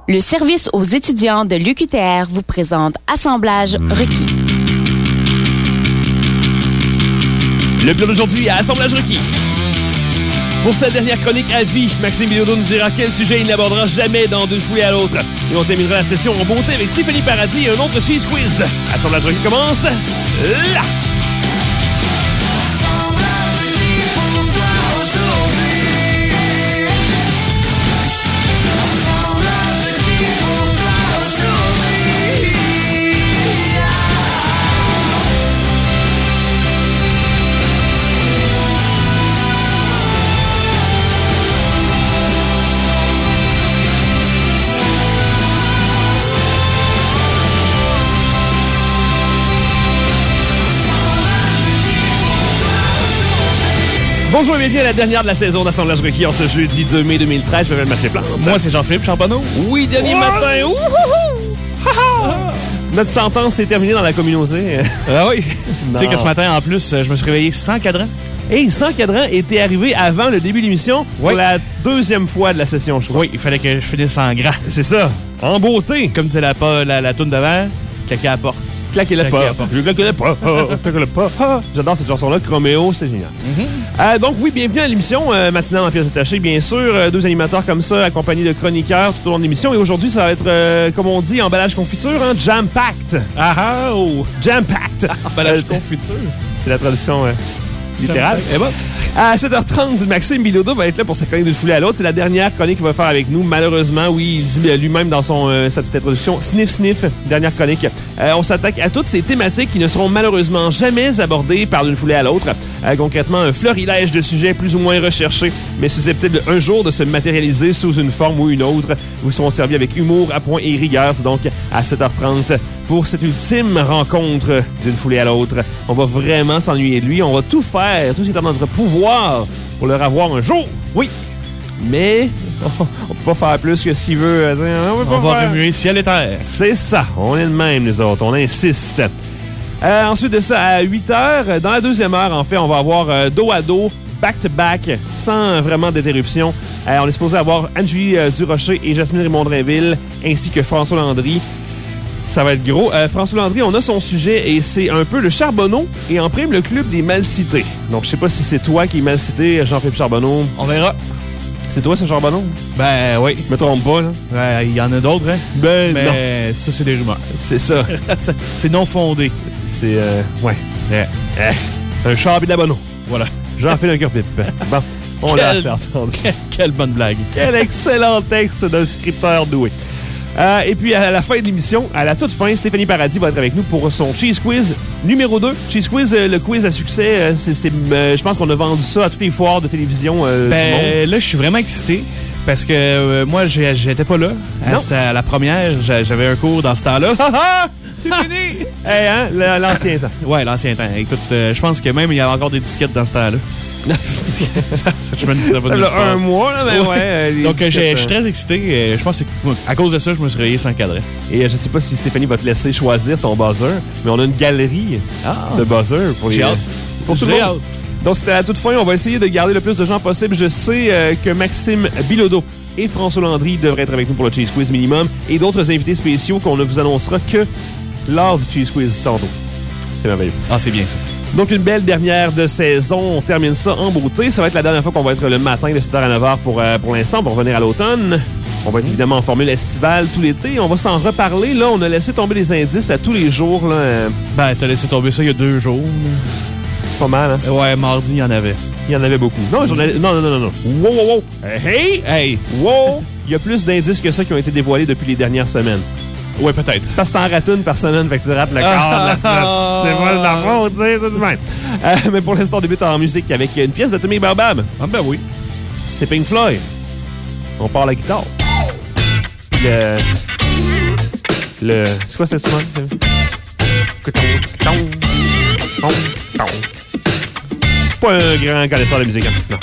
Le service aux étudiants de l'UQTR vous présente Assemblage requis. Le plan d'aujourd'hui à Assemblage requis. Pour cette dernière chronique à vie, Maxime Bilodeau nous dira quel sujet il n'abordera jamais dans d'une foulée à l'autre. Et on terminera la session en beauté avec Stéphanie Paradis et un autre cheese quiz. Assemblage requis commence là! Bonjour et bienvenue à la dernière de la saison d'Assemblage requis en ce jeudi 2 mai 2013. Je m'appelle Mathieu Plante. Moi, c'est Jean-Philippe Charbonneau. Oui, dernier matin. Notre sentence s'est terminée dans la communauté. Ah oui. Tu sais que ce matin, en plus, je me suis réveillé sans cadran. Et 100 cadrans était arrivé avant le début de l'émission pour la deuxième fois de la session, je crois. Oui, il fallait que je finisse en grand. C'est ça. En beauté. Comme disait la toune d'avant, claquer à la porte. Claquez la pas. Je claquez la pas. Claquez la pas. J'adore cette chanson-là. Chroméo, c'est génial. Donc, oui, bienvenue à l'émission matinale en pièces détachées, bien sûr. Deux animateurs comme ça, accompagnés de chroniqueurs tout au long de l'émission. Et aujourd'hui, ça va être, comme on dit, emballage confiture, hein, jam-packed. Ah oh! Jam-packed. Emballage confiture. C'est la traduction littérale. Et bon. À 7h30, Maxime Bilodeau va être là pour sa chronique d'une foulée à l'autre. C'est la dernière chronique qu'il va faire avec nous. Malheureusement, oui, il dit lui-même dans sa petite introduction, sniff, sniff, dernière chronique. On s'attaque à toutes ces thématiques qui ne seront malheureusement jamais abordées par d'une foulée à l'autre. Concrètement, un florilège de sujets plus ou moins recherchés, mais susceptibles un jour de se matérialiser sous une forme ou une autre. Vous seront servis avec humour, appoint et rigueur. C'est donc à 7h30 pour cette ultime rencontre d'une foulée à l'autre. On va vraiment s'ennuyer de lui. On va tout faire, tout ce qui est dans notre pouvoir pour le revoir un jour. Oui, mais on peut pas faire plus que ce qu'il veut. On va remuer ciel et terre. C'est ça. On est de même, nous autres. On insiste. Ensuite de ça, à 8h, dans la deuxième heure, en fait, on va avoir dos à dos, back-to-back, sans vraiment d'interruption. On est supposé avoir Anne-Julie Durocher et Jasmine Raymond-Drainville, ainsi que François Landry. Ça va être gros. François Landry, on a son sujet et c'est un peu le Charbonneau et en prime le club des mal cités. Donc, je sais pas si c'est toi qui es mal cité, Jean-Philippe Charbonneau. On verra. C'est toi, ce Charbonneau? Ben oui. Je me trompe pas, là. Il y en a d'autres, hein? Ben mais non. Ça, c'est des rumeurs. C'est ça. C'est non fondé. C'est, ouais. Un Charbonneau de la Bonneau. Voilà. Jean-Philippe un cœur-pipe. Bon, on l'a assez entendu. Quelle bonne blague. Quel excellent texte d'un scripteur doué. Et puis, à la fin de l'émission, à la toute fin, Stéphanie Paradis va être avec nous pour son Cheese Quiz numéro 2. Cheese Quiz, le quiz à succès, je pense qu'on a vendu ça à toutes les foires de télévision du monde. Là, je suis vraiment excité parce que moi, j'étais pas là. À la première, j'avais un cours dans ce temps-là. C'est fini! Hey, hein? L'ancien temps. Ouais, l'ancien temps. Écoute, je pense que même il y avait encore des disquettes dans ce temps-là. Ça fait un mois, là, mais ouais. Donc, je suis très excité. Je pense que à cause de ça, je me suis réveillé sans cadran. Et je sais pas si Stéphanie va te laisser choisir ton buzzer, mais on a une galerie de buzzers pour les... Pour tout le monde. Donc, c'était à la toute fin. On va essayer de garder le plus de gens possible. Je sais que Maxime Bilodeau et François Landry devraient être avec nous pour le Cheese Quiz minimum et d'autres invités spéciaux qu'on ne vous annoncera que lors du Cheese Quiz tantôt. C'est merveilleux. Ah, c'est bien ça. Donc, une belle dernière de saison. On termine ça en beauté. Ça va être la dernière fois qu'on va être le matin de 7h à 9h pour l'instant, pour revenir à l'automne. On va être évidemment en formule estivale tout l'été. On va s'en reparler. Là, on a laissé tomber les indices à tous les jours. Là. Ben, t'as laissé tomber ça il y a 2 jours. C'est pas mal, hein? Ouais, mardi, il y en avait. Il y en avait beaucoup. Non, non. Wow. Hey! Wow! Il y a plus d'indices que ça qui ont été dévoilés depuis les dernières semaines. Ouais, peut-être. C'est parce que t'en rates une par semaine, fait que tu rates le quart de la semaine. C'est pas de la faute, tu sais, c'est de même. Mais pour l'instant, on débute en musique avec une pièce d'Atomic Barbab. Ah ben oui. C'est Pink Floyd. On part la guitare. C'est quoi cet instrument? Pas un grand connaisseur de musique, hein? Non.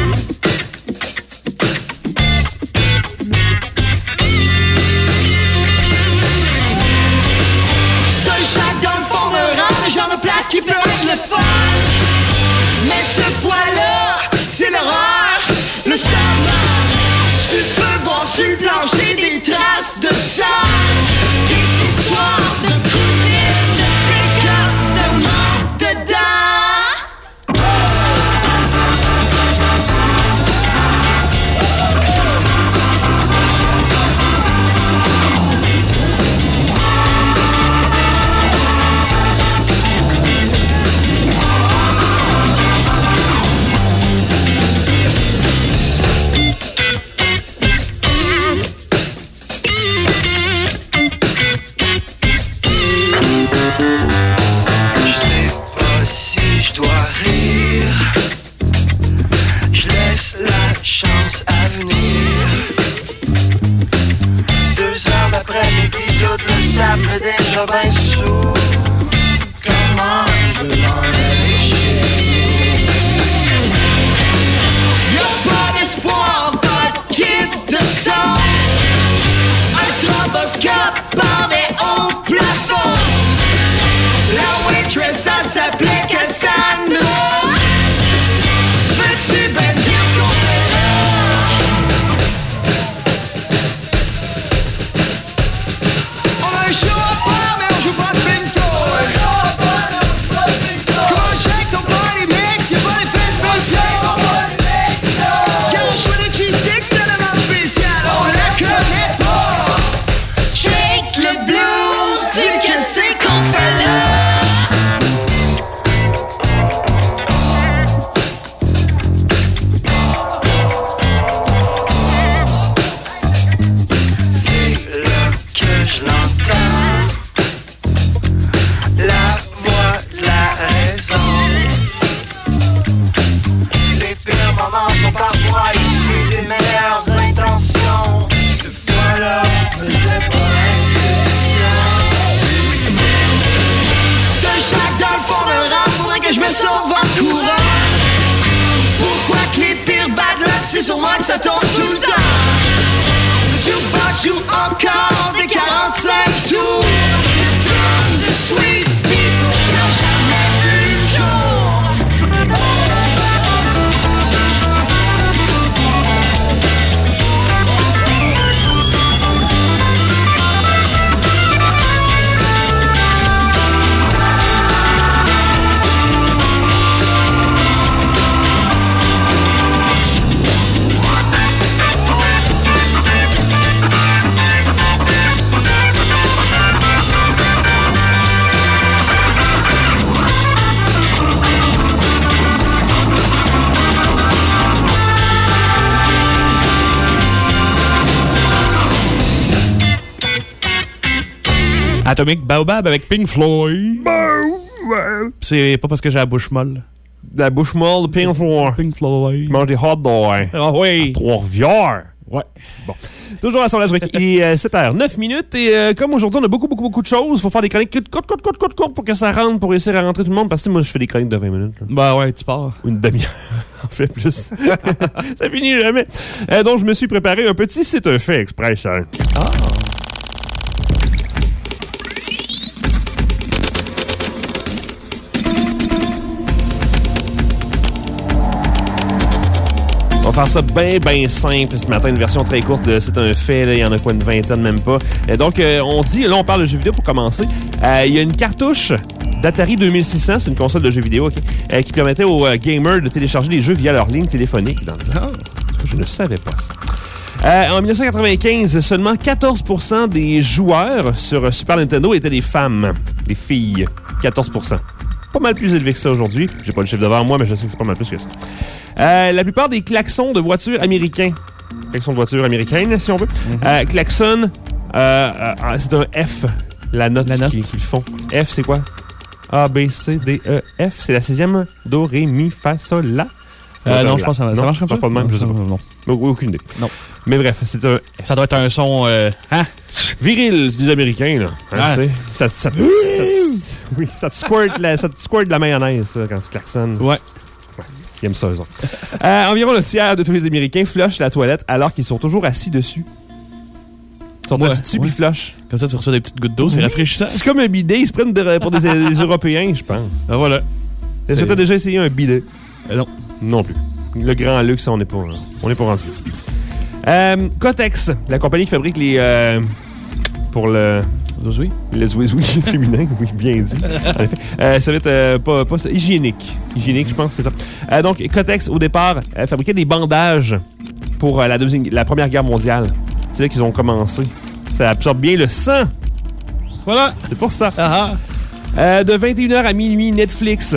Qui peut être le fun, mais cette fois-là, c'est l'horreur. Le chemin, tu peux voir sur le plancher des traces vent courant. Pourquoi que les pires bad luck, c'est sur moi que ça tombe tout le temps. Le jukebox joue encore des 45 tours. Le drum de Sweet Pea qui n'a jamais vu le jour. Atomic Baobab avec Pink Floyd. C'est pas parce que j'ai la bouche molle. La bouche molle, Pink Floyd. Pink Floyd. Mange des hot dogs. Ah oui. Trois-Rivières. Ouais. Bon. Toujours à Assemblage Rock. Il est 7h09 et comme aujourd'hui, on a beaucoup de choses, il faut faire des chroniques courtes pour que ça rentre, pour réussir à rentrer tout le monde. Parce que moi, je fais des chroniques de 20 minutes. Là. Bah ouais, tu pars. Ou une demi-heure. En fait, plus. Ça finit jamais. Donc, je me suis préparé un petit C'est un fait express. Hein. Ah. On va faire ça bien simple ce matin, une version très courte de C'est un fait, là, il y en a quoi, une vingtaine, même pas. Donc, on dit, là, on parle de jeux vidéo pour commencer. Il y a une cartouche d'Atari 2600, c'est une console de jeux vidéo, qui permettait aux gamers de télécharger des jeux via leur ligne téléphonique dans le temps. Je ne savais pas ça. En 1995, seulement 14% des joueurs sur Super Nintendo étaient des femmes, des filles. 14%. Pas mal plus élevé que ça aujourd'hui. J'ai pas le chiffre devant moi, mais je sais que c'est pas mal plus que ça. La plupart des klaxons de voitures américains, klaxons de voitures américaines, si on veut, klaxon, c'est un F, la note qu'ils font. F, c'est quoi? A, B, C, D, E, F. C'est la 6e. Do, Ré, Mi, Fa, Sol, La. Non, je pense que ça marche comme ça. Pas de même, je sais pas. Non. Aucune idée. Non. Mais bref, c'est un... Ça doit être un son... viril des Américains, là. Ouais. Ça te squirt de la mayonnaise, ça, quand tu klaxonnes. Ouais. Ils aiment ça, eux autres. Environ le tiers de tous les Américains flushent la toilette alors qu'ils sont toujours assis dessus. Ils sont assis dessus puis ils flushent. Comme ça, tu reçois des petites gouttes d'eau, c'est rafraîchissant. C'est comme un bidet. Ils se prennent pour des Européens, je pense. Ah, voilà. Est-ce que tu as déjà essayé un bidet? Non. Non plus. Le grand luxe, on n'est pas rendu. Kotex, la compagnie qui fabrique les... pour le... Zouzoui? Le zouzoui féminin, oui, bien dit. En effet. Ça va être pas hygiénique. Hygiénique, je pense, c'est ça. Donc, Kotex, au départ, fabriquait des bandages pour la Première Guerre mondiale. C'est là qu'ils ont commencé. Ça absorbe bien le sang. Voilà, c'est pour ça. De 21h à minuit, Netflix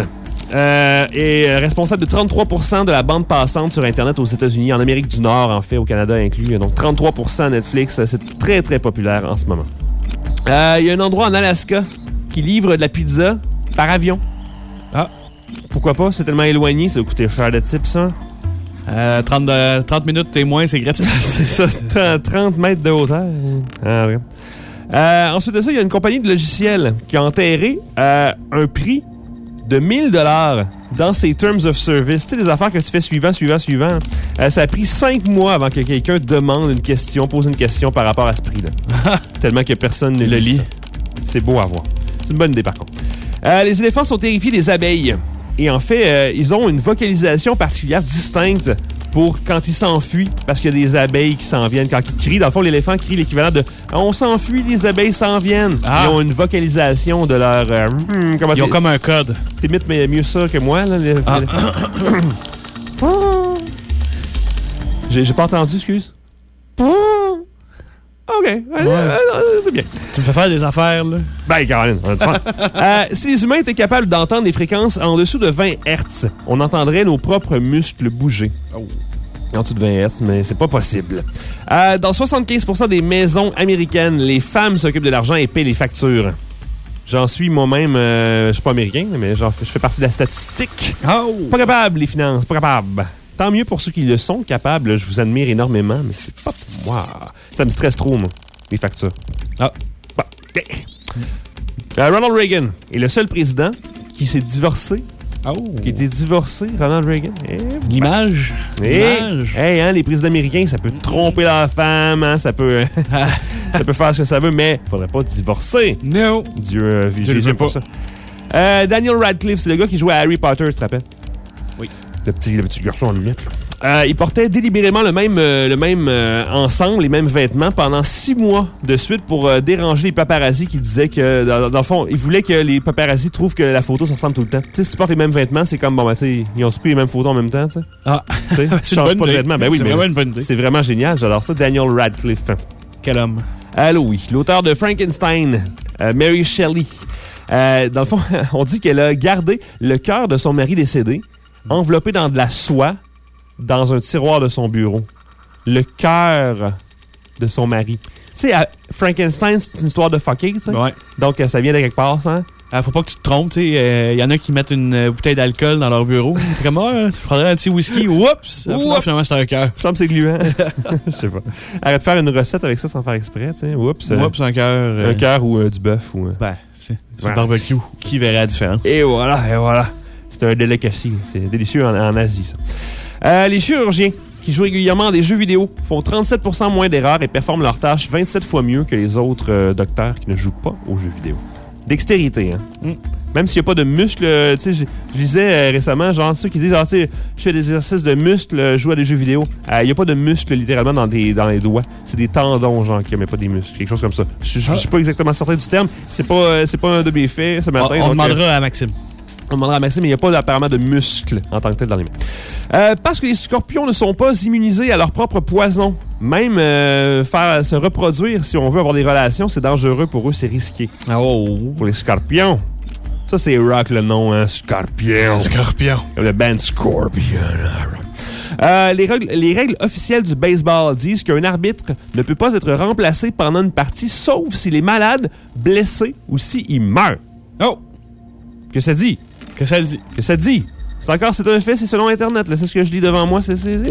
est responsable de 33% de la bande passante sur Internet aux États-Unis, en Amérique du Nord, en fait, au Canada inclus. Donc, 33% Netflix, c'est très, très populaire en ce moment. Il y a un endroit en Alaska qui livre de la pizza par avion. Ah, pourquoi pas? C'est tellement éloigné, ça va coûter cher de type, ça. 30 minutes témoin, c'est gratuit. C'est ça, 30 mètres de hauteur. Ah, ouais. Ensuite de ça, il y a une compagnie de logiciels qui a enterré un prix de 1 000 $ dans ses Terms of Service. Tu sais, les affaires que tu fais suivant. Ça a pris 5 mois avant que quelqu'un pose une question par rapport à ce prix-là. Tellement que personne ne le lit. C'est beau à voir. C'est une bonne idée, par contre. Les éléphants sont terrifiés des abeilles. Et en fait, ils ont une vocalisation particulière distincte pour quand ils s'enfuient, parce qu'il y a des abeilles qui s'en viennent. Quand ils crient, dans le fond, l'éléphant crie l'équivalent de « On s'enfuit, les abeilles s'en viennent ». Ils ont une vocalisation de leur... ils ont comme un code. T'imites mieux ça que moi, là. J'ai pas entendu, excuse. OK. C'est bien. Tu me fais faire des affaires, là. Ben, Caroline, on a du fun. Si les humains étaient capables d'entendre des fréquences en dessous de 20 Hz, on entendrait nos propres muscles bouger. En dessous de 20 Hz, mais c'est pas possible. Dans 75% des maisons américaines, les femmes s'occupent de l'argent et paient les factures. J'en suis moi-même, je suis pas américain, mais je fais partie de la statistique. Pas capable, les finances, pas capable. Tant mieux pour ceux qui le sont capables. Je vous admire énormément, mais c'est pas pour moi. Ça me stresse trop, moi, les factures. Ronald Reagan est le seul président qui s'est divorcé qui était divorcé, Ronald Reagan. L'image. Hey, hein, les présidents américains, ça peut tromper la femme, hein, ça peut faire ce que ça veut, mais il faudrait pas divorcer. Non. Dieu Jésus pour ça. Daniel Radcliffe, c'est le gars qui jouait à Harry Potter, tu te rappelles? Oui. Le petit garçon en lunettes, là. Il portait délibérément le même ensemble, les mêmes vêtements pendant 6 mois de suite pour déranger les paparazzis qui disaient que, dans le fond, ils voulaient que les paparazzis trouvent que la photo se ressemble tout le temps. Tu sais, si tu portes les mêmes vêtements, c'est comme, bon, ben, tu sais, ils ont pris les mêmes photos en même temps, tu sais. Ah, c'est une bonne idée. Ben oui, c'est vraiment une bonne idée. C'est vraiment génial, j'adore ça. Daniel Radcliffe. Quel homme. Allô, oui. L'auteur de Frankenstein, Mary Shelley. Dans le fond, on dit qu'elle a gardé le cœur de son mari décédé, enveloppé dans de la soie, dans un tiroir de son bureau. Le cœur de son mari. Tu sais, Frankenstein, c'est une histoire de fucking, tu sais. Ouais. Donc, ça vient de quelque part, ça. Faut pas que tu te trompes, tu sais. Y en a qui mettent une bouteille d'alcool dans leur bureau. T'es comme, je prendrais un petit whisky. Oups! Finalement, c'est un cœur. Je sens que c'est gluant. Je sais pas. Arrête de faire une recette avec ça sans faire exprès, tu sais. Oups. Oups, un cœur. Un cœur ou du bœuf. Ou, c'est un barbecue. Qui verrait la différence? Et voilà. C'est un delicacy. C'est délicieux en Asie, ça. Les chirurgiens qui jouent régulièrement à des jeux vidéo font 37% moins d'erreurs et performent leurs tâches 27 fois mieux que les autres docteurs qui ne jouent pas aux jeux vidéo. Dextérité, hein? Même s'il n'y a pas de muscles, tu sais, je lisais récemment, genre ceux qui disent, tu sais, je fais des exercices de muscles, je joue à des jeux vidéo. Il n'y a pas de muscles littéralement dans les doigts. C'est des tendons, genre, qui n'ont pas des muscles. Quelque chose comme ça. Je suis pas exactement certain du terme. C'est pas un de mes faits ce matin. On demandera à Maxime. On demandera à Maxime, mais il n'y a pas apparemment de muscles en tant que tel dans les mains. Parce que les scorpions ne sont pas immunisés à leur propre poison. Même faire se reproduire, si on veut avoir des relations, c'est dangereux pour eux, c'est risqué. Pour les scorpions. Ça, c'est rock le nom, hein? Scorpion. Comme le band Scorpion. Les règles officielles du baseball disent qu'un arbitre ne peut pas être remplacé pendant une partie, sauf s'il est malade, blessé ou s'il meurt. Que ça dit? Que ça dit? C'est un fait, c'est selon Internet. Là. C'est ce que je lis devant moi.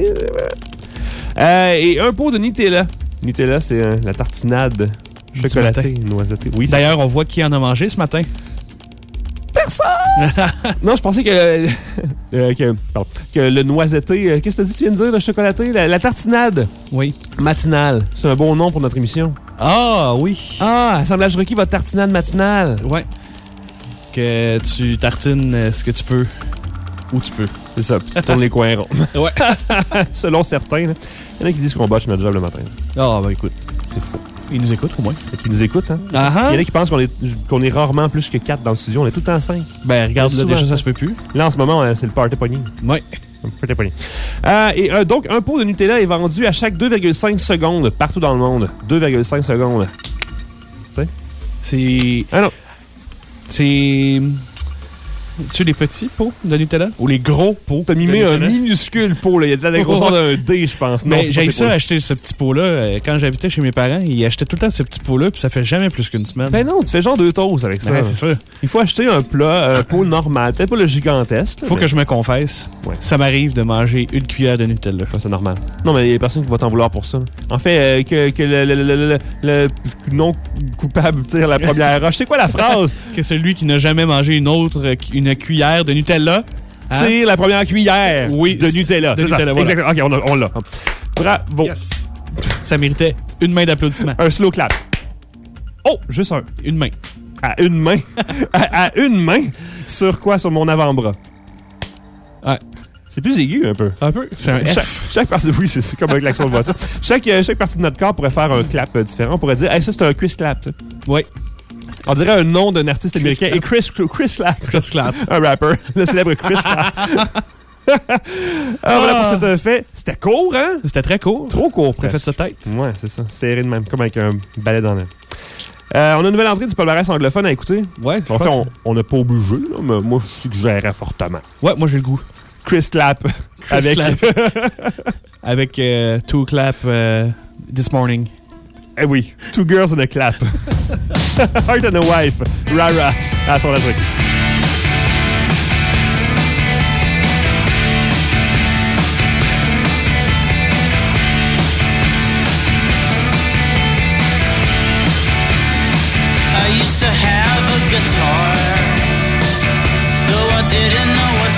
Et un pot de Nutella. Nutella, c'est la tartinade chocolatée, noisettée. Oui. D'ailleurs, on voit qui en a mangé ce matin. Personne! Non, je pensais que le noisetté... Qu'est-ce que tu viens de dire, le chocolaté? La tartinade. Oui. Matinale. C'est un bon nom pour notre émission. Ah, oui. Assemblage requis, votre tartinade matinale. Ouais. Que tu tartines ce que tu peux, où tu peux. C'est ça, tu tournes les coins ronds. Ouais. Selon certains, là. Il y en a qui disent qu'on botche notre job le matin. Écoute. C'est faux. Ils nous écoutent, au moins. Ils nous écoutent, hein? Il y en a qui pensent qu'on est rarement plus que 4 dans le studio. On est tout le temps 5. Regarde, là, déjà, ça se peut plus. Là, en ce moment, c'est le party pony. Ouais. Donc, un pot de Nutella est vendu à chaque 2,5 secondes partout dans le monde. 2,5 secondes. Tu sais? C'est... Ah non. C'est... Tu les petits pots de Nutella? Ou les gros pots? T'as mimé un minuscule pot, là. Il y a de la grosseur d'un dé, je pense. Mais j'ai ça acheter ce petit pot-là. Quand j'habitais chez mes parents, ils achetaient tout le temps ce petit pot-là, puis ça fait jamais plus qu'une semaine. Ben non, tu fais genre 2 toasts avec ça. Ben, c'est ça. Il faut acheter un plat, un pot normal. Peut-être pas le gigantesque. Faut que je me confesse. Ouais. Ça m'arrive de manger une cuillère de Nutella. Ouais, c'est normal. Non, mais il y a personne qui va t'en vouloir pour ça. En fait, que le non coupable tire la première roche. C'est quoi la phrase? Que celui qui n'a jamais mangé une cuillère de Nutella tire la première cuillère de Nutella. Nutella, voilà. Exactement. OK, on l'a. Bravo. Yes. Ça méritait une main d'applaudissement. Un slow clap. Oh, juste un. Une main. À une main? à une main? Sur quoi? Sur mon avant-bras. Ouais. C'est plus aigu un peu. Un peu? C'est un F. Chaque partie, oui, c'est comme avec l'action de voiture. Chaque partie de notre corps pourrait faire un clap différent. On pourrait dire, hey, ça, c'est un Chris Clap. Oui. On dirait un nom d'un artiste américain. Et Chris Clap. Chris Clap. Un rapper. Le célèbre Chris Clap. Voilà pour cet fait. C'était court, hein? C'était très court. Trop court, presque. T'as fait sa tête. Ouais, c'est ça. Serré de même, comme avec un balai dans l'air. On a une nouvelle entrée du palmarès anglophone à écouter. Ouais. En fait, on n'a pas obligé, là, mais moi, je suggérais fortement. Ouais, moi, j'ai le goût. Chris Clap. Avec Two Clap This Morning. Eh oui, Two Girls and a Clap. Heart and a Wife. Rara. À son truc. I used to have a guitar, though I didn't know what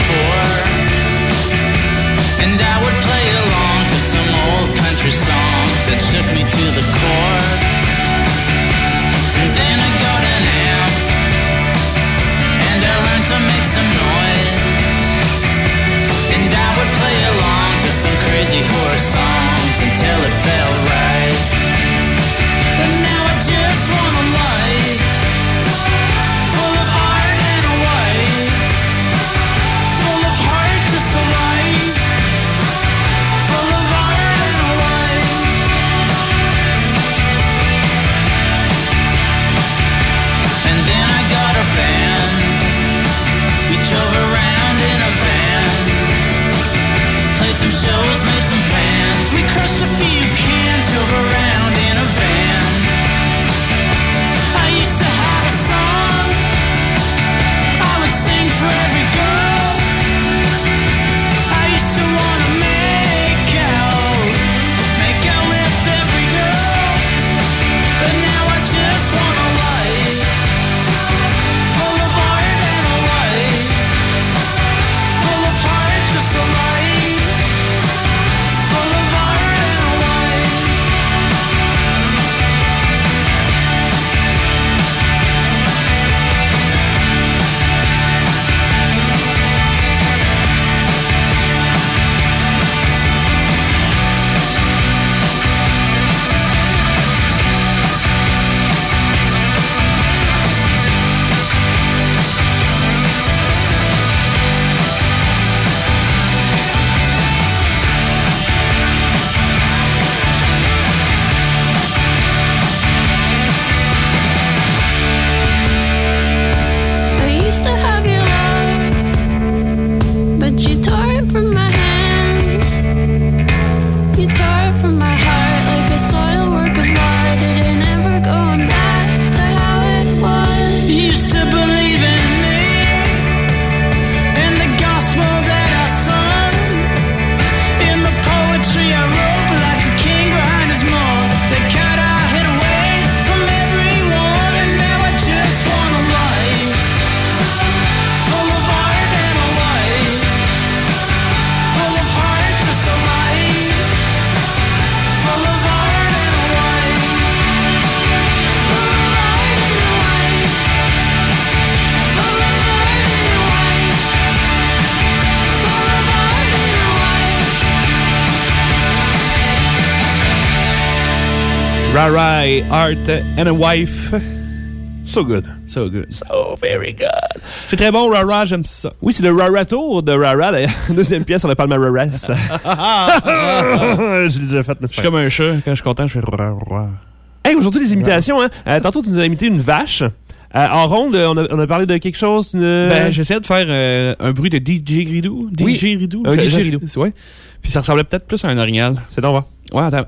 Rara et Art and a Wife. So good. So good. So very good. C'est très bon, Rara, j'aime ça. Oui, c'est le Rara Tour de Rara. La deuxième pièce, on a parlé de Raras. Je l'ai déjà fait, mais Je suis comme un chat. Quand je suis content, je fais Rara. Hey, aujourd'hui, les imitations. Hein? Tantôt, tu nous as imité une vache. En ronde, on a parlé de quelque chose. Ben, j'essayais de faire un bruit de DJ Ridou. Oui. DJ Ridou. DJ Ridou. Ouais. Puis ça ressemblait peut-être plus à un orignal. C'est donc, Ouais, attends.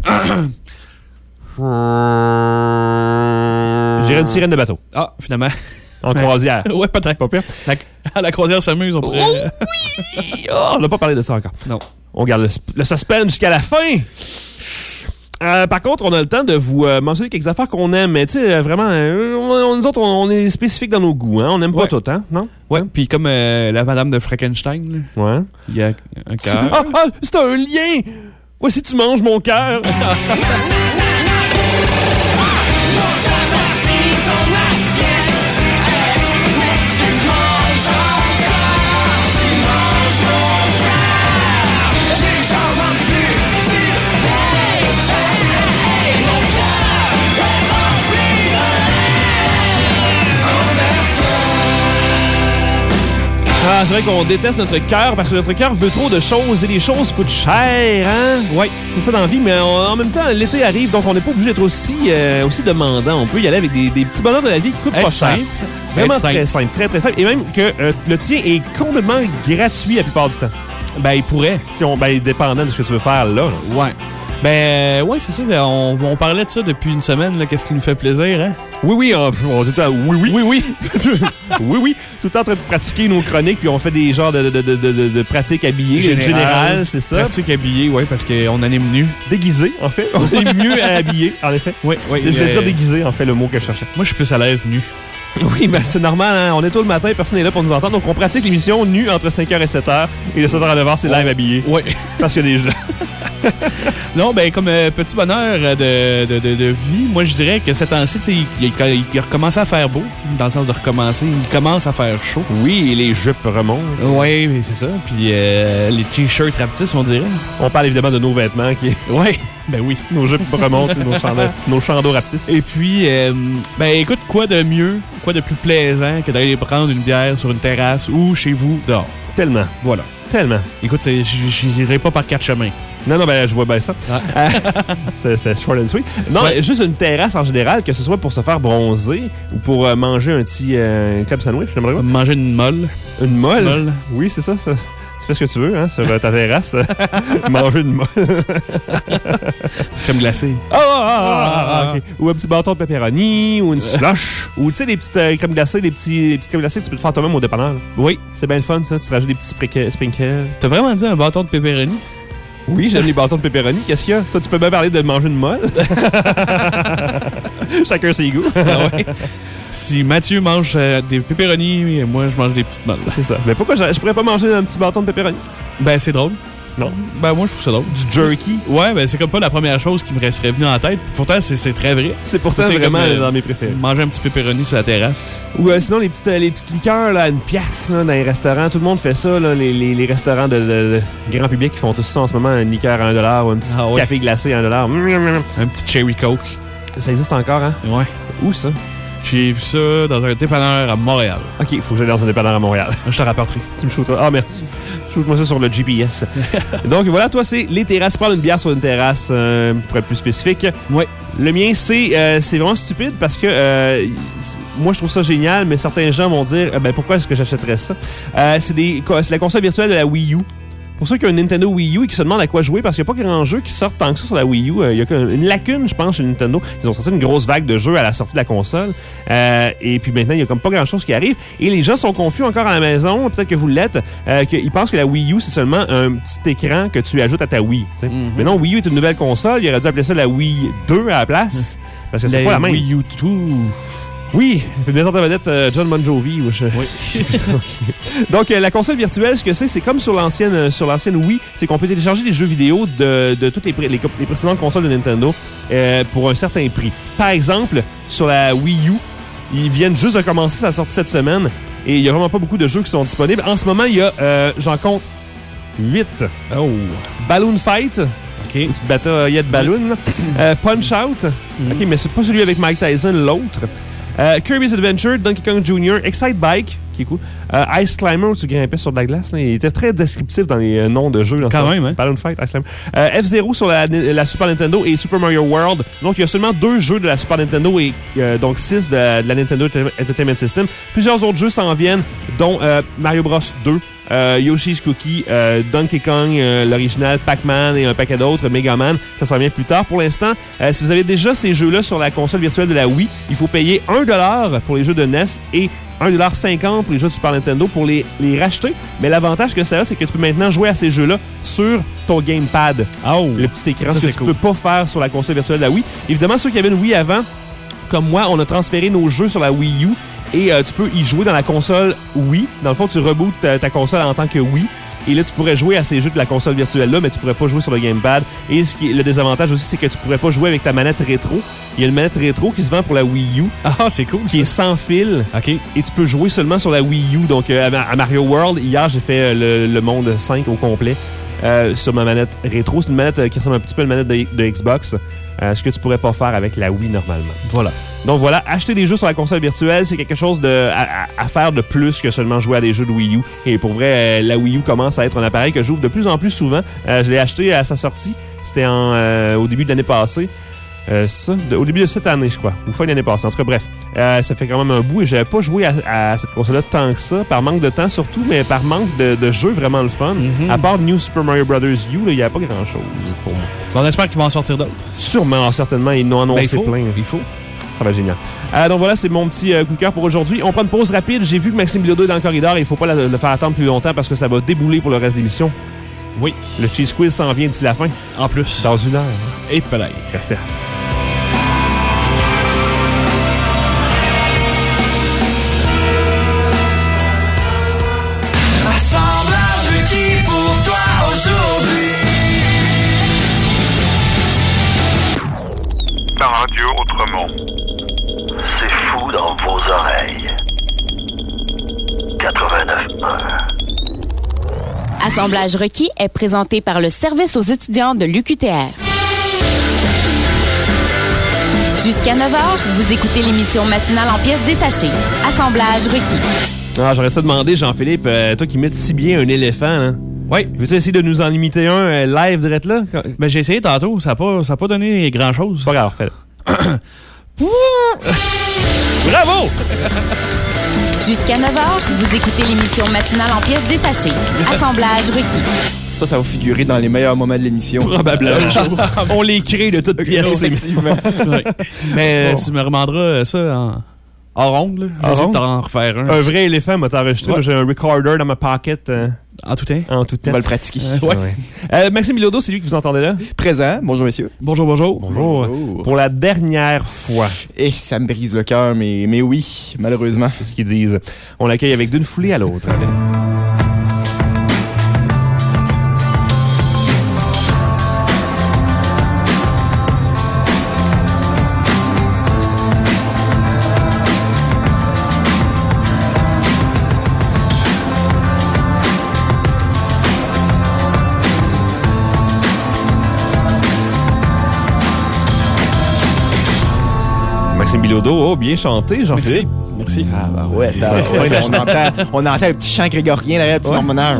J'irais une sirène de bateau. Ah, finalement. En croisière. Ouais, peut-être. Pas pire. À la croisière s'amuse, on pourrait. Oh oui! Oh, on n'a pas parlé de ça encore. Non. On garde le suspense jusqu'à la fin. Par contre, on a le temps de vous mentionner quelques affaires qu'on aime, mais tu sais, vraiment, nous autres, on est spécifique dans nos goûts, hein? On n'aime pas tout, hein? Non? Ouais, puis comme la madame de Frankenstein, là, Ouais. il y a un cœur. Ah, c'est un lien! Voici, tu manges mon cœur! Ah, c'est vrai qu'on déteste notre cœur parce que notre cœur veut trop de choses et les choses coûtent cher, hein? Oui, c'est ça dans la vie, mais en même temps, l'été arrive, donc on n'est pas obligé d'être aussi demandant. On peut y aller avec des petits bonheurs de la vie qui coûtent pas cher. Vraiment très simple, très très simple. Et même que le tien est complètement gratuit la plupart du temps. Ben, il pourrait. Dépendant de ce que tu veux faire là. Ouais. Ben, ouais, c'est ça. On parlait de ça depuis une semaine, là. Qu'est-ce qui nous fait plaisir, hein? Oui, on tout le temps, oui. Oui, tout le temps en train de pratiquer nos chroniques, puis on fait des genres de pratiques habillées. Générales, c'est ça. Pratiques habillées, oui, parce qu'on anime nu. Déguisé, en fait. On est mieux habillé, en effet. Oui. Je voulais dire déguisé, en fait, le mot que je cherchais. Moi, je suis plus à l'aise nu. Oui, ben c'est normal, hein? On est tôt le matin, personne n'est là pour nous entendre, donc on pratique l'émission nu entre 5h et 7h, et de 7h à 9h, c'est live habillé. Oui. Parce qu'il y a des gens. Non, ben comme petit bonheur de vie, moi je dirais que cette temps-ci, il a recommencé à faire beau, dans le sens de recommencer. Il commence à faire chaud. Oui, et les jupes remontent. Oui, c'est ça. Puis les t-shirts rapetissent, on dirait. On parle évidemment de nos vêtements qui. Oui, ben oui. Nos jupes remontent, nos chandails rapetissent. Et puis, ben écoute, quoi de mieux, quoi de plus plaisant que d'aller prendre une bière sur une terrasse ou chez vous dehors? Tellement. Voilà. Tellement. Écoute, j'irai pas par 4 chemins. Non, ben je vois bien ça. C'était short and sweet. Non, juste une terrasse en général, que ce soit pour se faire bronzer ou pour manger un petit club sandwich, j'aimerais bien. Manger une molle. Une molle? Oui, c'est ça. Tu fais ce que tu veux, hein, sur ta terrasse. Manger une molle. Crème glacée. OK. Ou un petit bâton de pepperoni, ou une slush. Ou tu sais, les petites crèmes glacées, les petites crèmes glacées que tu peux te faire toi-même au dépanneur. Oui. C'est bien le fun, ça. Tu te rajoutes des petits sprinkles. T'as vraiment dit un bâton de pepperoni? Oui, j'aime les bâtons de pepperoni. Qu'est-ce qu'il y a? Toi, tu peux bien parler de manger une molle. Chacun ses goûts. Ah ouais. Si Mathieu mange des pepperoni, moi, je mange des petites molles. C'est ça. Mais pourquoi je pourrais pas manger un petit bâton de pepperoni? Ben, c'est drôle. Non. Ben, moi, je trouve ça drôle. Du jerky? Ouais, ben, c'est comme pas la première chose qui me serait venue en tête. Pourtant, c'est très vrai. C'est pourtant vraiment dans mes préférés. Manger un petit pepperoni sur la terrasse. Ou sinon, les petites liqueurs, là, à une pièce, là, dans les restaurants. Tout le monde fait ça, là, les restaurants de grand public qui font tout ça en ce moment. Une liqueur à $1 ou un petit café glacé à $1. Un petit cherry coke. Ça existe encore, hein? Ouais. Où ça? J'ai vu ça dans un dépanneur à Montréal. OK, il faut que j'aille dans un dépanneur à Montréal. Je te rapporterai. Tu me shooteras. Ah, merci. Shoot-moi ça sur le GPS. Donc voilà, toi, c'est les terrasses. Prendre une bière sur une terrasse, pour être plus spécifique. Oui. Le mien, c'est vraiment stupide parce que moi, je trouve ça génial, mais certains gens vont dire pourquoi est-ce que j'achèterais ça? C'est la console virtuelle de la Wii U. Pour ceux qui ont une Nintendo Wii U et qui se demandent à quoi jouer, parce qu'il n'y a pas grand jeu qui sort tant que ça sur la Wii U. Il y a une lacune, je pense, chez Nintendo. Ils ont sorti une grosse vague de jeux à la sortie de la console. Et puis maintenant, il y a comme pas grand-chose qui arrive. Et les gens sont confus encore à la maison, peut-être que vous l'êtes, qu'ils pensent que la Wii U, c'est seulement un petit écran que tu ajoutes à ta Wii. Mais non, Wii U est une nouvelle console. Il aurait dû appeler ça la Wii 2 à la place. Parce que c'est pas la même. Wii U 2. Oui, il fait bien en vedette John Bon Jovi. Oui. Donc, la console virtuelle, ce que c'est comme sur l'ancienne Wii, c'est qu'on peut télécharger des jeux vidéo de toutes les précédentes consoles de Nintendo pour un certain prix. Par exemple, sur la Wii U, ils viennent juste de commencer sa sortie cette semaine et il n'y a vraiment pas beaucoup de jeux qui sont disponibles. En ce moment, il y a, j'en compte 8. Oh. Balloon Fight. Petite bataillette de ballon. Punch Out. OK, mais c'est pas celui avec Mike Tyson, l'autre. Kirby's Adventure, Donkey Kong Jr., Excite Bike, qui est cool. Ice Climber, où tu grimpais sur de la glace. Là. Il était très descriptif dans les noms de jeux. Quand même, hein? Balloon Fight, Ice Climber. F-Zero sur la Super Nintendo et Super Mario World. Donc, il y a seulement 2 jeux de la Super Nintendo et donc 6 de la Nintendo Entertainment System. Plusieurs autres jeux s'en viennent, dont Mario Bros 2. Yoshi's Cookie, Donkey Kong, l'original, Pac-Man et un paquet d'autres, Mega Man, ça s'en vient plus tard. Pour l'instant, si vous avez déjà ces jeux-là sur la console virtuelle de la Wii, il faut payer $1 pour les jeux de NES et $1,50 pour les jeux de Super Nintendo pour les racheter. Mais l'avantage que ça a, c'est que tu peux maintenant jouer à ces jeux-là sur ton gamepad. Oh! Le petit écran, Ça, ce que tu peux pas faire sur la console virtuelle de la Wii. Évidemment, ceux qui avaient une Wii avant, comme moi, on a transféré nos jeux sur la Wii U. Et tu peux y jouer dans la console Wii. Dans le fond, tu rebootes ta console en tant que Wii. Et là, tu pourrais jouer à ces jeux de la console virtuelle-là, mais tu pourrais pas jouer sur le gamepad. Et le désavantage aussi, c'est que tu pourrais pas jouer avec ta manette rétro. Il y a une manette rétro qui se vend pour la Wii U. Ah, c'est cool, qui est sans fil. OK. Et tu peux jouer seulement sur la Wii U. Donc, à Mario World, hier, j'ai fait le monde 5 au complet sur ma manette rétro. C'est une manette qui ressemble un petit peu à une manette de Xbox. Ce que tu pourrais pas faire avec la Wii normalement. Voilà. Donc voilà, acheter des jeux sur la console virtuelle, c'est quelque chose à faire de plus que seulement jouer à des jeux de Wii U. Et pour vrai, la Wii U commence à être un appareil que j'ouvre de plus en plus souvent. Je l'ai acheté à sa sortie. C'était au début de l'année passée. Au début de cette année, je crois. Ou fin de l'année passée. En tout cas, bref. Ça fait quand même un bout et j'avais pas joué à cette console-là tant que ça. Par manque de temps surtout, mais par manque de jeux vraiment le fun. À part New Super Mario Bros. U, il n'y a pas grand-chose pour moi. On espère qu'ils vont en sortir d'autres. Sûrement, certainement. Ils n'ont annoncé plein. Il faut. Ça va être génial. Donc voilà, c'est mon petit coup de cœur pour aujourd'hui. On prend une pause rapide. J'ai vu que Maxime Bilodeau est dans le corridor et il ne faut pas le faire attendre plus longtemps parce que ça va débouler pour le reste de l'émission. Oui. Le Cheese Quiz s'en vient d'ici la fin. En plus. Dans 1 heure. Et pelaille. Restez là. La radio autrement. C'est fou dans vos oreilles. 89.1. Assemblage requis est présenté par le service aux étudiants de l'UQTR. Jusqu'à 9h, vous écoutez l'émission matinale en pièces détachées. Assemblage requis. Ah, j'aurais ça demandé, Jean-Philippe, toi qui imites si bien un éléphant, hein? Oui. Veux-tu essayer de nous en imiter un live direct là? Ben, j'ai essayé tantôt, ça n'a pas donné grand-chose. Pas grave, fais-le. Bravo! Jusqu'à 9h, vous écoutez l'émission matinale en pièces détachées. Assemblage requis. Ça va figurer dans les meilleurs moments de l'émission. Probablement. On les crée de toutes pièces. Effectivement. Ouais. Mais tu me remanderas ça en ronde, là. J'essaie de t'en refaire un. Un vrai éléphant m'a enregistré. Ouais. J'ai un recorder dans ma pocket. En tout temps. En tout temps. On va le pratiquer. Ouais. Maxime Bilodeau, c'est lui que vous entendez là? Présent. Bonjour, messieurs. Bonjour, bonjour. Bonjour. Pour la dernière fois. Et ça me brise le cœur, mais oui, malheureusement. C'est ce qu'ils disent. On l'accueille avec d'une foulée à l'autre. Maxime Bilodeau, oh, bien chanté, Jean-Philippe. Merci. Ah, bah ouais, on entend le petit chant grégorien derrière, petit marmonnage.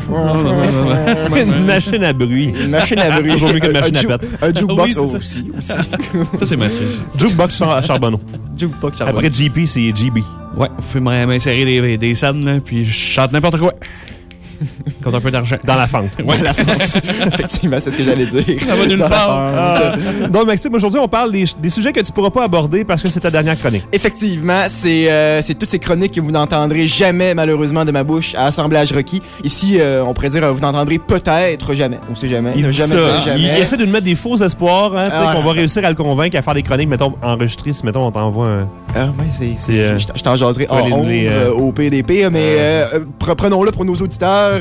Une machine à bruit. Une machine à bruit. Toujours mieux qu'une machine à pète. Un jukebox Oui, c'est aussi. Ça, c'est Mathieu. Jukebox Charbonneau. Jukebox charbon. Après JP, c'est GB. Ouais, vous pouvez m'insérer des scènes, là, puis je chante n'importe quoi. Contre un peu d'argent. Dans la fente. Ouais, la fente. Effectivement, c'est ce que j'allais dire. Ça va d'une Dans la part. fente. Donc, Maxime, aujourd'hui, on parle des sujets que tu pourras pas aborder parce que c'est ta dernière chronique. Effectivement, c'est toutes ces chroniques que vous n'entendrez jamais, malheureusement, de ma bouche à Assemblage requis. Ici, on pourrait dire, vous n'entendrez peut-être jamais. On sait jamais. Il dit Jamais ça. dire jamais. Il essaie de nous mettre des faux espoirs, hein, tu sais, Ah. qu'on va réussir à le convaincre à faire des chroniques, mettons, enregistrées. Si, mettons, on t'envoie Ouais, je t'en jaserai faut aller hors nous les, ondes, au PDP, mais prenons-le pour nos auditeurs.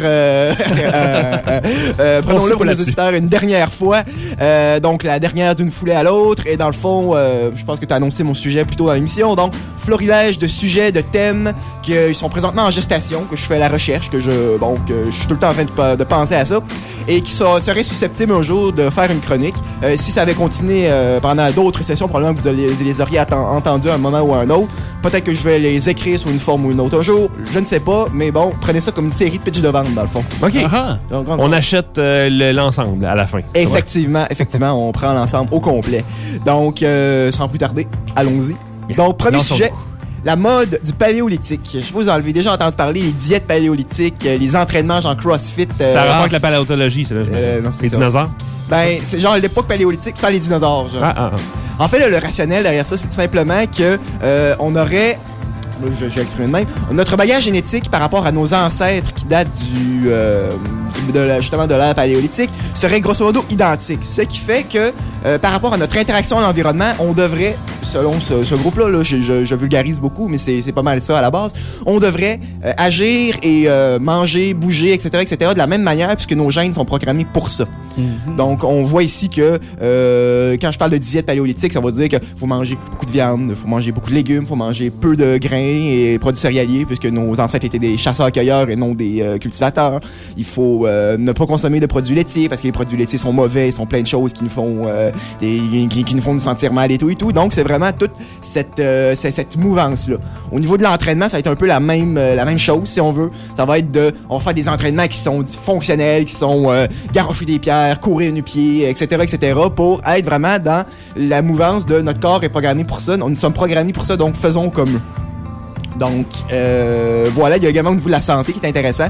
Prenons-le pour nos auditeurs une dernière fois. Donc, la dernière d'une foulée à l'autre. Et dans le fond, je pense que tu as annoncé mon sujet plus tôt dans l'émission. Donc, florilège de sujets, de thèmes qui sont présentement en gestation, que je fais à la recherche, que je suis tout le temps en train de penser à ça, et qui seraient susceptibles un jour de faire une chronique. Si ça avait continué pendant d'autres sessions, probablement que vous les auriez entendus à un moment ou à un autre. Peut-être que je vais les écrire sous une forme ou une autre un jour. Je ne sais pas, mais bon, prenez ça comme une série de pitch de vente, dans le fond. OK. Donc, on achète l'ensemble à la fin. Effectivement, on prend l'ensemble au complet. Donc, sans plus tarder, allons-y. Donc, premier sujet. La mode du paléolithique. Je sais pas si vous en avez déjà entendu parler, les diètes paléolithiques, les entraînements genre CrossFit. Ça a rapport avec la paléontologie, c'est là. Non, c'est les ça. dinosaures? Ben, c'est genre l'époque paléolithique sans les dinosaures. Genre. En fait, là, le rationnel derrière ça, c'est tout simplement que on aurait... J'ai exprimé de même. Notre bagage génétique par rapport à nos ancêtres qui datent justement de l'ère paléolithique serait grosso modo identique. Ce qui fait que par rapport à notre interaction à l'environnement, on devrait, selon ce groupe-là, je vulgarise beaucoup, mais c'est pas mal ça à la base, on devrait agir et manger, bouger, etc., de la même manière puisque nos gènes sont programmés pour ça. Mm-hmm. Donc, on voit ici que quand je parle de diète paléolithique, ça veut dire qu'il faut manger beaucoup de viande, il faut manger beaucoup de légumes, il faut manger peu de grains et produits céréaliers puisque nos ancêtres étaient des chasseurs-cueilleurs et non des cultivateurs. Il faut ne pas consommer de produits laitiers parce que les produits laitiers sont mauvais, ils sont plein de choses qui nous font qui nous font nous sentir mal et tout. Donc, c'est vraiment toute cette mouvance-là. Au niveau de l'entraînement, ça va être un peu la même chose, si on veut. Ça va être on va faire des entraînements qui sont fonctionnels, qui sont garrocher des pierres, courir nu-pied, etc., pour être vraiment dans la mouvance de notre corps est programmé pour ça. Nous sommes programmés pour ça, donc faisons comme eux. Donc, voilà, il y a également au niveau de la santé qui est intéressant.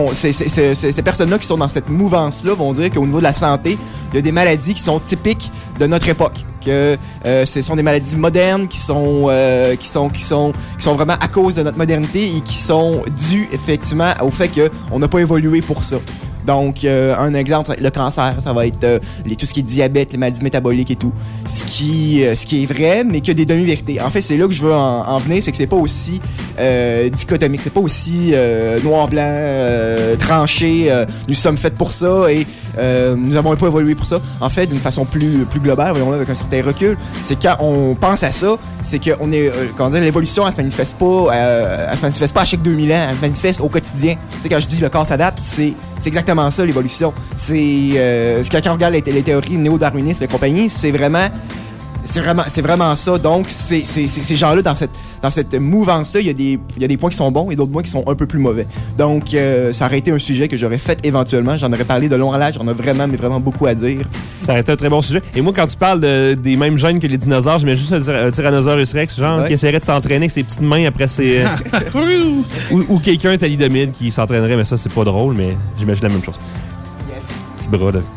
Ces personnes-là qui sont dans cette mouvance-là vont dire qu'au niveau de la santé, il y a des maladies qui sont typiques de notre époque. Que ce sont des maladies modernes qui sont vraiment à cause de notre modernité et qui sont dues effectivement au fait qu'on n'a pas évolué pour ça. Donc, un exemple, le cancer, ça va être tout ce qui est diabète, les maladies métaboliques et tout. Ce qui est vrai, mais qu'il y a des demi-vérités. En fait, c'est là que je veux en venir, c'est que c'est pas aussi dichotomique, c'est pas aussi noir-blanc, tranché. Nous sommes faits pour ça et nous avons pas évolué pour ça. En fait, d'une façon plus globale, voyons-le avec un certain recul, c'est quand on pense à ça, c'est que l'évolution, elle se manifeste pas à chaque 2000 ans, elle se manifeste au quotidien. Tu sais, quand je dis le corps s'adapte, c'est exactement ça, l'évolution. C'est quand on regarde les théories néo-darwinisme et compagnie, c'est vraiment ça. Donc, ces gens-là, dans cette mouvance-là, il y a des points qui sont bons et d'autres points qui sont un peu plus mauvais. Donc, ça aurait été un sujet que j'aurais fait éventuellement. J'en aurais parlé de long en large. J'en ai vraiment beaucoup à dire. Ça aurait été un très bon sujet. Et moi, quand tu parles des mêmes gènes que les dinosaures, je mets juste un Tyrannosaurus Rex, genre, qui essaierait de s'entraîner avec ses petites mains après ses... ou quelqu'un thalidomide qui s'entraînerait, mais ça, c'est pas drôle, mais j'imagine la même chose. Yes. Petit bras de...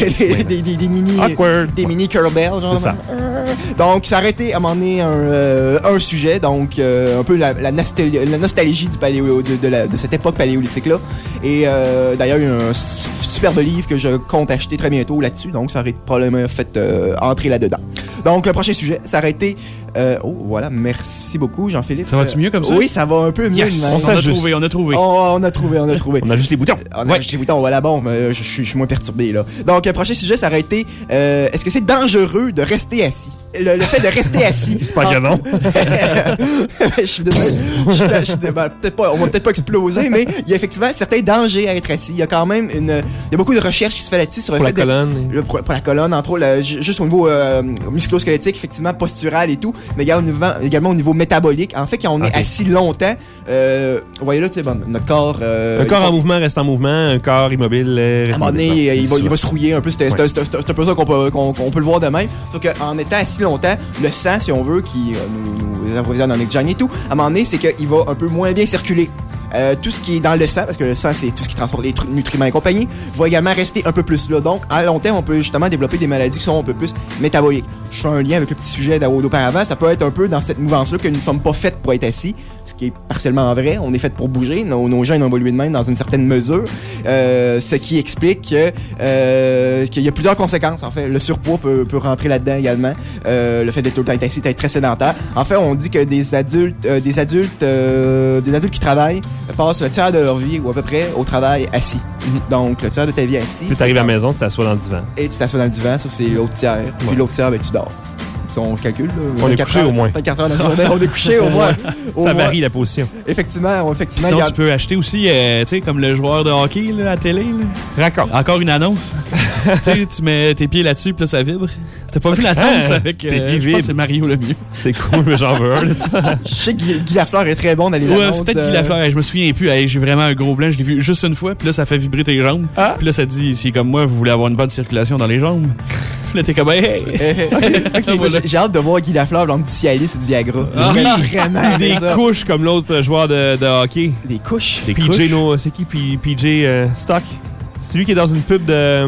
des mini curlbells, genre. C'est ça. Donc, ça aurait été à un moment donné un sujet, donc un peu la nostalgie du de cette époque paléolithique-là. Et d'ailleurs, il y a un superbe livre que je compte acheter très bientôt là-dessus, donc ça aurait probablement fait entrer là-dedans. Donc, prochain sujet, ça aurait été... voilà, merci beaucoup, Jean-Philippe. Ça va-tu mieux comme ça? Oui, ça va un peu mieux. Yes, on a trouvé. On a trouvé. On a juste les boutons. On a juste les boutons, voilà, bon, je suis moins perturbé, là. Donc, prochain sujet, ça aurait été, est-ce que c'est dangereux de rester assis? Le fait de rester assis. C'est pas que non. Je suis désolé. On va peut-être pas exploser, mais il y a effectivement certains dangers à être assis. Il y a quand même il y a beaucoup de recherches qui se fait là-dessus sur le pour fait la colonne. Pour la colonne, entre autres, juste au niveau musculo-squelettique, effectivement, postural et tout, mais également au niveau métabolique. En fait, quand on est assis longtemps, vous voyez là, tu sais, notre corps... un corps en mouvement reste en mouvement, un corrs immobile reste en mouvement. À un moment donné, il va se rouiller un peu. C'est un peu ça qu'on peut le voir de même. Sauf qu'en étant assis longtemps, le sang, si on veut, qui nous approvisionne en oxygène et tout, à un moment donné, c'est qu'il va un peu moins bien circuler. Tout ce qui est dans le sang, parce que le sang, c'est tout ce qui transporte les nutriments et compagnie, va également rester un peu plus là. Donc, à long terme, on peut justement développer des maladies qui sont un peu plus métaboliques. Je fais un lien avec le petit sujet d'auparavant. Ça peut être un peu dans cette mouvance-là que nous ne sommes pas faits pour être assis. ce qui est partiellement vrai. On est fait pour bouger. Nos gènes ont évolué de même dans une certaine mesure. Ce qui explique qu'il y a plusieurs conséquences, en fait. Le surpoids peut rentrer là-dedans également. Le fait d'être tout le temps assis, d'être très sédentaire. En fait, on dit que des adultes qui travaillent passent le tiers de leur vie, ou à peu près, au travail assis. Donc, le tiers de ta vie assis. Tu arrives à la maison, tu t'assois dans le divan. Et tu t'assois dans le divan, ça c'est l'autre tiers. Puis l'autre tiers, ben tu dors. Si on calcule, là, on est couché au moins. 24 heures de journée, on est couché au moins. Ça varie la position. Effectivement. Sinon, tu peux acheter aussi, tu sais, comme le joueur de hockey là, à la télé. Là. Raconte. Encore une annonce. Tu sais, tu mets tes pieds là-dessus, puis là, ça vibre. T'as pas vu l'annonce avec. Je pense que c'est Mario Lemieux. C'est cool, mais j'en veux un. Je sais que Guy Lafleur est très bon dans les annonces. Ouais, c'est peut-être Guy Lafleur. Je me souviens plus. Hey, j'ai vraiment un gros blanc. Je l'ai vu juste une fois, puis là, ça fait vibrer tes jambes. Ah. Puis là, ça dit, si comme moi, vous voulez avoir une bonne circulation dans les jambes. Là, t'es comme, hey! Okay, j'ai hâte de voir Guy Lafleur dans du Cialis et du Viagra. Vraiment. Des couches comme l'autre joueur de hockey. Des couches? Des couches. C'est qui? PJ Stock? C'est lui qui est dans une pub de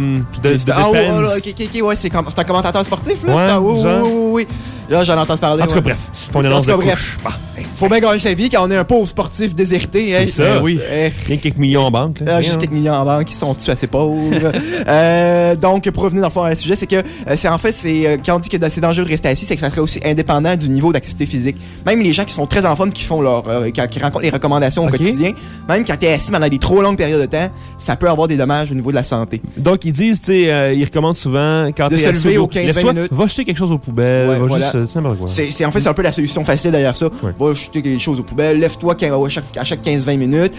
ok, ouais, c'est un commentateur sportif, là? Ouais, oui. Là, j'en entends parler. En tout cas, bref. Faut une annonce de couche. Faut bien gagner sa vie quand on est un pauvre sportif déserté. C'est ça, oui. Rien quelques millions en banque. Juste quelques millions en banque qui sont tous assez pauvres. Donc, pour revenir dans le fond à ce sujet, c'est que quand on dit que c'est dangereux de rester assis, c'est que ça serait aussi indépendant du niveau d'activité physique. Même les gens qui sont très en forme, qui font qui rencontrent les recommandations au quotidien, même quand t'es assis pendant des trop longues périodes de temps, ça peut avoir des dommages au niveau de la santé. Donc, ils disent, tu sais, ils recommandent souvent quand t'es assis. De se lever aux 15-20 minutes. Va jeter quelque chose aux poubelles. Ouais, va voilà. juste. C'est un peu la solution facile derrière ça. Ouais. Va jeter quelque chose aux poubelles, lève-toi à chaque 15-20 minutes.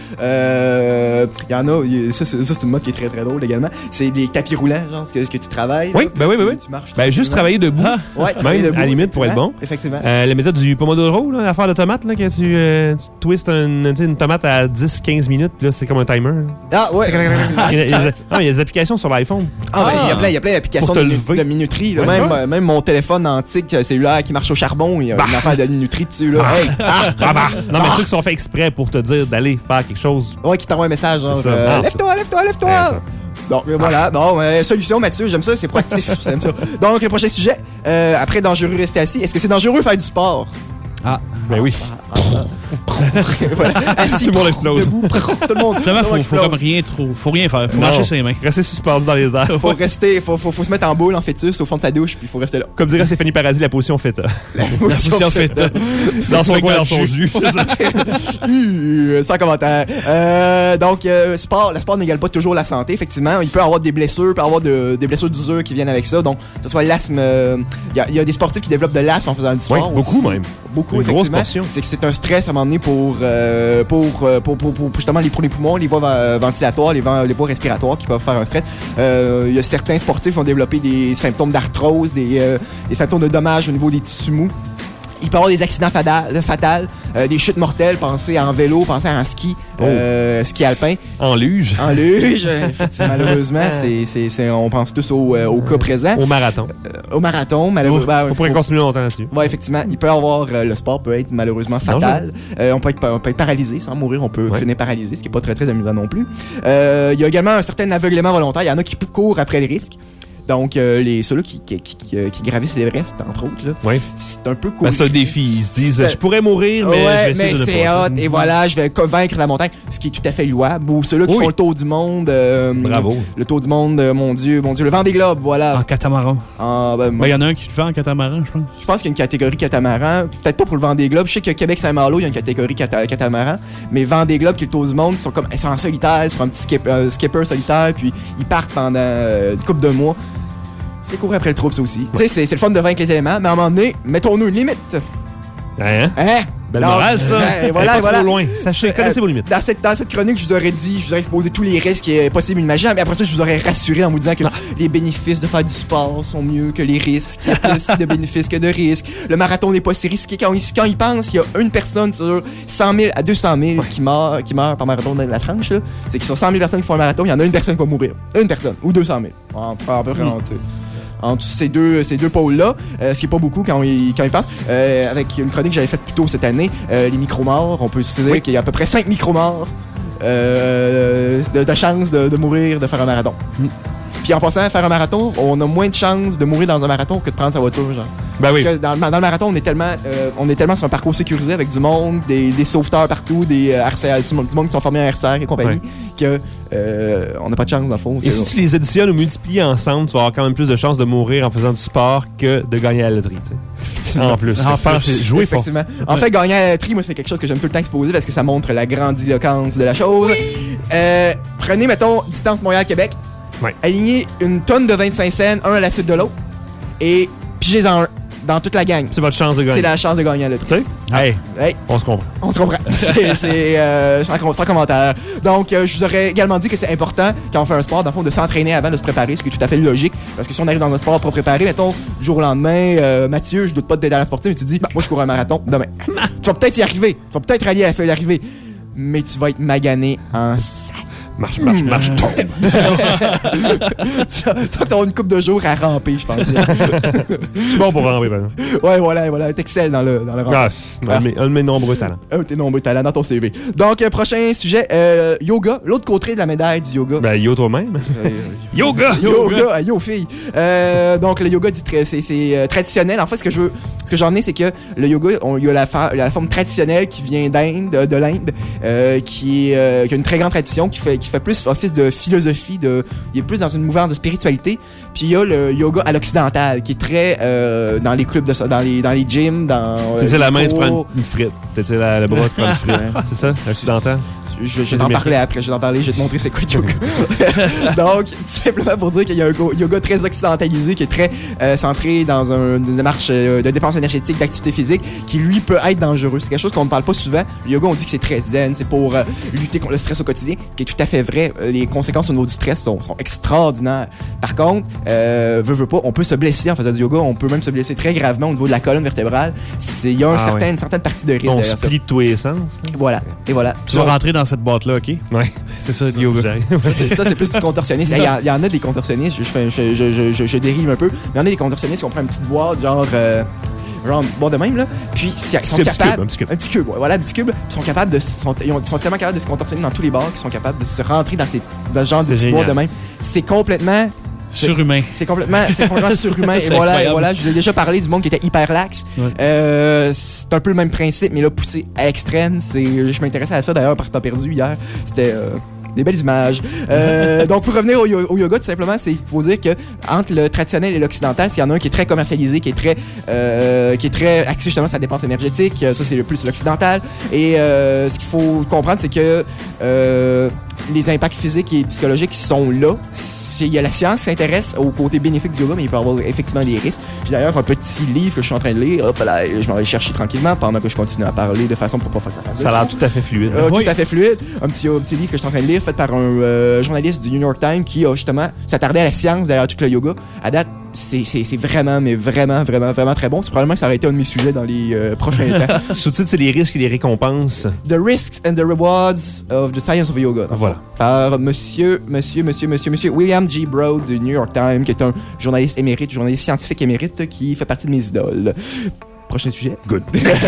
Il y en a, ça c'est une mode qui est très très drôle également. C'est des tapis roulants, genre que tu travailles. Oui, là, oui. Tu marches. Juste travailler debout. Ouais, travailler debout. À la limite pour être bon. Effectivement. La méthode du pomodoro, là, l'affaire de tomate, là, que tu twists une tomate à 10-15 minutes, puis là, c'est comme un timer. Ah, ouais. Il y a des applications sur l'iPhone. Il y a plein d'applications de minuterie. Là. Ouais, même mon téléphone antique cellulaire qui marche au charbon, il y a une affaire de minuterie dessus. Là. Non, mais ceux qui sont faits exprès pour te dire d'aller faire quelque chose. Ouais, qui t'envoie un message genre lève-toi. Donc voilà, solution Mathieu, j'aime ça, c'est proactif. J'aime ça. Donc, prochain sujet. Après, dangereux rester assis. Est-ce que c'est dangereux faire du sport? Ah, ben oui. Voilà. Assis, tout le monde explose. Debout, tout le monde. Vraiment, faut rien faire. Faut marcher ses mains. Rester suspendu dans les airs. Faut se mettre en boule, en fêtus, au fond de sa douche, puis il faut rester là. Comme dirait Stéphanie Paradis, la potion feta. La potion feta. Dans son coin, dans son jus. Sans commentaire. Donc, le sport n'égale pas toujours la santé, effectivement. Il peut y avoir des blessures, il peut y avoir des blessures d'usure qui viennent avec ça. Donc, que ce soit l'asthme. Il y a des sportifs qui développent de l'asthme en faisant du sport. Oui, beaucoup même. Beaucoup, effectivement. C'est que c'est un stress à un moment donné pour justement pour les poumons, les voies ventilatoires, les voies respiratoires qui peuvent faire un stress. Il y a certains sportifs qui ont développé des symptômes d'arthrose, des symptômes de dommages au niveau des tissus mous. Il peut y avoir des accidents fatals, des chutes mortelles, pensez en vélo, pensez en ski, ski alpin. En luge. En luge, malheureusement, on pense tous au cas présent. Au marathon. Au marathon, malheureusement. On pourrait continuer longtemps là-dessus. Oui, effectivement. Il peut y avoir, le sport peut être malheureusement fatal. On peut être paralysé sans mourir, on peut finir paralysé, ce qui n'est pas très très amusant non plus. Il y a également un certain aveuglement volontaire. Il y en a qui courent après le risque. Donc, ceux-là qui gravissent l'Everest, entre autres, là, c'est un peu cool. C'est un défi. Ils se disent, je pourrais mourir, mais je vais essayer de ne pas. C'est hot, et voilà, je vais vaincre la montagne, ce qui est tout à fait louable. Ou ceux-là qui font le tour du monde. Bravo. Le tour du monde, mon Dieu, le Vendée Globe, voilà. En catamaran. Il y en a un qui le fait en catamaran, je pense. Je pense qu'il y a une catégorie catamaran. Peut-être pas pour le Vendée Globe. Je sais que Québec-Saint-Malo, il y a une catégorie catamaran. Mais Vendée Globe, qui est le tour du monde, ils sont en solitaire, sur un petit skipper solitaire, puis ils partent pendant une couple de mois. C'est courir après le troupe, ça aussi. Tu sais, c'est le fun de vaincre les éléments, mais à un moment donné, mettons-nous une limite. Belle morale, ça. Voilà. Trop loin. Connaissez vos limites. Dans cette chronique, je vous aurais exposé tous les risques possibles et imaginables. Mais après ça, je vous aurais rassuré en vous disant que les bénéfices de faire du sport sont mieux que les risques. Il y a plus de bénéfices que de risques. Le marathon n'est pas si risqué. Quand ils pensent, il y a une personne sur 100 000 à 200 000 qui meurt par marathon dans la tranche. C'est qu'ils sont 100 000 personnes qui font un marathon, il y en a une personne qui va mourir. Une personne. Ou 200 000. À peu près entre ces deux pôles-là, ce qui n'est pas beaucoup quand ils passent. Avec une chronique que j'avais faite plus tôt cette année, les micro-morts, on peut se dire qu'il y a à peu près 5 micro-morts de chances de mourir, de faire un marathon. Puis en passant à faire un marathon, on a moins de chances de mourir dans un marathon que de prendre sa voiture, genre. Ben Parce oui. que dans le marathon, on est tellement sur un parcours sécurisé avec du monde, des sauveteurs partout, des RCR, du monde qui sont formés en RCR et compagnie, que on n'a pas de chance dans le fond. Et si tu les additionnes ou multiplies ensemble, tu vas avoir quand même plus de chances de mourir en faisant du sport que de gagner à la loterie, tu sais. En plus. Jouer fort. Effectivement. En fait, gagner à la loterie, moi, c'est quelque chose que j'aime tout le temps exposer parce que ça montre la grandiloquence de la chose. Prenez, mettons, distance Montréal-Québec. Ouais. Alignez une tonne de 25 cents, un à la suite de l'autre, et pigez-en un dans toute la gang. C'est votre chance de gagner. C'est la chance de gagner à la Tu loterie. sais? Hey, Hey, on se comprend. on se comprend. C'est sans commentaire. Donc, je vous aurais également dit que c'est important, quand on fait un sport, dans le fond, de s'entraîner avant de se préparer, ce qui est tout à fait logique. Parce que si on arrive dans un sport pas préparé, mettons, jour au lendemain, Mathieu, je doute pas de t'aider à la sportive, mais tu te dis, moi, je cours un marathon demain. Tu vas peut-être y arriver. Tu vas peut-être rallier à la feuille d'arrivée. Mais tu vas être magané en sac. Marche. Tu vas avoir une couple de jours à ramper, je pense. Je suis bon pour rentrer, par exemple. Ouais, voilà. T'excelles dans le rampage. Un de mes nombreux talents. Tes nombreux talents dans ton CV. Donc, prochain sujet, yoga. L'autre côté de la médaille du yoga. Ben, yo toi-même. Yoga! Yo fille. Donc le yoga c'est traditionnel. En fait, ce que j'en ai, c'est que le yoga, il y a la forme traditionnelle qui vient de l'Inde, qui a une très grande tradition, qui fait plus office de philosophie, il est plus dans une mouvance de spiritualité. Puis il y a le yoga à l'occidental, qui est très dans les clubs dans les gyms, dans T'étires la main, les tu cours. prends une frite. T'étires le bras, tu prends une frite. C'est ça? Occidental? Je vais t'en parler après, je vais te montrer c'est quoi le yoga. Donc, tout simplement pour dire qu'il y a un yoga très occidentalisé qui est très centré dans une démarche de dépense énergétique, d'activité physique, qui lui peut être dangereux. C'est quelque chose qu'on ne parle pas souvent. Le yoga, on dit que c'est très zen, c'est pour lutter contre le stress au quotidien, ce qui est tout à fait vrai. Les conséquences au niveau du stress sont extraordinaires. Par contre, veut pas, on peut se blesser en faisant du yoga, on peut même se blesser très gravement au niveau de la colonne vertébrale. Il y a une certaine partie de risque On derrière se ça. plie de tous les sens. Et voilà. Tu vas rentrer dans cette boîte-là, OK? Ouais. C'est ça, le yoga. Ça, c'est plus du contorsionniste. Il y en a des contorsionnistes, je dérive un peu, mais il y en a des contorsionnistes qui ont pris une petite boîte, genre une petite boîte de même, là. Puis, ils sont capables. Un petit cube. Un petit cube, ouais, voilà, un petit cube. Ils sont capables ils sont tellement capables de se contorsionner dans tous les bars qu'ils sont capables de se rentrer dans ce genre de petite boîte de même. C'est complètement. Surhumain. C'est complètement surhumain. C'est et voilà, incroyable. je vous ai déjà parlé du monde qui était hyper lax. Ouais. C'est un peu le même principe, mais là, poussé à l'extrême. Je m'intéressais à ça d'ailleurs par Temps perdu hier. C'était des belles images. Donc, pour revenir au yoga, tout simplement, il faut dire que entre le traditionnel et l'occidental, s'il y en a un qui est très commercialisé, qui est très axé justement sur la dépense énergétique, ça, c'est le plus l'occidental. Et ce qu'il faut comprendre, c'est que les impacts physiques et psychologiques sont là. Il y a la science qui s'intéresse au côté bénéfique du yoga, mais il peut y avoir effectivement des risques. J'ai d'ailleurs un petit livre que je suis en train de lire. Hop là, je m'en vais chercher tranquillement pendant que je continue à parler de façon pour pas faire Ça a l'air tout à fait fluide. tout à fait fluide. Un petit livre que je suis en train de lire, fait par un journaliste du New York Times qui a justement s'attardé à la science derrière tout le yoga. À date, c'est vraiment, mais vraiment très bon. C'est probablement que ça aurait été un de mes sujets dans les prochains temps. Sous-titre, c'est les risques et les récompenses. The Risks and the Rewards of the Science of Yoga. Voilà. Par monsieur William G. Broad du New York Times, qui est un journaliste scientifique émérite qui fait partie de mes idoles. Prochain sujet. Good.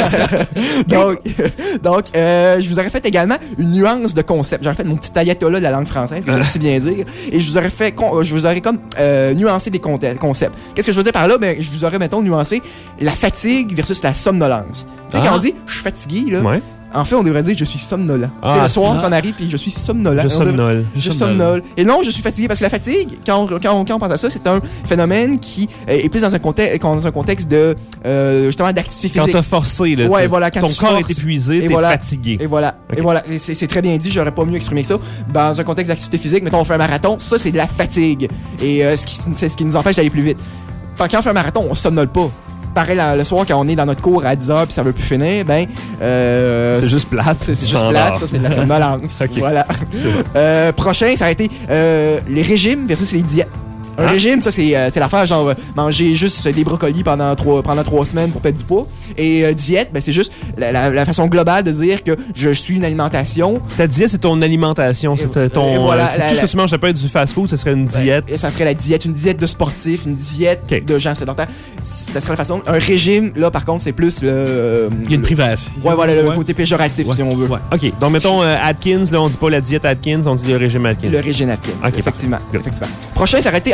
donc, je vous aurais fait également une nuance de concept. J'aurais fait mon petit ayatollah de la langue française, que j'aime si bien dire, et je vous aurais comme nuancé des concepts. Qu'est-ce que je veux dire par là? Ben, je vous aurais, mettons, nuancé la fatigue versus la somnolence. Tu sais, quand on dit « je suis fatigué », là, Ouais. en fait, on devrait dire « je suis somnolent ». Tu sais, le soir, quand on arrive, puis « je suis somnolent ». Je somnole. Je somnole. Et non, je suis fatigué parce que la fatigue, quand on pense à ça, c'est un phénomène qui est plus dans un contexte de justement d'activité Quand physique. t'as forcé, là, Ouais, voilà, quand ton tu corps forces. est épuisé, Et t'es voilà. fatigué. Et voilà. Ok. Et voilà. Et c'est très bien dit, j'aurais pas mieux exprimé que ça. Dans un contexte d'activité physique, mettons on fait un marathon, ça c'est de la fatigue. Et c'est ce qui nous empêche d'aller plus vite. Quand on fait un marathon, on somnole pas. Pareil le soir quand on est dans notre cours à 10h puis ça veut plus finir, ben C'est juste plate. c'est juste plate, ça c'est de la somnolence. Ok. Voilà. Prochain, ça a été les régimes versus les diètes. Un régime, ça, c'est l'affaire, genre, manger juste des brocolis pendant 3 semaines pour perdre du poids. Et diète, ben, c'est juste la façon globale de dire que je suis une alimentation. Ta diète, c'est ton alimentation. C'est ton. et voilà, c'est tout ce que tu manges, ça peut être du fast-food, ça serait une diète. Et ça serait la diète, une diète de sportifs, une diète Ok. de gens sédentaires. Ça serait la façon. Un régime, là, par contre, c'est plus le. Il y a une privation. Ouais, voilà, le côté péjoratif, si on veut. Ouais. OK. Donc, mettons Atkins, là, on dit pas la diète Atkins, on dit le régime Atkins. Le régime Atkins. Ok, effectivement. Good. Effectivement. Prochain, ça aurait été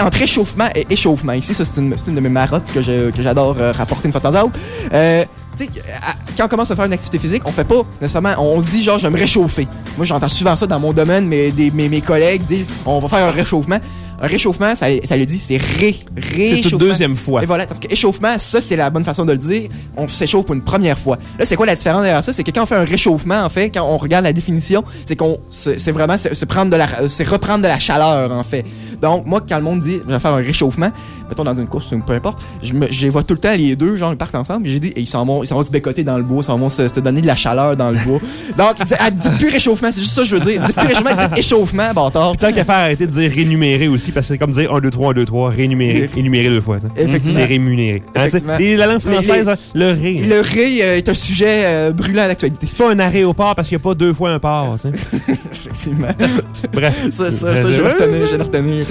entre réchauffement et échauffement. Ici, ça, c'est une de mes marottes que j'adore rapporter une fois de temps à autre. Tu sais, quand on commence à faire une activité physique, on fait pas nécessairement, on se dit genre je vais me réchauffer. Moi, j'entends souvent ça dans mon domaine, mais mes collègues disent on va faire un réchauffement. Un réchauffement, ça le dit, c'est réchauffement. C'est une deuxième fois. Et voilà, parce que échauffement, ça, c'est la bonne façon de le dire. On s'échauffe pour une première fois. Là, c'est quoi la différence derrière ça? C'est que quand on fait un réchauffement, en fait, quand on regarde la définition, c'est c'est vraiment c'est reprendre de la chaleur, en fait. Donc, moi, quand le monde dit, je vais faire un réchauffement, mettons dans une course, peu importe, je les vois tout le temps, les deux, genre, ils partent ensemble, j'ai dit, ils s'en vont se bécoter dans le bois, ils s'en vont se donner de la chaleur dans le bois. Donc, dites plus réchauffement, c'est juste ça que je veux dire. Dites plus réchauffement, dites échauffement, bâtard. Tant qu'à faire arrêter de dire rémunérer aussi, parce que c'est comme dire 1, 2, 3, 1, 2, 3, rémunérer, énumérer 2 fois. Effectivement. C'est rémunérer. Effectivement. Et la langue française, le ré. Le ré est un sujet brûlant d'actualité. C'est pas un aéroport parce qu'il n'y a pas 2 fois un port, tu sais. Effectivement. Bref. Ça, je vais le retenir.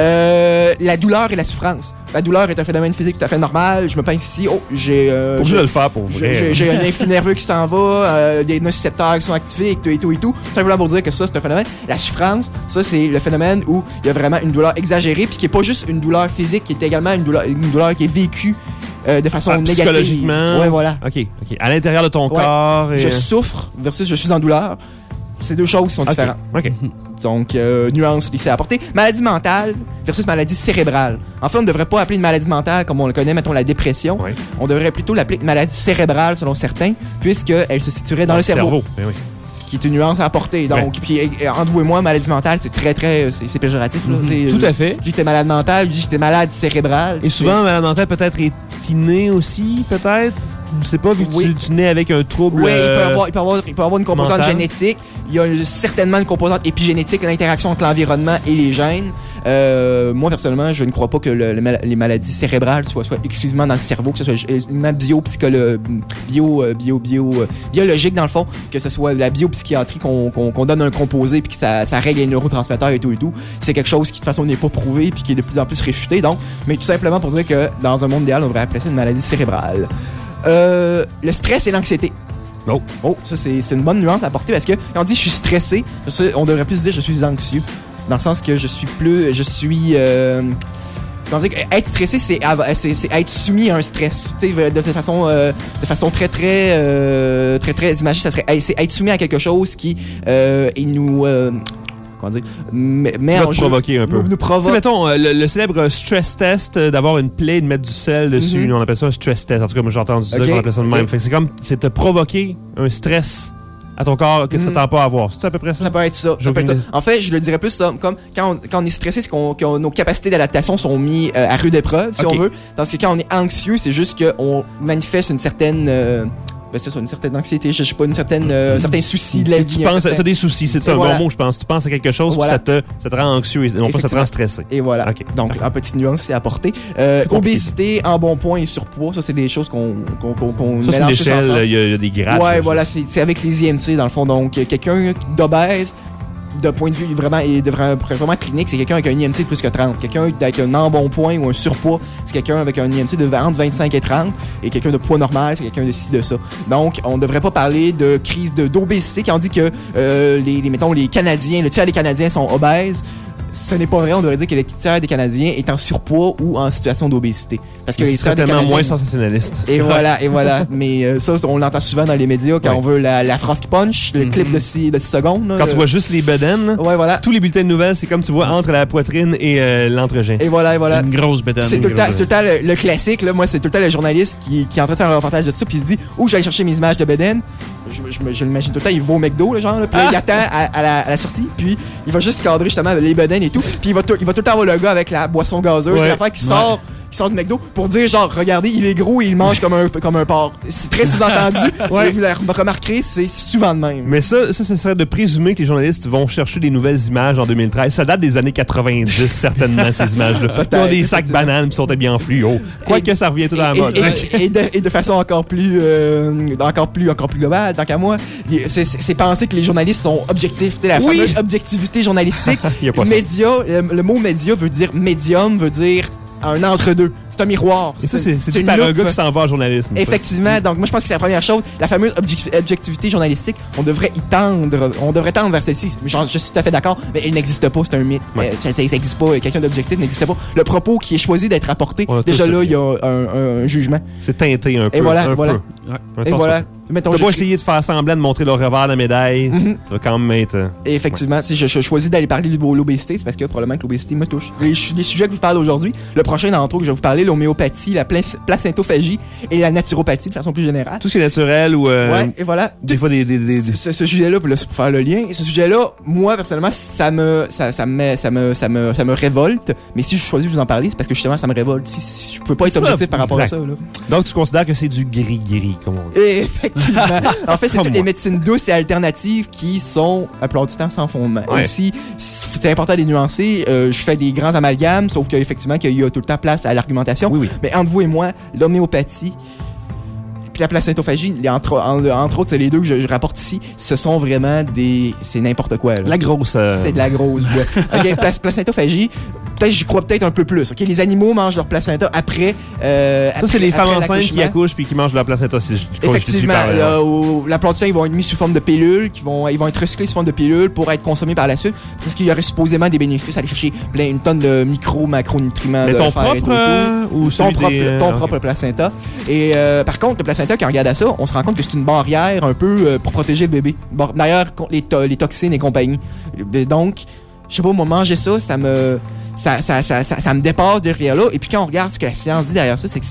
La douleur et la souffrance. La douleur est un phénomène physique tout à fait normal. Je me pince ici. J'ai le faire pour vrai. J'ai un influx nerveux qui s'en va, des nocicepteurs qui sont activés, et tout. Simplement pour dire que ça, c'est un phénomène. La souffrance, ça, c'est le phénomène où il y a vraiment une douleur exagérée, puis qui est pas juste une douleur physique, qui est également une douleur qui est vécue de façon négative. Psychologiquement. Ouais, voilà. OK. À l'intérieur de ton corps. Je souffre versus je suis en douleur. C'est deux choses qui sont différentes. OK. Donc, nuance lycée à apporter. Maladie mentale versus maladie cérébrale. En fait, on ne devrait pas appeler une maladie mentale comme on le connaît, mettons la dépression. Oui. On devrait plutôt l'appeler maladie cérébrale selon certains, puisqu'elle se situerait dans le cerveau. Ben oui. Ce qui est une nuance à apporter. Donc, puis entre vous et moi, maladie mentale, c'est c'est péjoratif. Là. Tout à fait. J'étais malade mentale, j'étais malade cérébrale. Et souvent, malade mentale peut-être est innée aussi, peut-être. Je sais pas, vu que tu nais avec un trouble. Oui, il peut avoir une composante mentale. Génétique. Il y a certainement une composante épigénétique, l'interaction entre l'environnement et les gènes. Moi, personnellement, je ne crois pas que les maladies cérébrales soient exclusivement dans le cerveau, que ce soit biologique, dans le fond, que ce soit la biopsychiatrie qu'on donne un composé puis que ça règle les neurotransmetteurs et tout. C'est quelque chose qui, de toute façon, n'est pas prouvé puis qui est de plus en plus réfuté. Donc, mais tout simplement pour dire que dans un monde idéal, on devrait appeler ça une maladie cérébrale. Le stress et l'anxiété. Oh, ça, c'est une bonne nuance à apporter parce que quand on dit je suis stressé, on devrait plus dire je suis anxieux. Dans le sens que comment dire, être stressé, c'est être soumis à un stress. Tu sais, de façon très imagée, ça serait être soumis à quelque chose qui nous comment dire, mais en jeu, provoquer un peu. Nous provoque. Tu sais, mettons, le célèbre stress test, d'avoir une plaie, de mettre du sel dessus, on appelle ça un stress test. En tout cas, moi, j'ai entendu ça qu'on appelle ça de même. Fait que c'est te provoquer un stress à ton corps que tu t'attends pas à avoir. C'est à peu près ça? Ça peut être ça. En fait, je le dirais plus ça, comme quand on est stressé, c'est que nos capacités d'adaptation sont mises à rude épreuve, si on veut. Tandis que quand on est anxieux, c'est juste qu'on manifeste une certaine... c'est ça, une certaine anxiété, je sais pas, un certain souci de la vie. T'as des soucis, c'est ça un bon mot, je pense. Tu penses à quelque chose, puis ça te rend anxieux, et non pas ça te rend stressé. Et voilà. Okay. Donc, en petite nuance, c'est apporté. Obésité, embonpoint et surpoids, ça, c'est des choses qu'on mélange tous ensemble. Il y a des grades. Ouais, voilà, c'est avec les IMC, dans le fond. Donc, quelqu'un d'obèse, d'un point de vue vraiment clinique, c'est quelqu'un avec un IMC de plus que 30. Quelqu'un avec un embonpoint ou un surpoids, c'est quelqu'un avec un IMC de entre 25 et 30. Et quelqu'un de poids normal, c'est quelqu'un de ci, de ça. Donc, on ne devrait pas parler de crise d'obésité quand on dit que les Canadiens, le tiers des Canadiens sont obèses. Ce n'est pas vrai, on devrait dire que le tiers des Canadiens est en surpoids ou en situation d'obésité. Parce que les tiers des Canadiens... moins sensationnaliste. Et voilà. Mais ça, on l'entend souvent dans les médias quand on veut la phrase qui punch, le clip de 6 secondes. Là, quand tu vois juste les bedaines, tous les bulletins de nouvelles, c'est comme tu vois entre la poitrine et l'entregin. Et voilà. Une grosse bedaine. C'est tout le temps le classique. Là. Moi, c'est tout le temps le journaliste qui est en train de faire un reportage de ça, puis il se dit « Où je vais aller chercher mes images de bedaine? » Je l'imagine tout le temps, il va au McDo, là, genre, là, puis là, il attend à la sortie, puis il va juste cadrer justement les bedaines et tout, puis il va tout le temps voir le gars avec la boisson gazeuse, c'est l'affaire qui sort du McDo pour dire genre regardez, il est gros et il mange comme un porc. C'est très sous-entendu. Vous le remarquerez, c'est souvent de même. Mais ça serait de présumer que les journalistes vont chercher des nouvelles images en 2013. Ça date des années 90 certainement, ces images-là. Ils ont des sacs bananes qui sont habillés en fluo. Quoique ça revient tout à la mode. Et de façon encore plus globale, tant qu'à moi, c'est penser que les journalistes sont objectifs. Tu sais, la fameuse objectivité journalistique. Le mot média veut dire médium, veut dire un entre-deux. c'est un miroir. Et ça, c'est une par un loupe. gars qui s'en va en journalisme. Effectivement. Donc, moi, je pense que c'est la première chose. La fameuse objectivité journalistique, on devrait y tendre. On devrait tendre vers celle-ci. Je suis tout à fait d'accord, mais elle n'existe pas. C'est un mythe. Ouais. Ça n'existe pas. Quelqu'un d'objectif n'existe pas. Le propos qui est choisi d'être rapporté, déjà là, il y a un jugement. C'est teinté un peu. Et voilà, un voilà. peu. Et voilà. Mettons, T'as pas essayé de faire semblant de montrer le revers de la médaille. Ça va quand même être... Et effectivement, si je choisis d'aller parler de l'obésité, c'est parce que probablement que l'obésité me touche. Les sujets que je vous parle aujourd'hui, le prochain d'entre eux que je vais vous parler, l'homéopathie, la placentophagie et la naturopathie de façon plus générale. Tout ce qui est naturel ou... Ouais, et voilà. Des fois, des... Ce sujet-là, pour faire le lien, ce sujet-là, moi, personnellement, ça me révolte. Mais si je choisis de vous en parler, c'est parce que justement, ça me révolte. Si je peux pas être objectif par rapport à ça, là. Donc, tu considères que c'est du gris-gris, comme on dit. Et effectivement. En fait, c'est toutes les médecines douces et alternatives qui sont, la plupart du temps, sans fondement. Ouais. Aussi, c'est important de les nuancer. Je fais des grands amalgames, sauf qu'effectivement, qu'il y a tout le temps place à l'argumentation. Oui, oui. Mais entre vous et moi, l'homéopathie puis la placentophagie, entre autres, c'est les deux que je rapporte ici, ce sont vraiment c'est n'importe quoi. Là. La grosse... C'est de la grosse boîte. OK, placentophagie, peut-être j'y crois peut-être un peu plus. OK, les animaux mangent leur placenta après... ça, c'est les femmes enceintes qui l'accouchement. accouchent puis qui mangent leur placenta. Si Effectivement, la plupart du temps, ils vont être mis sous forme de pilules, ils vont être recyclés sous forme de pilules pour être consommés par la suite, parce qu'il y aurait supposément des bénéfices à aller chercher une tonne de macronutriments, mais de ton fer propre, et tout. ou ton okay. propre placenta. Et par contre, le placenta, quand on regarde à ça, on se rend compte que c'est une barrière un peu pour protéger le bébé. D'ailleurs, contre les toxines et compagnie. Donc, je sais pas, moi, manger ça, ça me dépasse derrière là. Et puis quand on regarde ce que la science dit derrière ça, c'est que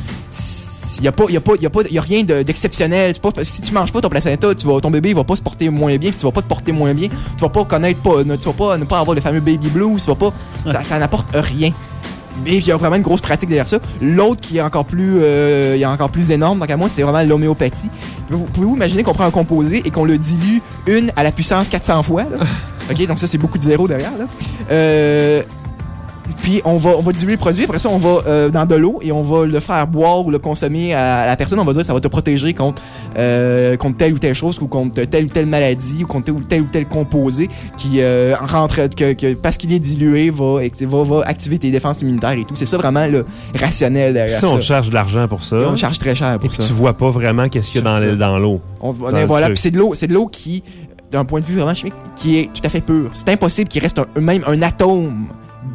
il y a rien d'exceptionnel. C'est pas, si tu manges pas ton placenta, ton bébé il va pas se porter moins bien, tu vas pas te porter moins bien, tu vas pas connaître tu vas pas avoir le fameux baby blues, ça n'apporte rien. Et il y a vraiment une grosse pratique derrière ça. L'autre qui est encore plus énorme, donc à moi, c'est vraiment l'homéopathie. Pouvez-vous imaginer qu'on prend un composé et qu'on le dilue 1 à la puissance 400 fois, là? OK, donc ça, c'est beaucoup de zéros derrière, là. Puis on va diluer le produit, après ça on va dans de l'eau et on va le faire boire ou le consommer à la personne. On va dire que ça va te protéger contre telle ou telle chose ou contre telle ou telle maladie ou contre tel ou tel composé qui rentre, parce qu'il est dilué va activer tes défenses immunitaires et tout. C'est ça vraiment le rationnel derrière ça. On charge de l'argent pour ça. Et on charge très cher pour ça. Et tu vois pas vraiment qu'est-ce qu'il y a dans l'eau. Voilà, puis c'est de l'eau qui, d'un point de vue vraiment chimique, qui est tout à fait pure. C'est impossible qu'il reste même un atome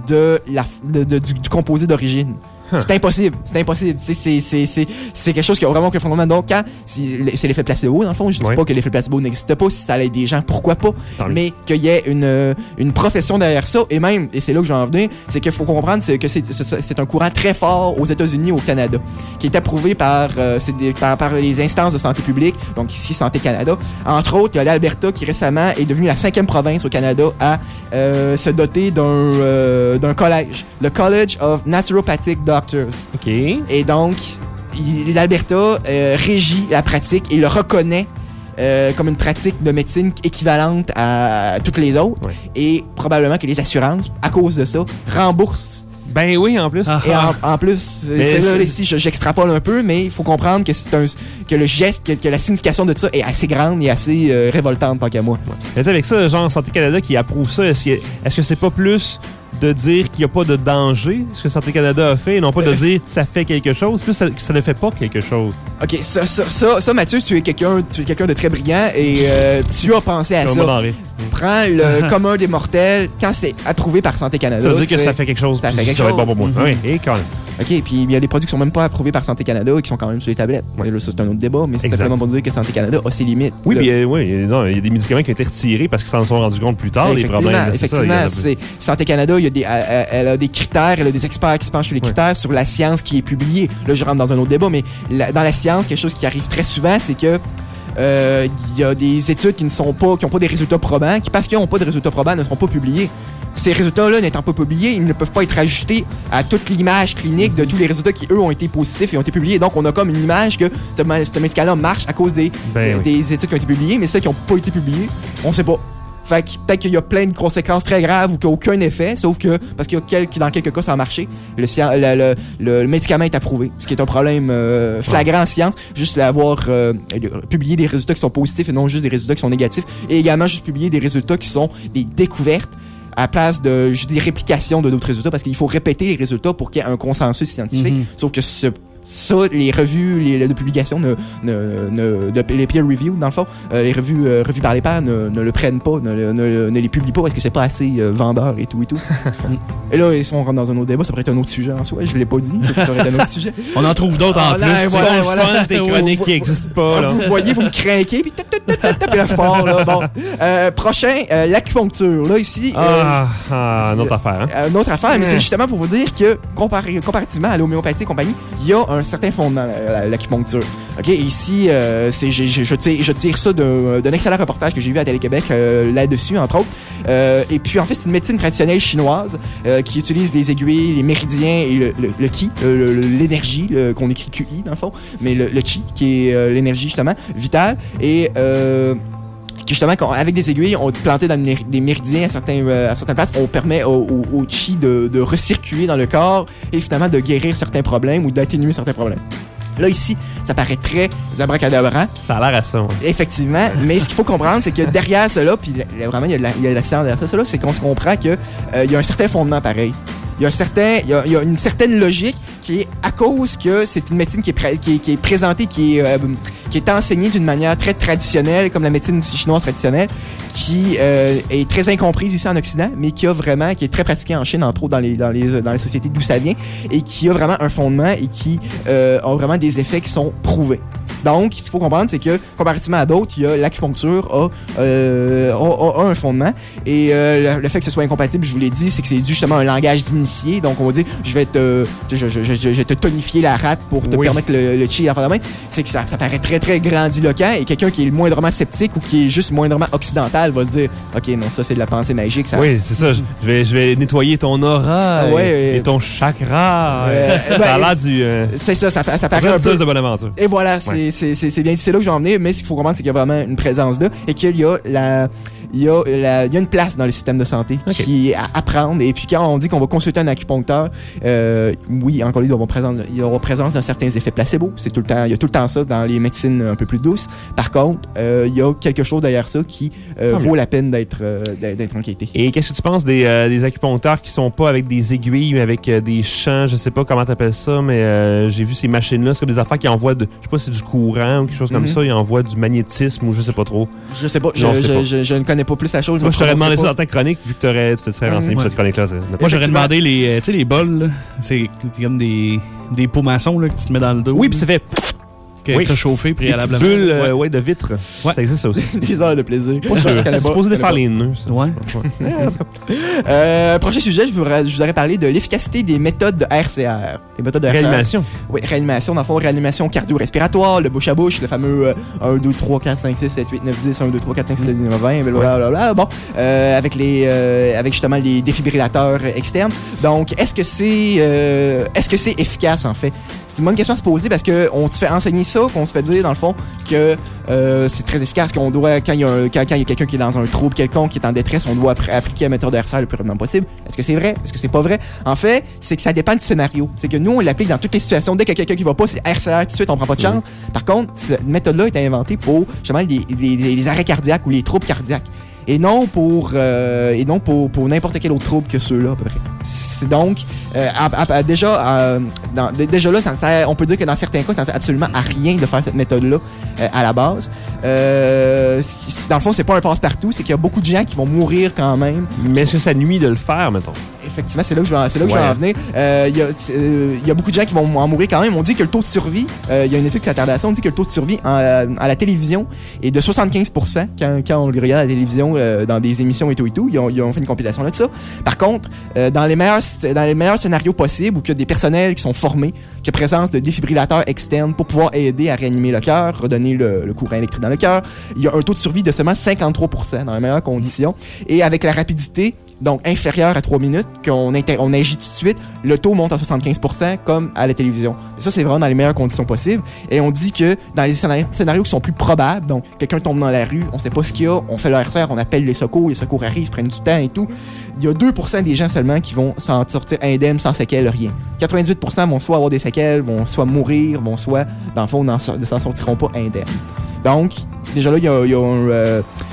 du composé d'origine. C'est impossible. C'est quelque chose qui a vraiment aucun fondement. Donc, c'est l'effet placebo, dans le fond. Je dis pas que l'effet placebo n'existe pas. Si ça aide des gens, pourquoi pas? Mais qu'il y ait une profession derrière ça. Et c'est là que je vais en venir, c'est qu'il faut comprendre que c'est un courant très fort aux États-Unis et au Canada, qui est approuvé par les instances de santé publique, donc ici Santé Canada. Entre autres, il y a l'Alberta qui récemment est devenue la 5e province au Canada à se doter d'un collège, le College of Naturopathic Doctors. OK. Et donc, l'Alberta régit la pratique et le reconnaît comme une pratique de médecine équivalente à toutes les autres. Ouais. Et probablement que les assurances, à cause de ça, remboursent. Ben oui, en plus. Et en plus, c'est là ici, j'extrapole un peu, mais il faut comprendre que que le geste, que la signification de ça est assez grande et assez révoltante, tant qu'à moi. Ouais. Mais avec ça, genre Santé Canada qui approuve ça, est-ce que c'est pas plus de dire qu'il n'y a pas de danger, ce que Santé Canada a fait, et non pas de dire ça fait quelque chose, plus ça ne fait pas quelque chose. OK, ça Mathieu, tu es quelqu'un de très brillant et tu as pensé à ça. Prends le commun des mortels, quand c'est approuvé par Santé Canada. Ça veut dire que ça fait quelque chose. Ça fait quelque chose. Va être bon pour moi. Oui, et quand même. OK, puis il y a des produits qui sont même pas approuvés par Santé Canada et qui sont quand même sur les tablettes. Ouais. Là, ça, c'est un autre débat, mais c'est simplement pour dire que Santé Canada a ses limites. Oui, puis il y a des médicaments qui ont été retirés parce qu'ils s'en sont rendus compte plus tard, les problèmes. Effectivement, Santé Canada, elle a des critères, elle a des experts qui se penchent sur les critères, sur la science qui est publiée. Là, je rentre dans un autre débat, mais dans la science, quelque chose qui arrive très souvent, c'est que il y a des études qui n'ont pas des résultats probants, qui, parce qu'ils n'ont pas de résultats probants, ne seront pas publiés. Ces résultats-là n'étant pas publiés, ils ne peuvent pas être ajustés à toute l'image clinique de tous les résultats qui, eux, ont été positifs et ont été publiés. Donc, on a comme une image que ce médicament marche à cause des études qui ont été publiées, mais celles qui n'ont pas été publiées, on ne sait pas. Fait que peut-être qu'il y a plein de conséquences très graves ou qu'il n'y a aucun effet, sauf que, parce que dans quelques cas, ça a marché, le médicament est approuvé, ce qui est un problème flagrant en science, juste d'avoir publié des résultats qui sont positifs et non juste des résultats qui sont négatifs, et également juste publier des résultats qui sont des découvertes. à la place de juste des réplications de d'autres résultats, parce qu'il faut répéter les résultats pour qu'il y ait un consensus scientifique. Sauf que ça, les revues de publication, les peer review, dans le fond, les revues par les pairs ne le prennent pas, ne les publient pas parce que c'est pas assez vendeur et tout. Et là, si on rentre dans un autre débat, ça pourrait être un autre sujet en soi. Je l'ai pas dit, ça aurait été un autre sujet. On en trouve d'autres en plus. Voilà. Des chroniques qui n'existent pas. Là. Vous voyez, vous me craquez, puis puis là, je pars, là. Bon. Prochain, l'acupuncture. Là, ici... une autre affaire. Hein? Une autre affaire, mais c'est justement pour vous dire que, comparativement à l'homéopathie et compagnie, il y a un certain fondement, l'acupuncture. OK? Et ici, je tire ça d'un excellent reportage que j'ai vu à Télé-Québec là-dessus, entre autres. Et puis, en fait, c'est une médecine traditionnelle chinoise qui utilise les aiguilles, les méridiens et le qi, l'énergie, qu'on écrit QI, dans le fond, mais le qi, qui est l'énergie, justement, vitale. Et... justement, avec des aiguilles, on plantait dans des méridiens à certaines places, on permet au chi de recirculer dans le corps et finalement de guérir certains problèmes ou d'atténuer certains problèmes. Là, ici, ça paraît très abracadabrant. Ça a l'air à ça. Ouais. Effectivement. Mais ce qu'il faut comprendre, c'est que derrière cela, puis vraiment, il y a de la science derrière ça, c'est qu'on se comprend qu'il y a un certain fondement pareil. Il y a une certaine logique qui est à cause que c'est une médecine qui est présentée, qui est enseignée d'une manière très traditionnelle, comme la médecine chinoise traditionnelle, qui est très incomprise ici en Occident, mais qui est très pratiquée en Chine, entre autres dans les sociétés d'où ça vient, et qui a vraiment un fondement et qui a vraiment des effets qui sont prouvés. Donc, ce qu'il faut comprendre, c'est que, comparativement à d'autres, l'acupuncture a un fondement. Et le fait que ce soit incompatible, je vous l'ai dit, c'est que c'est dû justement à un langage d'initié. Donc, on va dire, je vais te tonifier la rate pour te permettre le chi à faire la main. C'est que ça paraît très, très grandiloquent. Et quelqu'un qui est moindrement sceptique ou qui est juste moindrement occidental va se dire, OK, non, ça, c'est de la pensée magique. Ça... Oui, c'est ça. Je vais nettoyer ton aura et ton chakra. Ça a l'air du... c'est ça paraît un peu... de Bonaventure. Et voilà, c'est bien, c'est là que je vais en venir, mais ce qu'il faut comprendre, c'est qu'il y a vraiment une présence là et qu'il y a il y a une place dans le système de santé qui est à prendre. Et puis quand on dit qu'on va consulter un acupuncteur, oui, encore il y aura présence d'un certain effet placebo. C'est tout le temps, il y a tout le temps ça dans les médecines un peu plus douces. Par contre, il y a quelque chose derrière ça qui vaut la peine d'être enquêté. Et qu'est-ce que tu penses des acupuncteurs qui sont pas avec des aiguilles, mais avec des champs, je sais pas comment t'appelles ça, mais j'ai vu ces machines-là, c'est comme des affaires qui envoient je sais pas si c'est du courant ou quelque chose comme ça, ils envoient du magnétisme ou je sais pas trop. Je sais pas, je ne connais pas plus la chose. Moi, je t'aurais demandé ça dans ta chronique, vu que tu te serais renseigné sur cette chronique-là. Moi, j'aurais demandé les bols, là. C'est comme des pots maçons là, que tu te mets dans le dos. Oui, puis ça fait... Ça chauffé préalablement. Des bulles de vitre. Ouais. Ça existe ça aussi. Des heures de plaisir. C'est supposé de faire les nœuds. Ça. Ouais. Prochain sujet, je vous aurais parlé de l'efficacité des méthodes de RCR. Les méthodes de RCR. Réanimation. Oui, réanimation. Dans le fond, réanimation cardio-respiratoire, le bouche à bouche, le fameux 1, 2, 3, 4, 5, 6, 7, 8, 9, 10, 1, 2, 3, 4, 5, 6, 7, 8, 9, 20, blablabla. Bon, avec justement les défibrillateurs externes. Donc, est-ce que c'est efficace, en fait? C'est une bonne question à se poser parce qu'on se fait enseigner ça, qu'on se fait dire, dans le fond, que c'est très efficace, qu'on doit, quand il y a quelqu'un qui est dans un trouble quelconque, qui est en détresse, on doit appliquer la méthode RCR le plus rapidement possible. Est-ce que c'est vrai? Est-ce que c'est pas vrai? En fait, c'est que ça dépend du scénario. C'est que nous, on l'applique dans toutes les situations. Dès qu'il y a quelqu'un qui va pas, c'est RCR tout de suite, on prend pas de chance. Par contre, cette méthode-là est inventée pour, justement, les arrêts cardiaques ou les troubles cardiaques. Et non pour n'importe quel autre trouble que ceux-là, à peu près. C'est donc, déjà là, on peut dire que dans certains cas, ça ne sert absolument à rien de faire cette méthode-là à la base. Dans le fond, c'est pas un passe-partout, c'est qu'il y a beaucoup de gens qui vont mourir quand même. Mais est-ce que ça nuit de le faire, mettons? Effectivement, c'est là que je vais en venir. Il y a beaucoup de gens qui vont en mourir quand même. On dit que le taux de survie, il y a une étude qui s'attarde à ça, on dit que le taux de survie à la télévision est de 75% quand on le regarde à la télévision dans des émissions et tout. Ils ont fait une compilation là de ça. Par contre, dans les meilleurs scénarios possibles où il y a des personnels qui sont formés, qu'il y a présence de défibrillateurs externes pour pouvoir aider à réanimer le cœur, redonner le courant électrique dans le cœur, il y a un taux de survie de seulement 53% dans les meilleures conditions. Et avec la rapidité, donc inférieure à 3 minutes, qu'on agit tout de suite, le taux monte à 75% comme à la télévision. Et ça, c'est vraiment dans les meilleures conditions possibles. Et on dit que dans les scénarios qui sont plus probables, donc quelqu'un tombe dans la rue, on sait pas ce qu'il y a, on fait le RCR, on appelle les secours arrivent, prennent du temps et tout. Il y a 2% des gens seulement qui vont s'en sortir indemnes, sans séquelles, rien. 98% vont soit avoir des séquelles, vont soit mourir, vont soit, dans le fond, ne s'en sortiront pas indemnes. Donc, déjà là, il y a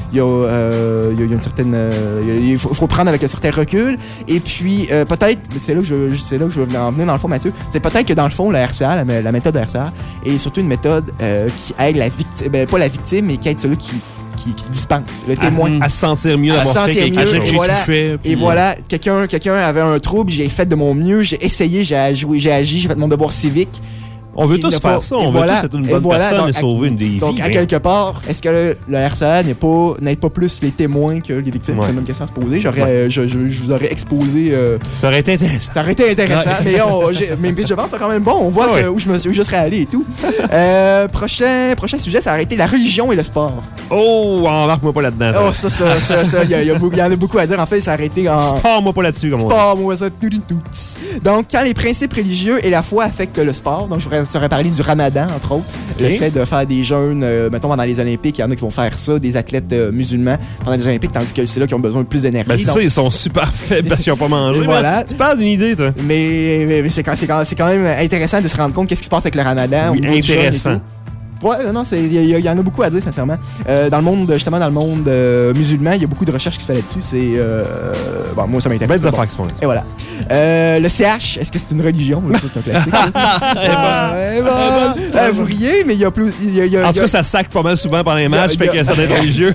il y a une certaine... il faut prendre avec un certain recul. Et puis, peut-être, c'est là que je veux en venir dans le fond, Mathieu, c'est peut-être que dans le fond, la RCA, la méthode de RCA, est surtout une méthode qui aide la victime, pas la victime, mais qui aide celui qui dispense, le témoin. À se sentir mieux d'avoir fait quelque chose. Et voilà, quelqu'un avait un trouble, j'ai fait de mon mieux, j'ai essayé, j'ai agi, j'ai fait mon devoir civique. On veut tous faire ça, on veut tous être une bonne personne et sauver une des vies. Donc, à quelque part, est-ce que le RCA n'aide pas plus les témoins que les victimes? C'est une bonne question à se poser. Je vous aurais exposé... Ça aurait été intéressant. Ça aurait été intéressant, mais je pense que c'est quand même bon. On voit où je serais allé et tout. Prochain sujet, ça aurait été la religion et le sport. Oh, embarque-moi pas là-dedans. Oh, ça, il y en a beaucoup à dire. En fait, ça aurait été en... Sport-moi pas là-dessus, comme on dit. Sport-moi ça. Donc, quand les principes religieux et la foi affectent le sport, donc je serais parlé du ramadan, entre autres. Okay. Le fait de faire des jeûnes, mettons, pendant les Olympiques, il y en a qui vont faire ça, des athlètes musulmans pendant les Olympiques, tandis que c'est là qui ont besoin de plus d'énergie. Ben, c'est ça, ils sont super faibles parce qu'ils n'ont pas mangé. Voilà. Tu parles d'une idée, toi. Mais c'est quand même intéressant de se rendre compte qu'est-ce qui se passe avec le ramadan. Oui, intéressant. Ouais, non, il y en a beaucoup à dire, sincèrement. Dans le monde musulman, il y a beaucoup de recherches qui se font là-dessus. C'est. Bon, moi, ça m'intéresse. Belles affaires qui se font là-dessus. Et voilà. Le CH, est-ce que c'est une religion? C'est un classique. Vous riez, mais il y a plus. En tout cas, ça sac pas mal souvent pendant les matchs, fait que ça doit être religieux.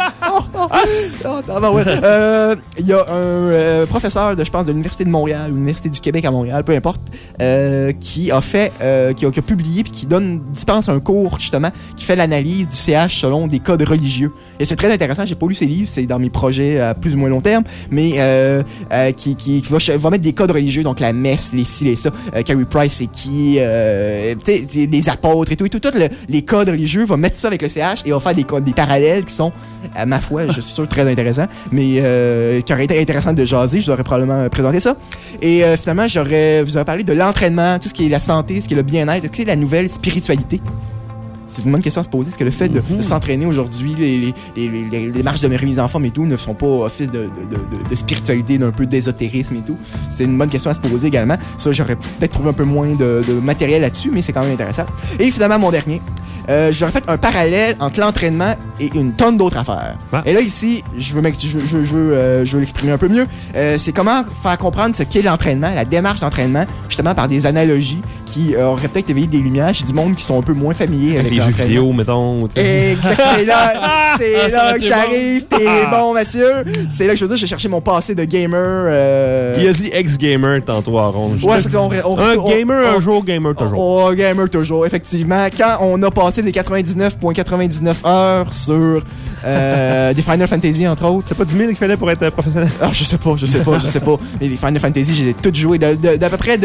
Il y a un professeur de l'Université de Montréal ou l'Université du Québec à Montréal, peu importe, qui a publié puis qui dispense un cours justement qui fait l'analyse du CH selon des codes religieux. Et c'est très intéressant, j'ai pas lu ses livres, c'est dans mes projets à plus ou moins long terme, mais qui va mettre des codes religieux, donc la messe, les ci, les ça, Carey Price c'est qui, les apôtres et tout, les codes religieux, va mettre ça avec le CH et va faire des parallèles qui sont, à ma foi, je suis sûr, très intéressants, mais qui auraient été intéressants de jaser, je vous aurais probablement présenté ça. Et finalement, vous aurais parlé de l'entraînement, tout ce qui est la santé, ce qui est le bien-être, ce qui est la nouvelle spiritualité. C'est une bonne question à se poser. Est-ce que le fait de s'entraîner aujourd'hui, les marches de remise en forme et tout, ne sont pas office de spiritualité, d'un peu d'ésotérisme et tout? C'est une bonne question à se poser également. Ça, j'aurais peut-être trouvé un peu moins de matériel là-dessus, mais c'est quand même intéressant. Et finalement, mon dernier. J'aurais fait un parallèle entre l'entraînement et une tonne d'autres affaires. Ah. Et là, ici, je veux l'exprimer un peu mieux. C'est comment faire comprendre ce qu'est l'entraînement, la démarche d'entraînement, justement par des analogies qui auraient peut-être éveillé des lumières chez du monde qui sont un peu moins familiers avec les jeux vidéo, mettons. Exactement. C'est là que j'arrive. T'es bon, monsieur. C'est là que je veux dire, j'ai cherché mon passé de gamer. Il a dit ex-gamer tantôt à Ronge. Ouais, gamer un jour, gamer toujours. Oh, gamer toujours, effectivement. Quand on a passé des 99,99 heures sur des Final Fantasy, entre autres. C'est pas 10 000 qu'il fallait pour être professionnel? Ah, je sais pas. Mais les Final Fantasy, j'ai toutes joué d'à peu près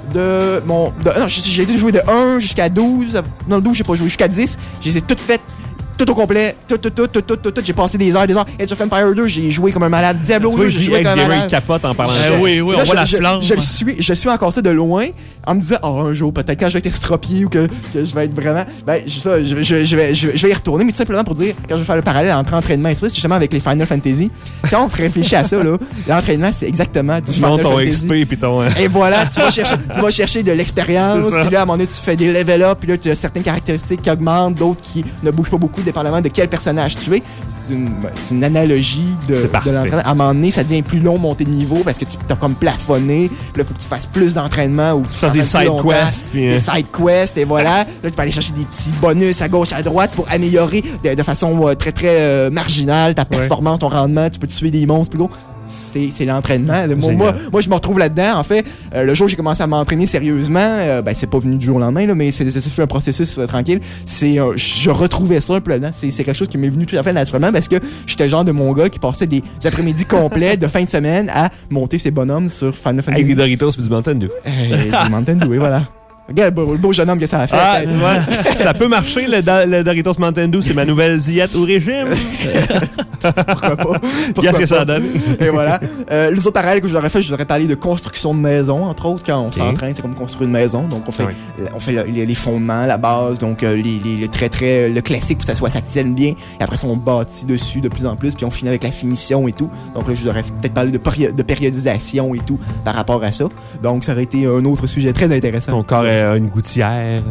j'ai joué de 1 jusqu'à 12. Non, le 12, j'ai pas joué. Jusqu'à 10, je les ai toutes faites. Tout au complet, tout. J'ai passé des heures. Age of Empire 2, j'ai joué comme un malade. Diablo 2, j'ai joué comme un malade. Il capote en parlant de oui, on voit la flamme. Je suis encore ça de loin, en me disant, un jour, peut-être quand je vais être estropié ou que je vais être vraiment... je vais y retourner, mais tout simplement pour dire, quand je vais faire le parallèle entre entraînement et ça, c'est justement avec les Final Fantasy. Quand on réfléchit à ça, là, l'entraînement, c'est exactement du Final ton Fantasy. XP, puis ton... Et voilà, tu vas chercher de l'expérience, puis là, à un moment donné, tu fais des level up, puis là, tu as certaines caractéristiques qui augmentent, d'autres qui ne bougent pas beaucoup, dépendamment de quel personnage tu es. C'est une analogie de l'entraînement. À un moment donné, ça devient plus long monter de niveau parce que tu as comme plafonné. Puis là, il faut que tu fasses plus d'entraînement ou tu fasses des side quests. Des side quests, et voilà. Là, tu peux aller chercher des petits bonus à gauche, à droite pour améliorer de façon très, très marginale ta performance, ton rendement. Tu peux tuer des monstres plus gros. C'est l'entraînement. Moi, je me retrouve là-dedans. En fait, le jour où j'ai commencé à m'entraîner sérieusement, c'est pas venu du jour au lendemain, là, mais c'est fait un processus tranquille. Je retrouvais ça un peu là-dedans. C'est quelque chose qui m'est venu tout à fait naturellement parce que j'étais le genre de mon gars qui passait des après-midi complets de fin de semaine à monter ses bonhommes sur Final Fantasy. Avec des Doritos et du Mountain Dew. Du Mountain Dew, oui, voilà. Regarde le beau jeune homme que ça a fait. Ah, tu vois, ça peut marcher, le Doritos Mountain Dew, c'est ma nouvelle diète au régime. Pourquoi pas? Qu'est-ce que ça donne? Et voilà. Les autres parallèles que je leur ai fait, je leur ai parlé de construction de maison, entre autres, quand on s'entraîne, c'est comme construire une maison. Donc, on fait les fondements, la base, donc le classique pour que ça soit, ça tienne bien. Et après ça, on bâtit dessus de plus en plus, puis on finit avec la finition et tout. Donc là, je leur ai peut-être parlé de périodisation et tout par rapport à ça. Donc, ça aurait été un autre sujet très intéressant. Ton corps une gouttière.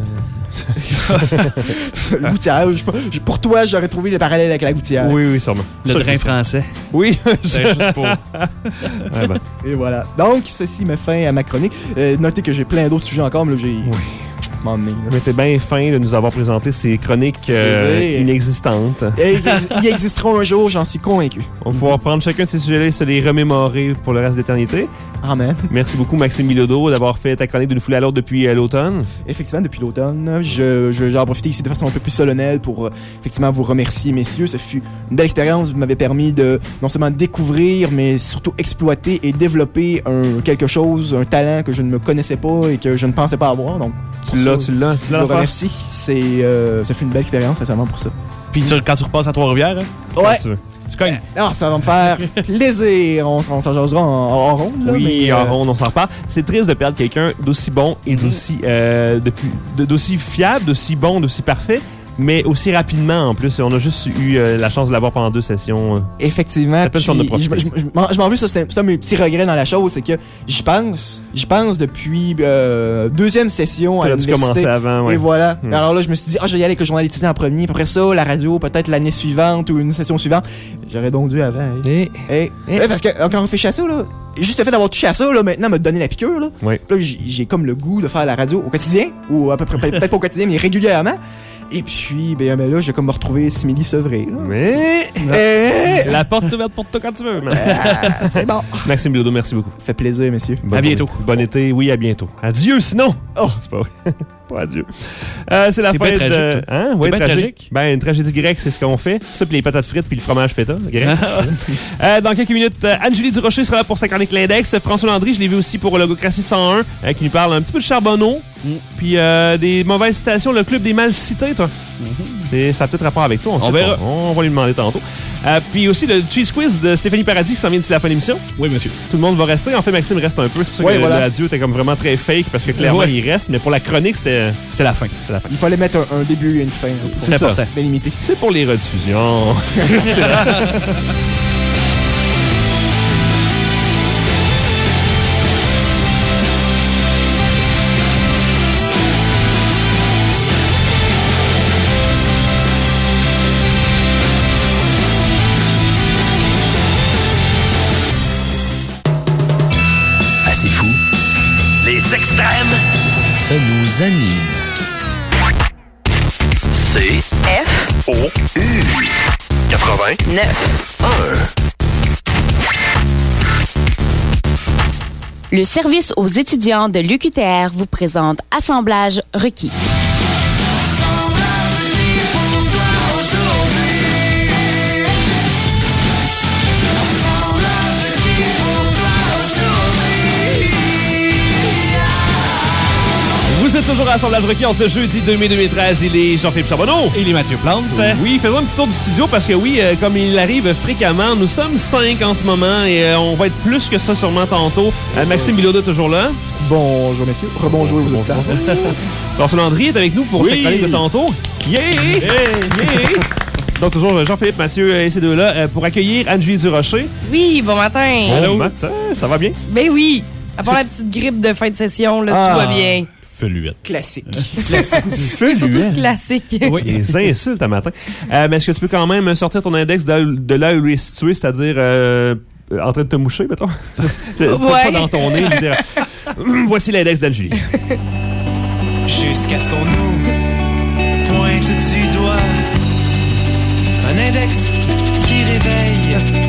Le gouttière. Pour toi, j'aurais trouvé le parallèle avec la gouttière. Oui, sûrement. Le drain français. Oui. C'est juste pour... Ouais, ben. Et voilà. Donc, ceci met fin à ma chronique. Notez que j'ai plein d'autres sujets encore, mais là, j'ai... Oui. M'emmener, là. Mais t'es bien fin de nous avoir présenté ces chroniques Plaisir. inexistantes. Et ils existeront un jour, j'en suis convaincu. On va pouvoir prendre chacun de ces sujets-là et se les remémorer pour le reste de l'éternité. Amen. Merci beaucoup, Maxime Bilodeau, d'avoir fait ta chronique d'une foulée à l'autre depuis l'automne. Effectivement, depuis l'automne, je vais en profiter ici de façon un peu plus solennelle pour effectivement vous remercier, messieurs. Ça fut une belle expérience. Vous m'avez permis de non seulement découvrir, mais surtout exploiter et développer quelque chose, un talent que je ne me connaissais pas et que je ne pensais pas avoir. Donc, Tu l'as. je vous remercie. Ça fut une belle expérience, sincèrement, pour ça. Puis quand tu repasses à Trois-Rivières, hein, Ouais. tu cognes. Alors, ça va me faire plaisir. On s'en jasera en ronde, là. Oui, mais, en ronde, on s'en reparle. C'est triste de perdre quelqu'un d'aussi bon et d'aussi fiable, d'aussi bon, d'aussi parfait, mais aussi rapidement en plus. On a juste eu la chance de l'avoir pendant 2 sessions. Effectivement. Ça peut être sur notre profil. Je m'en veux, ça, c'est ça mes petits regrets dans la chose, c'est que j'y pense depuis 2e session à Tu as dû l'université. commencer avant, ouais. Et voilà. Alors là, je me suis dit, je vais y aller avec le journal étudiant en premier, puis après ça, la radio, peut-être l'année suivante ou une session suivante. J'aurais donc dû avant. Parce que quand on réfléchit à ça, là, juste le fait d'avoir touché à ça, là, maintenant, me donner la piqûre, là. Oui. Là, j'ai comme le goût de faire la radio au quotidien, ou à peu près, peut-être pas au quotidien, mais régulièrement. Et puis, ben là, je vais comme me retrouver simili-sevré, là. Mais la porte est ouverte pour toi quand tu veux. C'est bon. Maxime Bilodeau, merci beaucoup. Fait plaisir, messieurs. À bientôt. Bon été, oui, à bientôt. Adieu, sinon. Oh. C'est pas vrai. Pas adieu. C'est la T'es fin bien de... tragique, toi. Hein? T'es Oui, bien tragique. Ben, une tragédie grecque, c'est ce qu'on fait. Ça, puis les patates frites, puis le fromage feta, grec. Dans quelques minutes, Anne-Julie Durocher sera là pour sa chronique L'Index. François Landry, je l'ai vu aussi pour Logocratie 101, qui nous parle un petit peu de Charbonneau. Puis des mauvaises citations, le club des mal cités, toi. Ça a peut-être rapport avec toi. On verra. On va lui demander tantôt. Puis aussi le cheese quiz de Stéphanie Paradis qui s'en vient d'ici la fin de l'émission. Oui, monsieur. Tout le monde va rester. En fait, Maxime reste un peu. C'est pour ça que voilà. le adieu était comme vraiment très fake parce que clairement, il reste. Mais pour la chronique, c'était la fin. Il fallait mettre un début et une fin. C'est ça. Bien limité. C'est pour les rediffusions. C'est fou. Les extrêmes, ça nous anime. C F O U 89 1. Le service aux étudiants de l'UQTR vous présente Assemblage requis. Vous êtes toujours à Assemblage requis en ce jeudi 2 mai 2013. Il est Jean-Philippe Charbonneau. Et les Mathieu Plante. Oui, faisons un petit tour du studio parce que oui, comme il arrive fréquemment, nous sommes 5 en ce moment et on va être plus que ça sûrement tantôt. Maxime Bilodeau est toujours là. Bonjour, messieurs. Rebonjour aux auditeurs. François Landry est avec nous pour sa chronique de tantôt. Yeah! Donc toujours Jean-Philippe, Mathieu et ces deux-là pour accueillir Anne-Julie Durocher. Oui, bon matin. Bon matin, ça va bien? Ben oui. À part la petite grippe de fin de session, là, tout va bien. Feluette. Classique. Surtout classique. Oui, les insultes à matin. Mais est-ce que tu peux quand même sortir ton index de là où il est situé, c'est-à-dire en train de te moucher, mettons? Pas dans ton nez. Dire, voici l'index d'Anne-Julie. Jusqu'à ce qu'on nous pointe du doigt un index qui réveille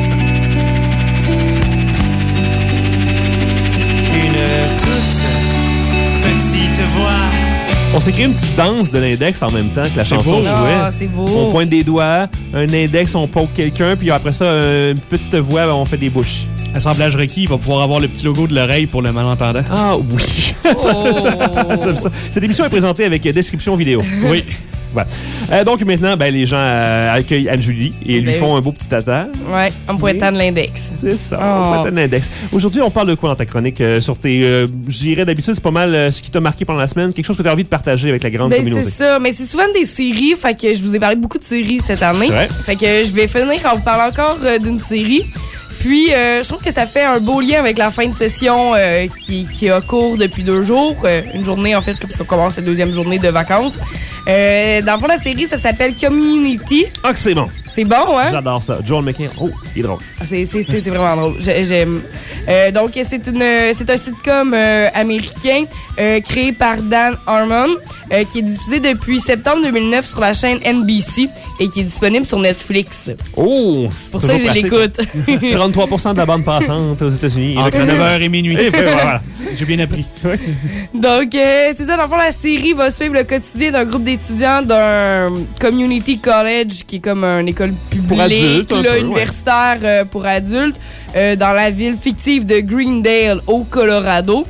une toute petite voix. On s'est créé une petite danse de l'index en même temps que la chanson jouait. Ah, c'est beau. On pointe des doigts, un index, on poke quelqu'un, puis après ça, une petite voix, on fait des bouches. Assemblage requis, il va pouvoir avoir le petit logo de l'oreille pour le malentendant. Ah oui! J'aime ça. Cette émission est présentée avec description vidéo. Oui. Ouais. Donc maintenant, les gens accueillent Anne-Julie et lui font un beau petit tata. Ouais, en pointant de l'index. C'est ça, en pointant de l'index. Aujourd'hui, on parle de quoi dans ta chronique sur tes... je dirais d'habitude, c'est pas mal ce qui t'a marqué pendant la semaine, quelque chose que tu as envie de partager avec la grande communauté. C'est ça, mais c'est souvent des séries, fait que je vous ai parlé beaucoup de séries cette année. Ouais. Fait que je vais finir en vous parlant encore d'une série. Puis, je trouve que ça fait un beau lien avec la fin de session qui a cours depuis 2 jours. Une journée, en fait, parce qu'on commence la 2e journée de vacances. Dans le fond, la série, ça s'appelle Community. Ah, que c'est bon. C'est bon, hein? J'adore ça. Joel McHale. Oh, il est drôle. C'est vraiment drôle. J'aime. Donc, c'est un sitcom américain créé par Dan Harmon qui est diffusé depuis septembre 2009 sur la chaîne NBC et qui est disponible sur Netflix. Oh! C'est pour ça que je l'écoute. 33% de la bande passante aux États-Unis. Entre 9h et minuit. Et puis, voilà. J'ai bien appris. Donc, c'est ça. Dans le fond, la série va suivre le quotidien d'un groupe d'étudiants d'un community college qui est comme une école publique, pour adultes, universitaire pour adultes, dans la ville fictive de Greendale, au Colorado.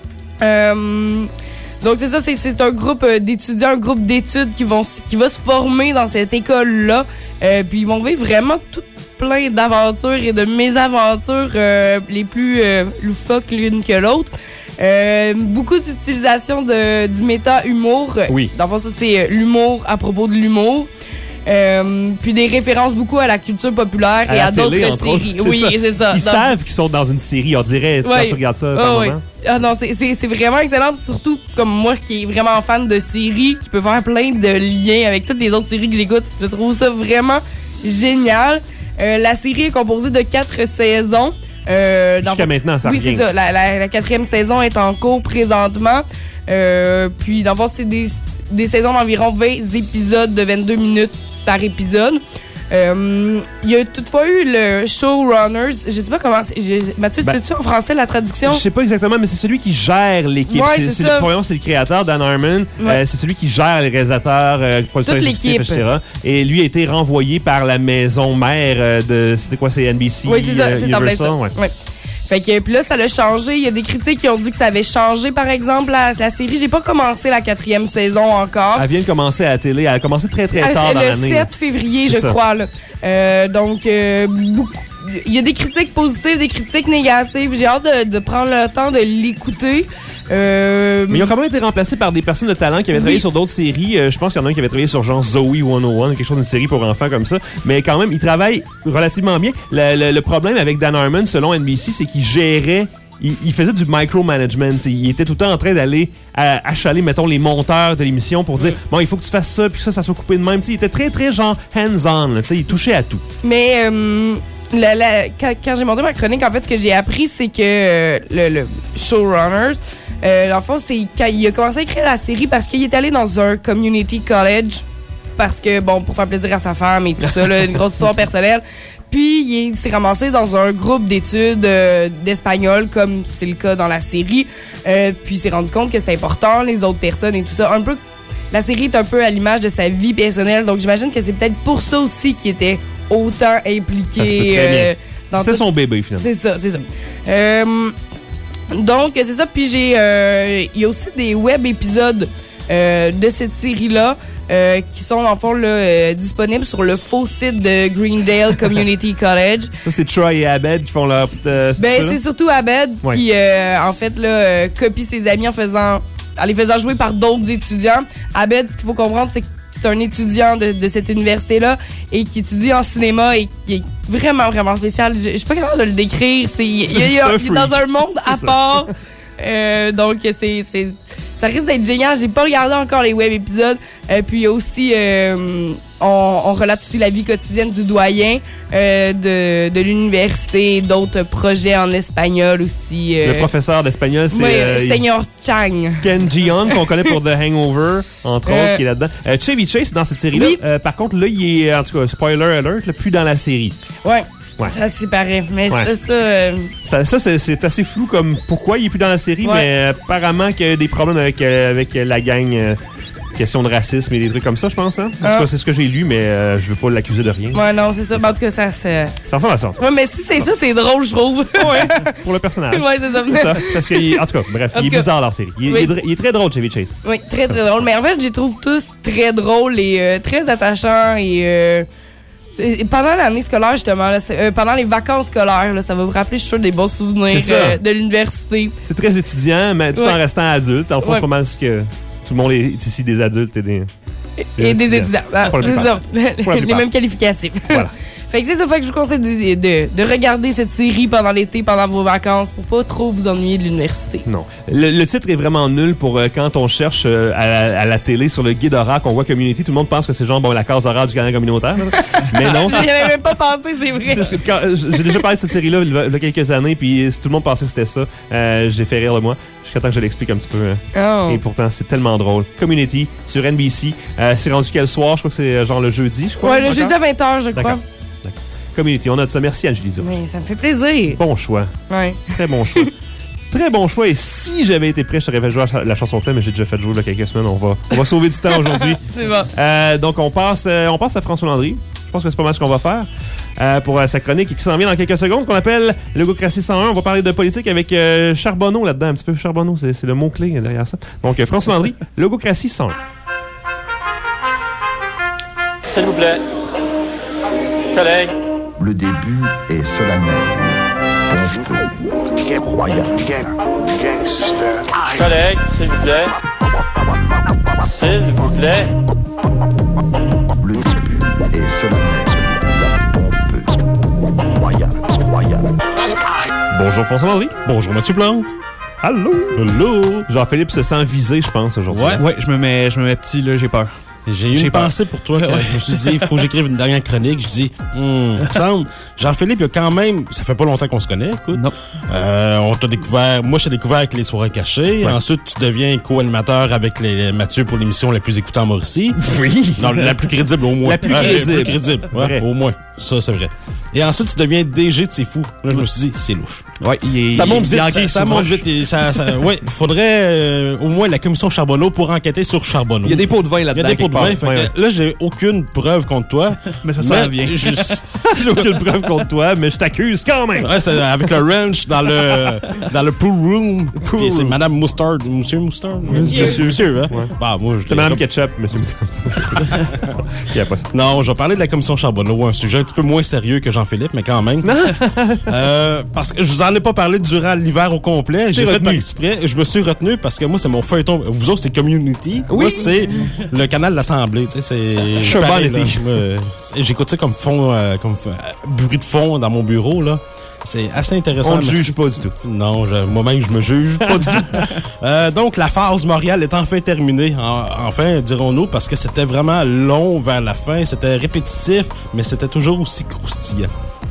Donc, c'est ça, c'est un groupe d'étudiants, un groupe d'études qui va se former dans cette école-là. Puis, ils vont vivre vraiment tout plein d'aventures et de mésaventures les plus loufoques l'une que l'autre. Beaucoup d'utilisation du méta-humour. Oui. Dans le fond, ça, c'est l'humour à propos de l'humour. Puis des références beaucoup à la culture populaire et à d'autres séries. Oui, c'est ça. Ils savent qu'ils sont dans une série, on dirait, quand tu regardes ça par moment. Ah non, c'est vraiment excellent. Surtout comme moi qui est vraiment fan de séries, qui peut faire plein de liens avec toutes les autres séries que j'écoute. Je trouve ça vraiment génial. La série est composée de 4 saisons. Jusqu'à maintenant, ça revient. Oui, c'est ça. La 4e saison est en cours présentement. Puis, dans le fond, c'est des saisons d'environ 20 épisodes de 22 minutes par épisode. Il y a toutefois eu le showrunners. Je sais pas comment... Mathieu, sais-tu en français la traduction? Je sais pas exactement, mais c'est celui qui gère l'équipe. Ouais, c'est ça. C'est le créateur, Dan Harmon. Ouais. C'est celui qui gère les réalisateurs, producteurs exécutifs, etc. Et lui a été renvoyé par la maison mère de... C'était quoi, c'est NBC? Oui, c'est ça. C'est en plein ça. Ouais. Fait que puis là, ça l'a changé. Il y a des critiques qui ont dit que ça avait changé, par exemple, la série. J'ai pas commencé la 4e saison encore. Elle vient de commencer à la télé. Elle a commencé très, très tard dans l'année. Le 7 février, je crois. Là. Donc, il y a des critiques positives, des critiques négatives. J'ai hâte de prendre le temps de l'écouter. Mais ils ont quand même été remplacés par des personnes de talent qui avaient travaillé sur d'autres séries. Je pense qu'il y en a un qui avait travaillé sur genre Zoe 101, quelque chose d'une série pour enfants comme ça. Mais quand même, ils travaillent relativement bien. Le problème avec Dan Harmon, selon NBC, c'est qu'il gérait... Il faisait du micromanagement. Il était tout le temps en train d'aller achaler, mettons, les monteurs de l'émission pour dire bon, il faut que tu fasses ça, puis ça soit coupé de même. T'sais, il était très, très genre hands-on. Il touchait à tout. Mais... quand j'ai monté ma chronique, en fait, ce que j'ai appris, c'est que le showrunners, dans le fond, c'est quand il a commencé à écrire la série parce qu'il est allé dans un community college parce que, bon, pour faire plaisir à sa femme et tout ça, là, une grosse histoire personnelle. Puis, il s'est ramassé dans un groupe d'études d'espagnol, comme c'est le cas dans la série. Puis, il s'est rendu compte que c'était important, les autres personnes et tout ça. Un peu, la série est un peu à l'image de sa vie personnelle, donc j'imagine que c'est peut-être pour ça aussi qu'il était autant impliqué. Ça se peut très bien. C'était son bébé, finalement. C'est ça. Donc, c'est ça. Puis, il y a aussi des web épisodes de cette série-là qui sont, en fond, disponibles sur le faux site de Greendale Community College. Ça, c'est Troy et Abed qui font leur petite... c'est surtout Abed qui, en fait, copie ses amis en les faisant jouer par d'autres étudiants. Abed, ce qu'il faut comprendre, c'est que c'est un étudiant de cette université-là et qui étudie en cinéma et qui est vraiment, vraiment spécial. Je suis pas capable de le décrire. Il est dans un monde à part. Donc, ça risque d'être génial. J'ai pas regardé encore les web épisodes. Puis, il y a aussi... on relate aussi la vie quotidienne du doyen de l'université et d'autres projets en espagnol aussi. Le professeur d'espagnol, c'est... Señor Chang. Ken Jeong, qu'on connaît pour The Hangover, entre autres, qui est là-dedans. Chevy Chase, dans cette série-là. Oui. Par contre, là, il est, en tout cas, spoiler alert, plus dans la série. Ouais. Ça, c'est pareil. Mais ça, c'est assez flou comme pourquoi il est plus dans la série, mais apparemment qu'il y a des problèmes avec la gang... question de racisme et des trucs comme ça, je pense. Hein? En tout cas, c'est ce que j'ai lu, mais je veux pas l'accuser de rien. Ouais, non, c'est ça. En tout cas, ça ressemble à ça. Ouais, mais si c'est ça, c'est drôle, je trouve. Ouais, pour le personnage. Ouais, c'est ça. C'est ça. Parce que, en tout cas, bref, il est bizarre dans la série. Il est très drôle, Chevy Chase. Oui, très, très drôle. Mais en fait, je les trouve tous très drôles et très attachants et... pendant l'année scolaire, justement, là, pendant les vacances scolaires, là, ça va vous rappeler, je suis sûr, des bons souvenirs de l'université. C'est très étudiant, mais tout en restant adulte. En fait, c'est pas mal ce que tout le monde est ici, des adultes et des étudiants. Ah, c'est ça. Les mêmes qualificatifs. Voilà. Fait que c'est ça, fait que je vous conseille de regarder cette série pendant l'été, pendant vos vacances, pour pas trop vous ennuyer de l'université. Non. Le titre est vraiment nul pour quand on cherche à la télé sur le guide horaire qu'on voit Community. Tout le monde pense que c'est genre la case horaire du Canada communautaire. Mais non. J'y avais même pas pensé, c'est vrai. J'ai déjà parlé de cette série-là il y a quelques années, puis tout le monde pensait que c'était ça. J'ai fait rire de moi jusqu'à temps que je l'explique un petit peu. Et pourtant, c'est tellement drôle. Community sur NBC. C'est rendu quel soir? Je crois que c'est genre le jeudi, je crois. Ouais, le jeudi à 20h, je crois. D'accord. Community, on note ça. Merci, Angélie Dion. Mais ça me fait plaisir. Bon choix. Ouais. Très bon choix. Très bon choix. Et si j'avais été prêt, je t'aurais fait jouer la chanson thème, mais j'ai déjà fait jouer il y a quelques semaines. On va sauver du temps aujourd'hui. C'est bon. Donc, on passe à François Landry. Je pense que c'est pas mal ce qu'on va faire pour sa chronique qui s'en vient dans quelques secondes, qu'on appelle Logocratie 101. On va parler de politique avec Charbonneau là-dedans. Un petit peu Charbonneau, c'est le mot-clé derrière ça. Donc, François Landry, Logocratie 101. S'il vous plaît. Collègue. Le début est solennel, pompeux, royal. Collègue, s'il vous plaît. S'il vous plaît. Le début est solennel, pompeux, royal. Bonjour François Landry. Bonjour Mathieu Plante. Allô. Hello. Jean-Philippe se sent visé, je pense, aujourd'hui. Ouais, je me mets petit, là, j'ai peur. J'ai eu une pensée pour toi quand je me suis dit, il faut que j'écrive une dernière chronique. Je dis, il me semble, Jean-Philippe, il y a quand même, ça fait pas longtemps qu'on se connaît, écoute. Non. On t'a découvert, moi je t'ai découvert avec les soirées cachées. Ouais. Ensuite, tu deviens co-animateur avec Mathieu pour l'émission la plus écoutée en Mauricie. Oui. Non, la plus crédible au moins. La plus crédible. La plus crédible, ouais, au moins. Ça, c'est vrai. Et ensuite, tu deviens DG de C'est Fou. Là, je me suis dit, c'est louche. Ouais, ça monte vite. Ça monte vite. Et ouais, il faudrait au moins la commission Charbonneau pour enquêter sur Charbonneau. Il y a des pots de vin là-dedans. Il y a des pots de vin. Fait que là, j'ai aucune preuve contre toi. Mais ça sent bien. J'ai aucune preuve contre toi, mais je t'accuse quand même. Ouais, c'est avec le ranch dans le pool room. Et c'est Madame Mustard. Monsieur Mustard? Monsieur, hein? Ouais. Bah, moi, c'est Madame Ketchup, Monsieur Mustard. Il y a pas ça. Non, je vais parler de la commission Charbonneau, un sujet un petit peu moins sérieux que Jean-Philippe, mais quand même. Parce que je vous en ai pas parlé durant l'hiver au complet. J'ai fait par exprès. Je me suis retenu parce que moi, c'est mon feuilleton. Vous autres, c'est Community. Oui. Moi, c'est le canal de l'Assemblée. Tu sais, c'est pareil, j'écoute ça comme fond, bruit de fond dans mon bureau, là. C'est assez intéressant. On ne juge pas du tout. Non, moi-même, je me juge pas du tout. Donc, la phase Montréal est enfin terminée. Enfin, dirons-nous, parce que c'était vraiment long vers la fin. C'était répétitif, mais c'était toujours aussi croustillant.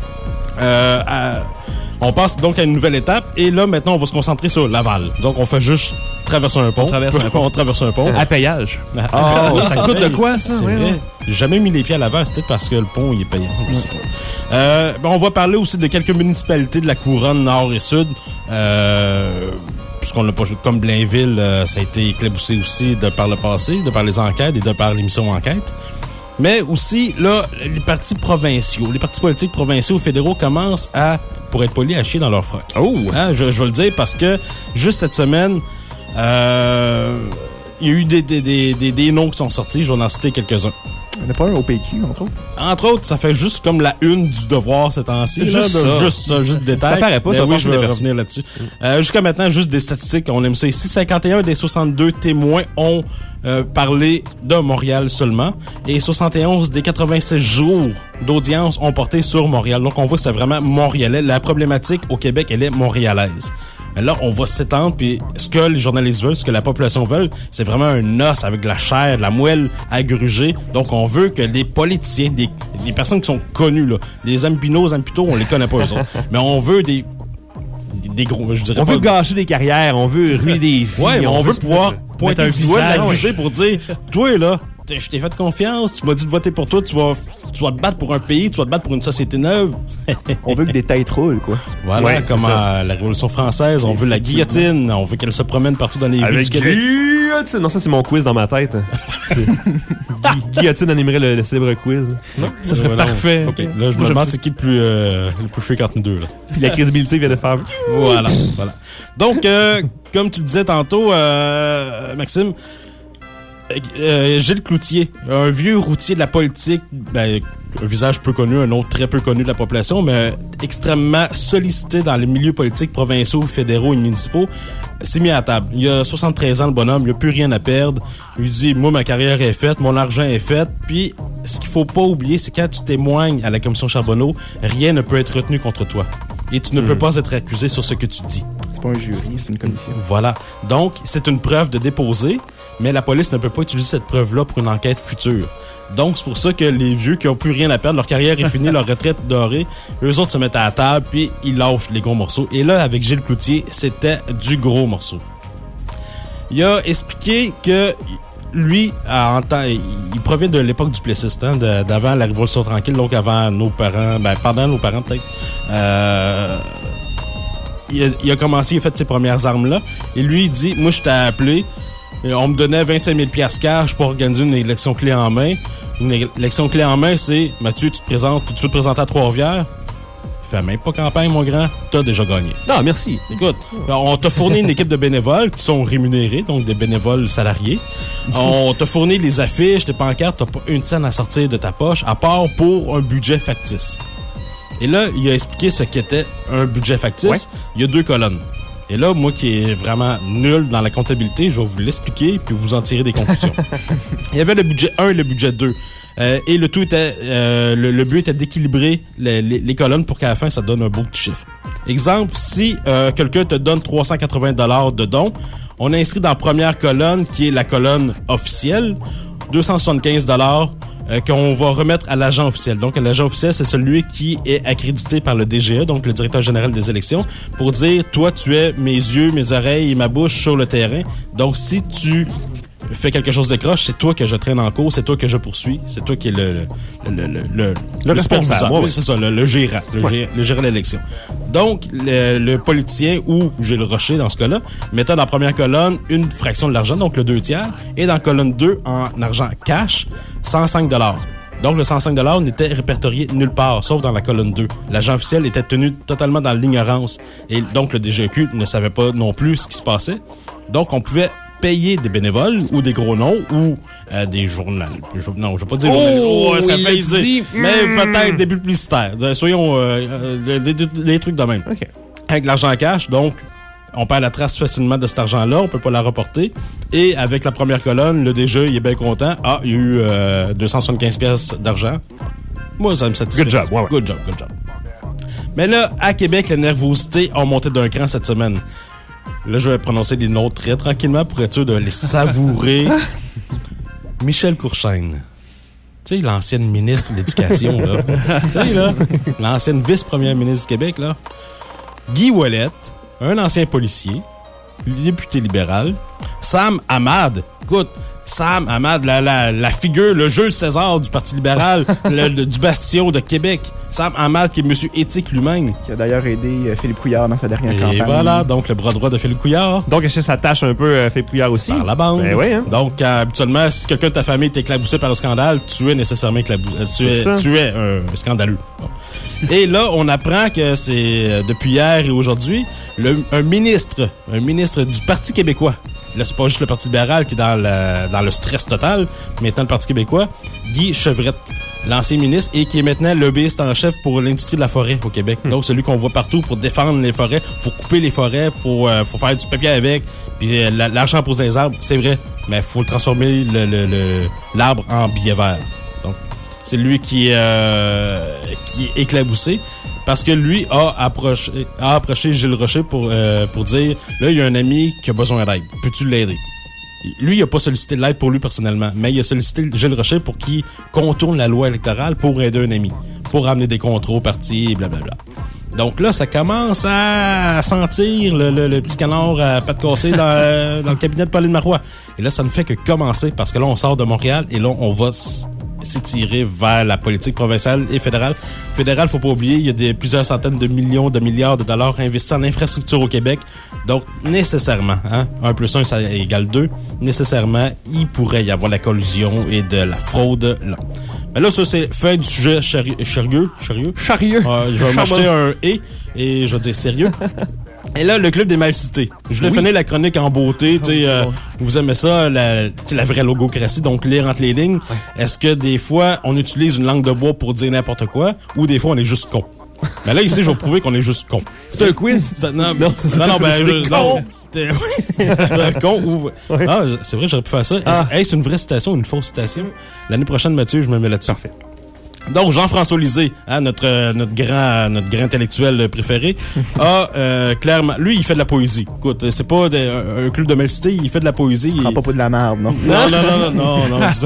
On passe donc à une nouvelle étape. Et là, maintenant, on va se concentrer sur Laval. Donc, on fait juste traverser un pont. On traverse un pont. À payage. Ça coûte de quoi, ça? C'est vrai. J'ai jamais mis les pieds à Laval. C'était parce que le pont, il est payant. Je sais pas. On va parler aussi de quelques municipalités de la couronne nord et sud. Puisqu'on l'a pas joué comme Blainville, ça a été éclaboussé aussi de par le passé, de par les enquêtes et de par l'émission Enquête. Mais aussi, là, les partis provinciaux, les partis politiques provinciaux ou fédéraux commencent à, pour être poli, à chier dans leur froc. Oh! Hein, je vais le dire parce que, juste cette semaine, il y a eu des noms qui sont sortis. Je vais en citer quelques-uns. Il n'y en a pas un au PQ, entre autres? Entre autres, ça fait juste comme la une du devoir ces temps-ci. Juste détail. Ça paraît pas, mais ça oui, je vais revenir là-dessus. Jusqu'à maintenant, juste des statistiques. On aime ça ici. 51 des 62 témoins ont parlé de Montréal seulement. Et 71 des 86 jours d'audience ont porté sur Montréal. Donc, on voit que c'est vraiment montréalais. La problématique au Québec, elle est montréalaise. Mais là, on va s'étendre, puis ce que les journalistes veulent, ce que la population veut, c'est vraiment un os avec de la chair, de la moelle à gruger. Donc, on veut que les politiciens, les personnes qui sont connues, là, les Zampino, on les connaît pas, eux autres. Mais on veut des gros, je dirais on pas... veut gâcher des carrières, on veut ruiner des vies. Ouais, mais on veut pouvoir pointer du doigt, l'accuser pour dire, toi, là, je t'ai fait confiance, tu m'as dit de voter pour toi, tu vas te battre pour un pays, tu vas te battre pour une société neuve. On veut que des têtes roulent, quoi. Voilà, ouais, comme à la Révolution française, on veut la guillotine, on veut qu'elle se promène partout dans les rues du Québec. Guillotine. Non, ça, c'est mon quiz dans ma tête. Guillotine animerait le célèbre quiz. Non, ça serait parfait. OK. Là, je me demande c'est qui le plus freak entre nous deux. Là. Puis la crédibilité vient de faire. Voilà. Donc, comme tu disais tantôt, Maxime, Gilles Cloutier, un vieux routier de la politique, un visage peu connu, un autre très peu connu de la population, mais extrêmement sollicité dans les milieux politiques provinciaux, fédéraux et municipaux, s'est mis à table. Il a 73 ans, le bonhomme, il n'a plus rien à perdre. Il lui dit, moi, ma carrière est faite, mon argent est fait. Puis, ce qu'il faut pas oublier, c'est quand tu témoignes à la commission Charbonneau, rien ne peut être retenu contre toi. Et tu ne peux pas être accusé sur ce que tu dis. C'est pas un jury, c'est une commission. Voilà. Donc, c'est une preuve de déposer, mais la police ne peut pas utiliser cette preuve-là pour une enquête future. Donc, c'est pour ça que les vieux qui ont plus rien à perdre, leur carrière est finie, leur retraite dorée, eux autres se mettent à la table, puis ils lâchent les gros morceaux. Et là, avec Gilles Cloutier, c'était du gros morceau. Il a expliqué que lui, il provient de l'époque du Plessis, hein, d'avant la Révolution tranquille, donc avant nos parents, pendant nos parents peut-être. Il a commencé, il a fait ses premières armes-là. Et lui, il dit, moi, je t'ai appelé, on me donnait 25 000 $ cash pour organiser une élection clé en main. Une élection clé en main, c'est, Mathieu, tu veux te présenter à Trois-Rivières? Fais même pas campagne, mon grand. T'as déjà gagné. Non, merci. Écoute, on t'a fourni une équipe de bénévoles qui sont rémunérés, donc des bénévoles salariés. On t'a fourni les affiches, des pancartes, t'as pas une scène à sortir de ta poche, à part pour un budget factice. Et là, il a expliqué ce qu'était un budget factice. Ouais. Il y a 2 colonnes. Et là, moi qui est vraiment nul dans la comptabilité, je vais vous l'expliquer puis vous en tirer des conclusions. Il y avait le budget 1 et le budget 2. Et le tout était, le but était d'équilibrer les colonnes pour qu'à la fin, ça donne un beau petit chiffre. Exemple, si quelqu'un te donne 380 $ de dons, on inscrit dans la première colonne, qui est la colonne officielle, 275 $ qu'on va remettre à l'agent officiel. Donc, l'agent officiel, c'est celui qui est accrédité par le DGE, donc le directeur général des élections, pour dire, toi, tu es mes yeux, mes oreilles et ma bouche sur le terrain. Donc, si tu fais quelque chose de croche, c'est toi que je traîne en cours, c'est toi que je poursuis, c'est toi qui est le responsable. Oui, c'est ça, le gérant, le gérant de l'élection. Donc, le politicien ou Gilles Rocher, dans ce cas-là, mettait dans la première colonne une fraction de l'argent, donc le 2/3, et dans la colonne 2, en argent cash, 105 $. Donc, le 105 $ n'était répertorié nulle part, sauf dans la colonne 2. L'agent officiel était tenu totalement dans l'ignorance. Et donc, le DGEQ ne savait pas non plus ce qui se passait. Donc, on pouvait payer des bénévoles ou des gros noms ou des journaux. Non, je ne vais pas dire journaux. Ça fait easy, mais peut-être des publicitaires. Soyons des trucs de même. Okay. Avec l'argent cash, donc, on perd la trace facilement de cet argent-là, on peut pas la reporter. Et avec la première colonne, le DG, il est bien content. Ah, il y a eu 275 pièces d'argent. Moi, ça me satisfait. Good job, ouais. Good job. Mais là, à Québec, les nervosités ont monté d'un cran cette semaine. Là, je vais prononcer des noms très tranquillement pour être sûr de les savourer. Michel Courchaine. Tu sais, l'ancienne ministre de l'Éducation, là. Tu sais, là, l'ancienne vice-première ministre du Québec, là. Guy Ouellet, un ancien policier, député libéral. Sam Hamad, écoute, Sam Hamad, la figure, le Jules César du Parti libéral, du bastion de Québec. Sam Hamad, qui est monsieur éthique lui-même. Qui a d'ailleurs aidé Philippe Couillard dans sa dernière campagne. Et voilà, donc le bras droit de Philippe Couillard. Donc, est-ce que ça tâche un peu Philippe Couillard aussi? Par la bande. Ben oui, hein? Donc, habituellement, si quelqu'un de ta famille est éclaboussé par un scandale, tu es nécessairement tu es un scandaleux. Bon. Et là, on apprend que c'est depuis hier et aujourd'hui, un ministre du Parti québécois. Là, c'est pas juste le Parti libéral qui est dans le stress total, mais étant le Parti québécois, Guy Chevrette, l'ancien ministre, et qui est maintenant lobbyiste en chef pour l'industrie de la forêt au Québec. Donc, celui qu'on voit partout pour défendre les forêts. Faut couper les forêts, faut faire du papier avec, puis l'argent pour les arbres, c'est vrai, mais faut transformer l'arbre en billet vert. Donc, c'est lui qui est éclaboussé. Parce que lui a approché Gilles Rocher pour dire, là, il y a un ami qui a besoin d'aide. Peux-tu l'aider? Lui, il n'a pas sollicité de l'aide pour lui personnellement, mais il a sollicité Gilles Rocher pour qu'il contourne la loi électorale pour aider un ami, pour amener des contrats au parti, blablabla. Donc là, ça commence à sentir le petit canard à pattes cassées dans le cabinet de Pauline Marois. Et là, ça ne fait que commencer, parce que là, on sort de Montréal et là, on va s'étirer vers la politique provinciale et fédérale. Fédérale, faut pas oublier, il y a plusieurs centaines de millions de milliards de dollars investis en infrastructure au Québec. Donc, nécessairement, 1 plus 1, ça égale 2. Nécessairement, il pourrait y avoir la collusion et de la fraude là. Mais là, ça, c'est fin du sujet sérieux. Je vais m'acheter un « et je vais dire sérieux. Et là, le club des mal cités. Je voulais finir la chronique en beauté. Vous aimez ça, la vraie logocratie, donc lire entre les lignes. Ouais. Est-ce que des fois, on utilise une langue de bois pour dire n'importe quoi ou des fois, on est juste con? Mais là, ici, je vais prouver qu'on est juste con. C'est un quiz? Non, con ou... Ouais. Ah, c'est vrai, j'aurais pu faire ça. Est-ce une vraie citation ou une fausse citation? L'année prochaine, Mathieu, je me mets là-dessus. Parfait. Donc, Jean-François Lisée, notre grand intellectuel préféré, a clairement... Lui, il fait de la poésie. Écoute, c'est pas un club de malcité, il fait de la poésie. Il prend pas de la merde, non? Non.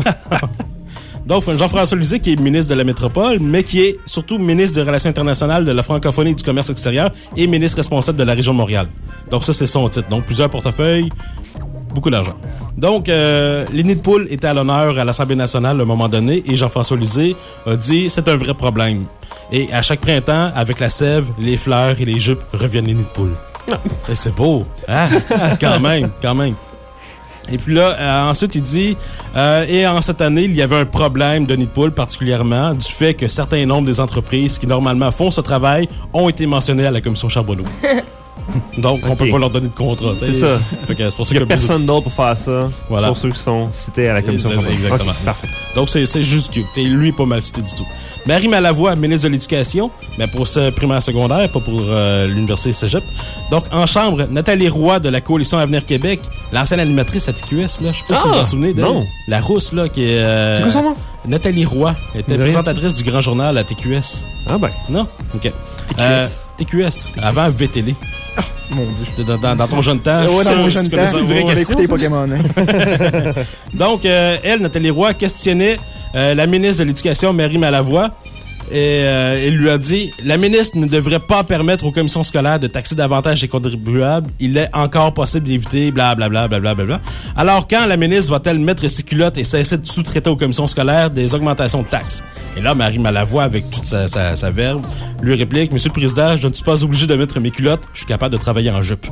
Donc, Jean-François Lisée, qui est ministre de la Métropole, mais qui est surtout ministre des Relations internationales, de la francophonie et du commerce extérieur et ministre responsable de la région de Montréal. Donc, ça, c'est son titre. Donc, plusieurs portefeuilles, beaucoup d'argent. Donc, les nids de poules étaient à l'honneur à l'Assemblée nationale à un moment donné et Jean-François Lisée a dit « c'est un vrai problème ». Et à chaque printemps, avec la sève, les fleurs et les jupes reviennent les nids de poules. Et c'est beau, hein? Quand même. Et puis là, ensuite, il dit et en cette année, il y avait un problème de nid de poule, particulièrement du fait que certains nombres des entreprises qui normalement font ce travail ont été mentionnés à la commission Charbonneau. Donc, on peut pas leur donner de contrat. C'est ça. Fait que c'est pour ça il n'y a personne d'autre pour faire ça. Voilà. Sauf ceux qui sont cités à la commission. Exactement. Okay, parfait. Donc, c'est juste que lui, pas mal cité du tout. Marie Malavoie, ministre de l'Éducation, mais pour ce primaire secondaire, pas pour l'Université Cégep. Donc, en chambre, Nathalie Roy de la Coalition Avenir Québec, l'ancienne animatrice à TQS, là. Je sais pas si vous vous en souvenez d'elle. Non. La rousse, là, qui est. C'est quoi son nom? Nathalie Roy était présentatrice du Grand Journal à TQS. Ah ben. Non? OK. TQS. Avant VTL. Oh, mon Dieu. Dans ton jeune temps. Ouais, dans mon jeune temps. On va écouter Pokémon. Hein. Donc, elle, Nathalie Roy, questionnait la ministre de l'Éducation, Marie Malavoie, et elle lui a dit « La ministre ne devrait pas permettre aux commissions scolaires de taxer davantage les contribuables. Il est encore possible d'éviter blablabla. Bla. Alors, quand la ministre va-t-elle mettre ses culottes et cesser de sous-traiter aux commissions scolaires des augmentations de taxes? » Et là, Marie Malavoie, avec toute sa verve, lui réplique « Monsieur le Président, je ne suis pas obligé de mettre mes culottes. Je suis capable de travailler en jupe. »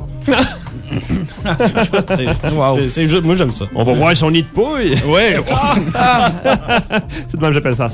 Wow. Moi, j'aime ça. On va voir son nid de pouille. Ouais. C'est de même que j'appelle ça.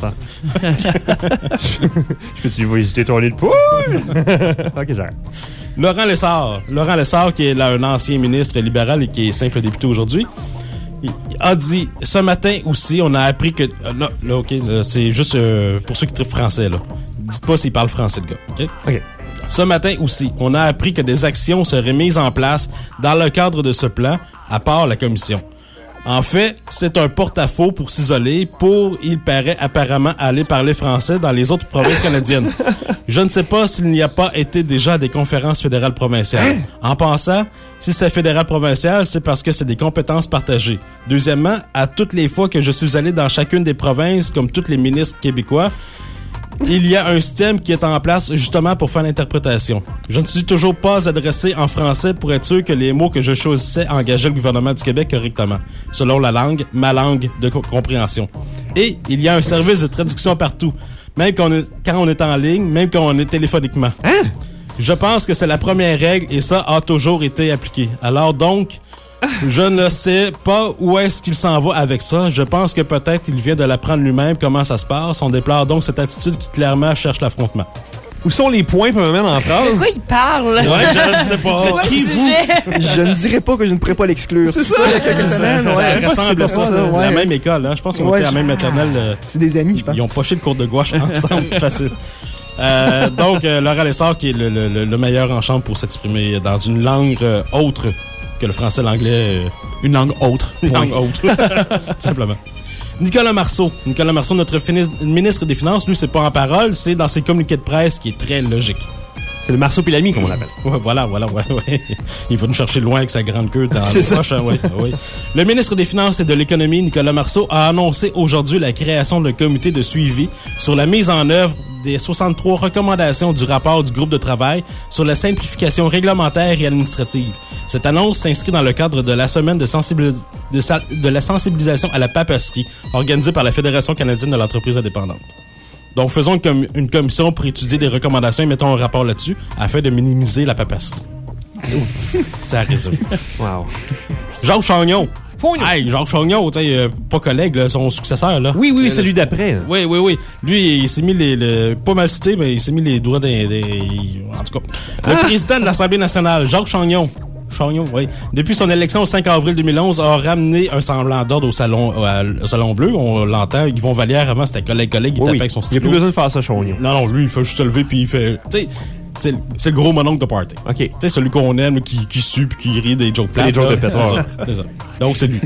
Je peux-tu visiter ton nid de pouille? Ok, j'arrête. Laurent Lessard, qui est là, un ancien ministre libéral et qui est simple député aujourd'hui, il a dit, ce matin aussi, on a appris que... Là, OK, là, c'est juste pour ceux qui trippent français, là. Dites pas s'il parle français, le gars, OK? Ce matin aussi, on a appris que des actions seraient mises en place dans le cadre de ce plan, à part la commission. En fait, c'est un porte-à-faux pour s'isoler, il paraît apparemment aller parler français dans les autres provinces canadiennes. Je ne sais pas s'il n'y a pas été déjà des conférences fédérales provinciales. En pensant, si c'est fédéral-provincial, c'est parce que c'est des compétences partagées. Deuxièmement, à toutes les fois que je suis allé dans chacune des provinces, comme tous les ministres québécois, il y a un système qui est en place justement pour faire l'interprétation. Je ne suis toujours pas adressé en français pour être sûr que les mots que je choisissais engageaient le gouvernement du Québec correctement, selon ma langue de compréhension. Et il y a un service de traduction partout, même quand on est en ligne, même quand on est téléphoniquement. Hein? Je pense que c'est la première règle et ça a toujours été appliqué. Alors donc... Je ne sais pas où est-ce qu'il s'en va avec ça. Je pense que peut-être il vient de l'apprendre lui-même comment ça se passe. On déplore donc cette attitude qui clairement cherche l'affrontement. Où sont les points pour me mettre en phrase? De quoi il parle? Ouais, je sais pas. C'est qui vous? Je ne dirais pas que je ne pourrais pas l'exclure. C'est ça, il y a quelques semaines. Ça ressemble à ça. La même école, hein. Je pense qu'ils ont été à la même maternelle. C'est des amis, je pense. Ils ont poché le cours de gouache ensemble. Facile. Donc, Laurent Lessard, qui est le meilleur en chambre pour s'exprimer dans une langue autre que le français, l'anglais, une langue autre. Une langue autre. Simplement. Nicolas Marceau, notre ministre des Finances, lui, c'est pas en parole, c'est dans ses communiqués de presse qui est très logique. C'est le marsupilami, comme on l'appelle. Ouais, voilà, ouais. Il va nous chercher loin avec sa grande queue dans C'est le ça. prochain, ouais. Le ministre des Finances et de l'Économie, Nicolas Marceau, a annoncé aujourd'hui la création d'un comité de suivi sur la mise en œuvre des 63 recommandations du rapport du groupe de travail sur la simplification réglementaire et administrative. Cette annonce s'inscrit dans le cadre de la semaine de la sensibilisation à la papasserie, organisée par la Fédération canadienne de l'entreprise indépendante. Donc, faisons une commission pour étudier des recommandations et mettons un rapport là-dessus afin de minimiser la papasserie. Ça résume. Wow. Jacques Chagnon. Hey, Jacques Chagnon, tu sais, pas collègue, là, son successeur, là. Oui, celui d'après. Oui. Lui, il s'est mis pas mal cité, mais il s'est mis les doigts en tout cas. Le président de l'Assemblée nationale, Jacques Chagnon, oui. Depuis son élection au 5 avril 2011, a ramené un semblant d'ordre au Salon Bleu. On l'entend. Yvon Vallière, avant, c'était collègue, il tapait avec son stylo. Il n'y a plus besoin de faire ça, Chagnon. Non, lui, il fait juste se lever puis il fait... Tu sais, c'est le gros mononcle de party. OK. Tu sais, celui qu'on aime, qui sue puis qui rit des jokes plates. Des jokes de pétard. C'est ça. Donc, c'est lui.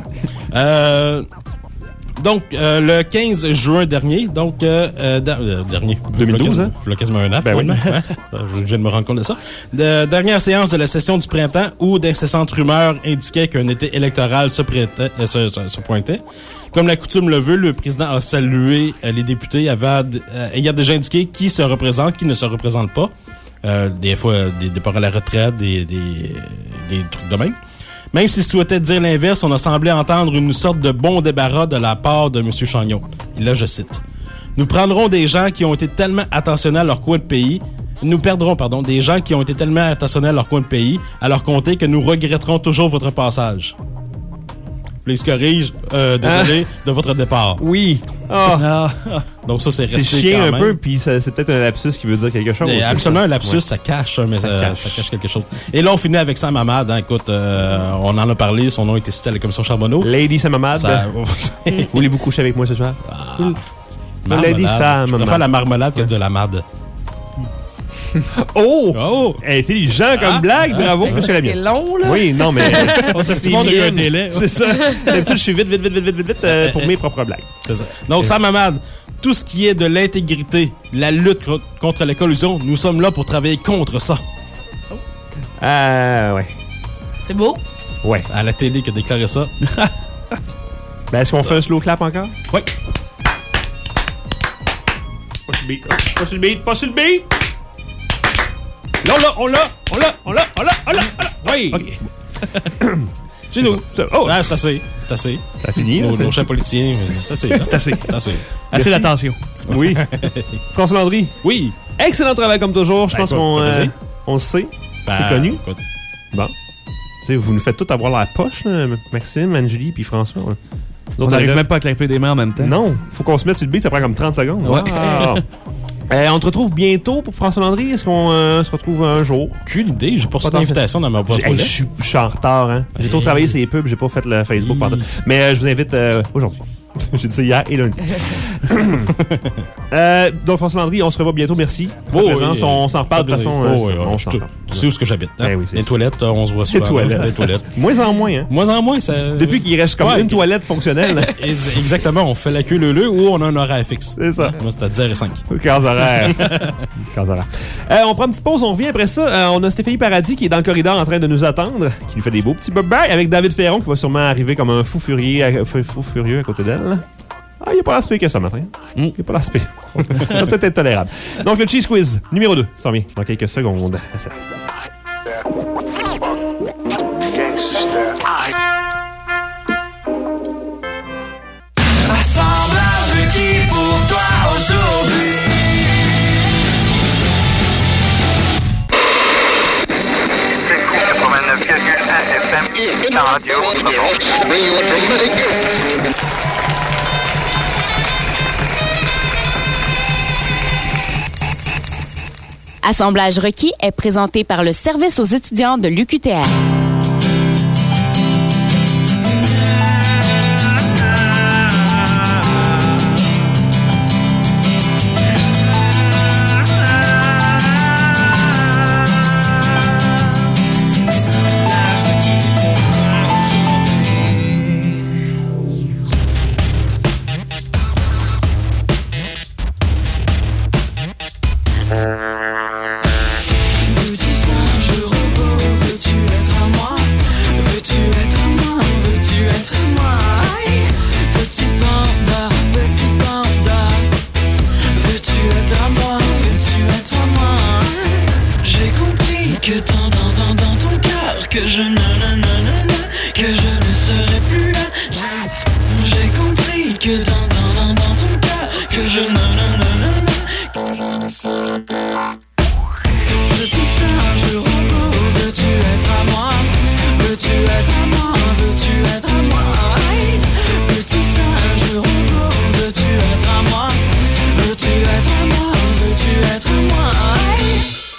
Donc, le 15 juin dernier, dernier. 2012, hein? Il y a quasiment un an, Ben oui. Je viens de me rendre compte de ça. Dernière séance de la session du printemps où d'incessantes rumeurs indiquaient qu'un été électoral se pointait. Comme la coutume le veut, le président a salué les députés ayant déjà indiqué qui se représente, qui ne se représente pas. Des fois, des départs à la retraite, des trucs de même. Même s'il souhaitait dire l'inverse, on a semblé entendre une sorte de bon débarras de la part de M. Chagnon. Et là, je cite. « Nous prendrons des gens qui ont été tellement attentionnés à leur coin de pays. Nous perdrons, des gens qui ont été tellement attentionnés à leur coin de pays, à leur compter, que nous regretterons toujours votre passage. » Puis il se corrige, désolé, de votre départ. Oui. Donc ça, c'est resté C'est chien quand un même. peu, puis c'est peut-être un lapsus qui veut dire quelque chose. Mais aussi, absolument, ça. un lapsus, Ouais. ça cache, mais Ça ça cache quelque chose. Et là, on finit avec Sam Hamad. Hein. Écoute, on en a parlé, son nom a été cité à la commission Charbonneau. Lady Sam Hamad. Voulez-vous coucher avec moi ce soir? Lady Sam Je préfère Hamad. la marmelade que de la marde. Oh! Intelligent comme blague, bravo. Plus que la C'était mienne. long, là. Oui, non, mais. Tout le monde a eu un délai. C'est ça. D'habitude, je suis vite pour mes propres blagues. C'est ça. Donc, Sam Hamad, tout ce qui est de l'intégrité, la lutte contre la collusion, nous sommes là pour travailler contre ça. Ouais. C'est beau? Ouais. À la télé qui a déclaré ça. Ben, est-ce qu'on fait un slow clap encore? Oui. Pas sur le beat. Pas sur le beat. Pas sur le beat. Là, on l'a. Oui. OK. Chez nous. Oh, Ah, c'est assez. C'est assez. ça finit. là, Nos chefs politiciens, c'est assez. C'est assez. C'est assez. Assez d'attention. Oui. François Landry, Oui. excellent travail comme toujours. Je pense écoute, qu'on ça fait plaisir. on le sait. Ben, C'est connu. écoute, Bon. Tu sais, vous nous faites tout avoir la poche, là, Maxime, Anne-Julie puis François. Là. On n'arrive même pas à clapper des mains en même temps. Non, faut qu'on se mette sur le beat, ça prend comme 30 secondes. Ouais. Wow. On te retrouve bientôt pour François Landry. Est-ce qu'on se retrouve un jour? aucune idée. J'ai pas reçu Pas d'invitation dans ma boîte aux Je lettres. suis en retard. Hein. J'ai trop travaillé sur les pubs, j'ai pas fait le Facebook. Pardon. Mais je vous invite aujourd'hui. J'ai dit ça hier et lundi. Donc, François Landry, on se revoit bientôt. Merci pour ta présence. On s'en reparle de toute façon. On s'en reparle. Tu sais où est-ce que j'habite. Hein? Ben oui, c'est les ça. toilettes, on se voit souvent. toilettes. Les toilettes. Moins en moins. Hein. Moins en moins, ça. Depuis qu'il reste comme Ouais, une toilette fonctionnelle. Exactement, on fait la queue leu ou on a un horaire fixe. C'est ça. Moi, c'est à 10h05. Case horaire. Case horaire. On prend une petite pause, on revient après ça. On a Stéphanie Paradis qui est dans le corridor en train de nous attendre, qui nous fait des beaux petits bye-bye avec David Ferron qui va sûrement arriver comme un fou furieux à côté d'elle. Ah, il a pas l'aspect que ça matin. Il a pas l'aspect. Ça va peut-être être tolérable. Donc, le Cheese Quiz, numéro 2, ça revient dans quelques secondes. À 7. Assemblage qui pour toi aujourd'hui. C'est fou 89,1 FM, la radio autrement. Assemblage requis est présenté par le service aux étudiants de l'UQTR. que dans ton cœur que je Petit singe robot, veux-tu être à moi? Veux-tu être à moi? Veux-tu être à moi? Hey. Petit singe robot, veux-tu être à moi? Veux-tu être à moi? Veux-tu être à moi? Hey.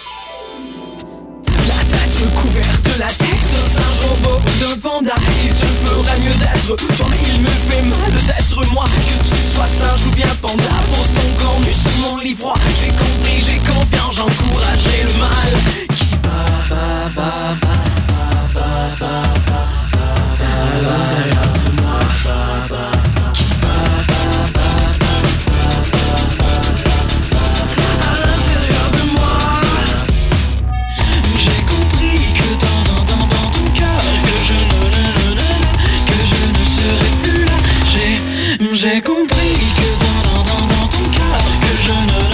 La tête recouverte de latex, un singe robot, d'un panda. Il te fera mieux d'être toi, il me fait mal d'être moi. Que tu sois singe ou bien panda, pose ton corps nu sur mon lit froid. J'ai compris, j'ai confiance, j'encouragerai le mal. Qui bat à l'intérieur de moi. Qui bat à l'intérieur de moi. J'ai compris que dans ton cœur que je ne serai plus là. J'ai compris que dans ton cœur que je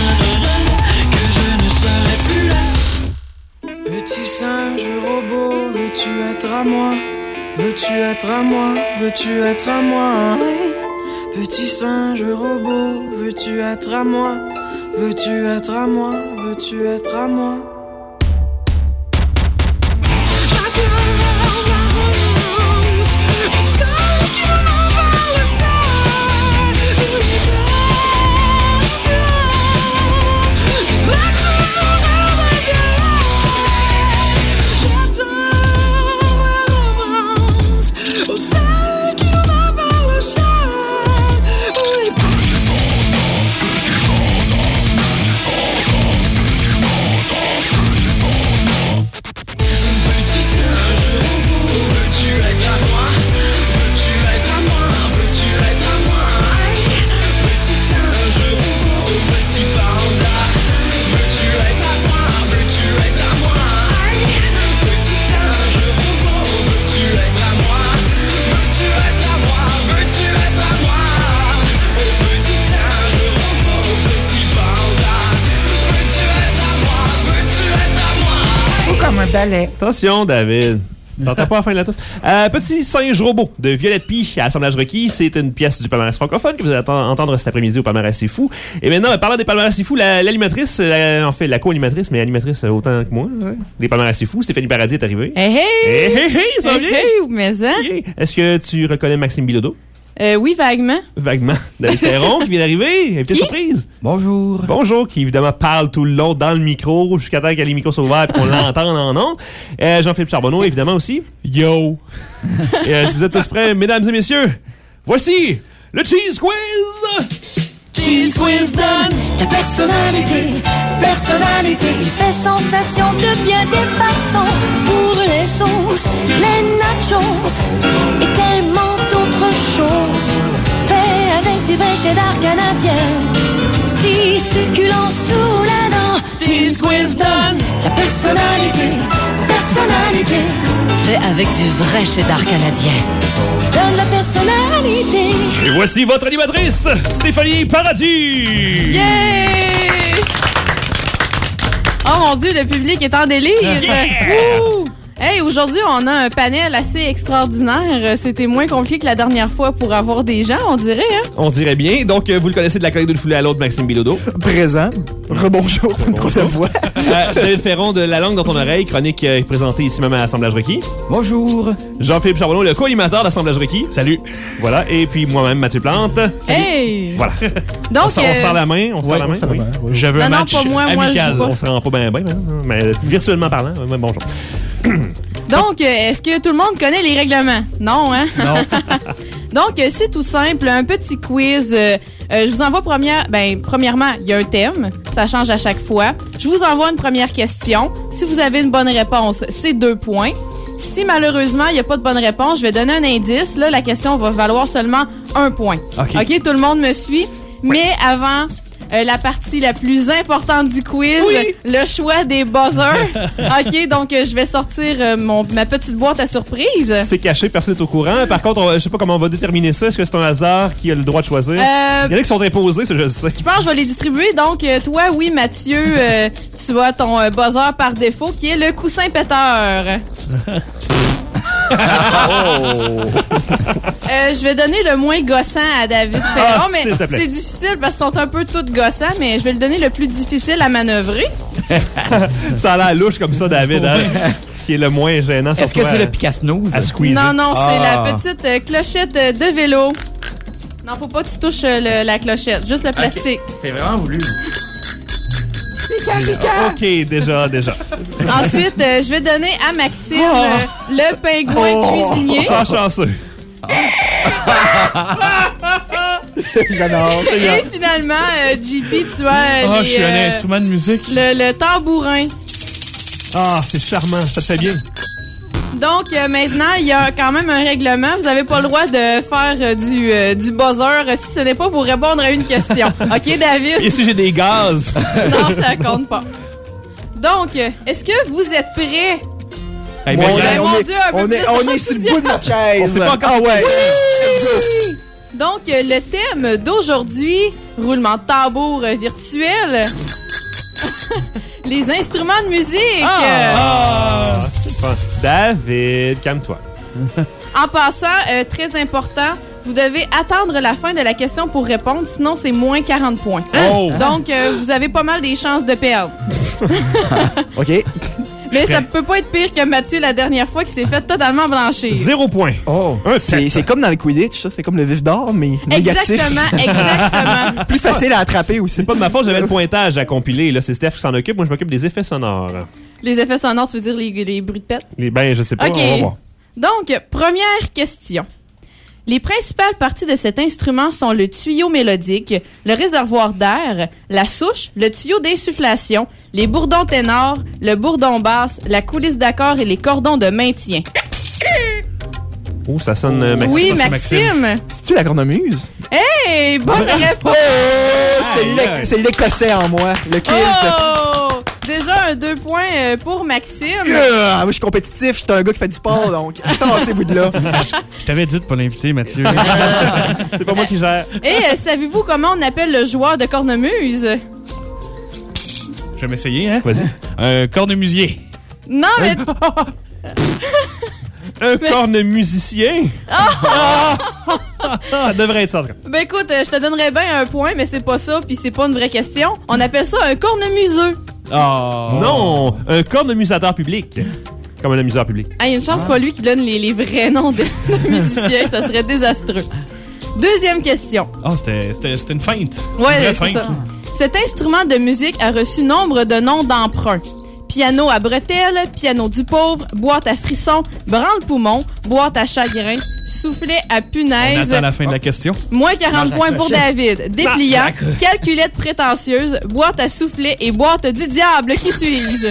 ne serai plus là. Petit singe robot, veux-tu être à moi? Veux-tu être à moi? Veux-tu être à moi? Hey. Petit singe robot, veux-tu être à moi? Veux-tu être à moi? Veux-tu être à moi? Attention, David. T'entends pas la fin de la touche. Petit singe robot de Violette Pie à Assemblage requis. C'est une pièce du palmarès francophone que vous allez entendre cet après-midi au palmarès C'est Fou. Et maintenant, parlant des palmarès C'est Fou, l'animatrice, en fait, la co-animatrice, mais animatrice autant que moi, des palmarès C'est Fou, Stéphanie Paradis est arrivée. Hey, hey! Hey, hey, hey, ça va bien? Hey, mais ça? Est-ce que tu reconnais Maxime Bilodeau? Oui, vaguement. Vaguement. David Ferron qui vient d'arriver. Une petite surprise. Bonjour. Bonjour, qui évidemment parle tout le long dans le micro jusqu'à temps que les micros soient ouverts et qu'on l'entende en ondes. Jean-Philippe Charbonneau, évidemment aussi. Yo. Et si vous êtes tous prêts, mesdames et messieurs, voici le Cheese Quiz! Cheese Quiz donne ta personnalité. Il fait sensation de bien des façons. Pour les sauces, les nachos et tellement d'autres choses. Fait avec du vrai cheddar canadien, si succulent sous la dent. Cheese Quiz donne ta personnalité. Fait avec du vrai cheddar canadien. Donne la personnalité. Et voici votre animatrice, Stéphanie Paradis! Yeah! Oh mon Dieu, le public est en délire! Yeah! Hey, aujourd'hui, on a un panel assez extraordinaire. C'était moins compliqué que la dernière fois pour avoir des gens, on dirait, hein? On dirait bien. Donc, vous le connaissez de la chronique d'une foulée à l'autre, Maxime Bilodeau. Présent. Rebonjour pour une troisième fois. David Ferron de La langue dans ton oreille, chronique présentée ici même à Assemblage requis. Bonjour. Jean-Philippe Charbonneau, le co-animateur d'Assemblage requis. Salut. Voilà. Et puis moi-même, Mathieu Plante. Salut. Hey! Voilà. Donc, on serre la main. On serre la main. Oui. Je veux un match pas moi, amical. moi, je joue pas. On se rend pas bien, mais virtuellement parlant. Bonjour. Donc, est-ce que tout le monde connaît les règlements? Non, hein? Non. Donc, c'est tout simple, un petit quiz. Je vous envoie premièrement, il y a un thème. Ça change à chaque fois. Je vous envoie une première question. Si vous avez une bonne réponse, c'est 2 points. Si malheureusement, il n'y a pas de bonne réponse, je vais donner un indice. Là, la question va valoir seulement 1 point. OK. OK, tout le monde me suit. Oui. Mais avant la partie la plus importante du quiz, le choix des buzzers. OK, donc je vais sortir ma petite boîte à surprise. C'est caché, personne n'est au courant. Par contre, je sais pas comment on va déterminer ça. Est-ce que c'est un hasard qui a le droit de choisir? Il y en a qui sont imposés, ça je le sais. Je pense que je vais les distribuer. Donc, toi, oui, Mathieu, tu as ton buzzer par défaut qui est le coussin péteur. Je vais donner le moins gossant à David Ferron, mais c'est difficile parce qu'ils sont un peu tous gossants, mais je vais lui donner le plus difficile à manœuvrer. Ça a l'air louche comme ça, David. Hein? Ce qui est le moins gênant. Est-ce que c'est le picasse-nouse? À squeezer. Non, c'est la petite clochette de vélo. Non, faut pas que tu touches la clochette, juste le plastique. Okay. C'est vraiment voulu. OK, déjà. Ensuite, je vais donner à Maxime le pingouin cuisinier. Ah, chanceux. J'adore. Et finalement, JP, tu as je suis un instrument de musique. Le tambourin. Ah, c'est charmant, ça te fait bien. Donc, maintenant, il y a quand même un règlement. Vous n'avez pas le droit de faire du buzzer si ce n'est pas pour répondre à une question. OK, David? Et si j'ai des gaz? Non, ça compte pas. Donc, est-ce que vous êtes prêts? Hey, on est sur le bout de la chaise. On sait pas encore. Ouais. Oui! Donc, le thème d'aujourd'hui, roulement de tambour virtuel, les instruments de musique. David, calme-toi. En passant, très important, vous devez attendre la fin de la question pour répondre, sinon c'est moins 40 points. Oh. Donc, vous avez pas mal des chances de perdre. OK. Mais ça peut pas être pire que Mathieu la dernière fois qui s'est fait totalement blanchir. 0 point. Oh. C'est comme dans le Quidditch, ça. C'est comme le vif d'or, mais négatif. Exactement. Plus facile à attraper aussi. C'est pas de ma faute, j'avais le pointage à compiler. Là, c'est Steph qui s'en occupe. Moi, je m'occupe des effets sonores. Les effets sonores, tu veux dire les bruits de pète? Ben, je sais pas. OK. On va voir. Donc, première question. Les principales parties de cet instrument sont le tuyau mélodique, le réservoir d'air, la souche, le tuyau d'insufflation, les bourdons ténors, le bourdon basse, la coulisse d'accord et les cordons de maintien. Oh, ça sonne Maxime. Oui, Maxime. C'est-tu la cornemuse? Hey, bonne réponse! C'est l'Écossais en moi, le kilt. Oh! Déjà un 2 points pour Maxime. Moi, je suis compétitif, je suis un gars qui fait du sport, donc tassez-vous de là. Je t'avais dit de pas l'inviter, Mathieu. C'est pas moi qui gère. Et savez-vous comment on appelle le joueur de cornemuse? Je vais m'essayer, hein? Vas-y. Un cornemusier. Non, mais... Un cornemusicien? Ça devrait être ça, en tout cas. Ben écoute, je te donnerais bien un point, mais c'est pas ça, puis c'est pas une vraie question. On appelle ça un cornemuseux. Oh. Non, un cornemusateur public. Comme un amuseur public. Ah, il y a une chance, pas lui qui donne les vrais noms de musiciens, ça serait désastreux. Deuxième question. Oh, c'était une feinte. Ouais, c'est ça. Cet instrument de musique a reçu nombre de noms d'emprunt. Piano à bretelles, piano du pauvre, boîte à frissons, branle-poumon, boîte à chagrin, soufflet à punaise. On attend la fin de la question. Moins 40 points pour David. Dépliant, calculette prétentieuse, boîte à soufflet et boîte du diable. Qui suis-je?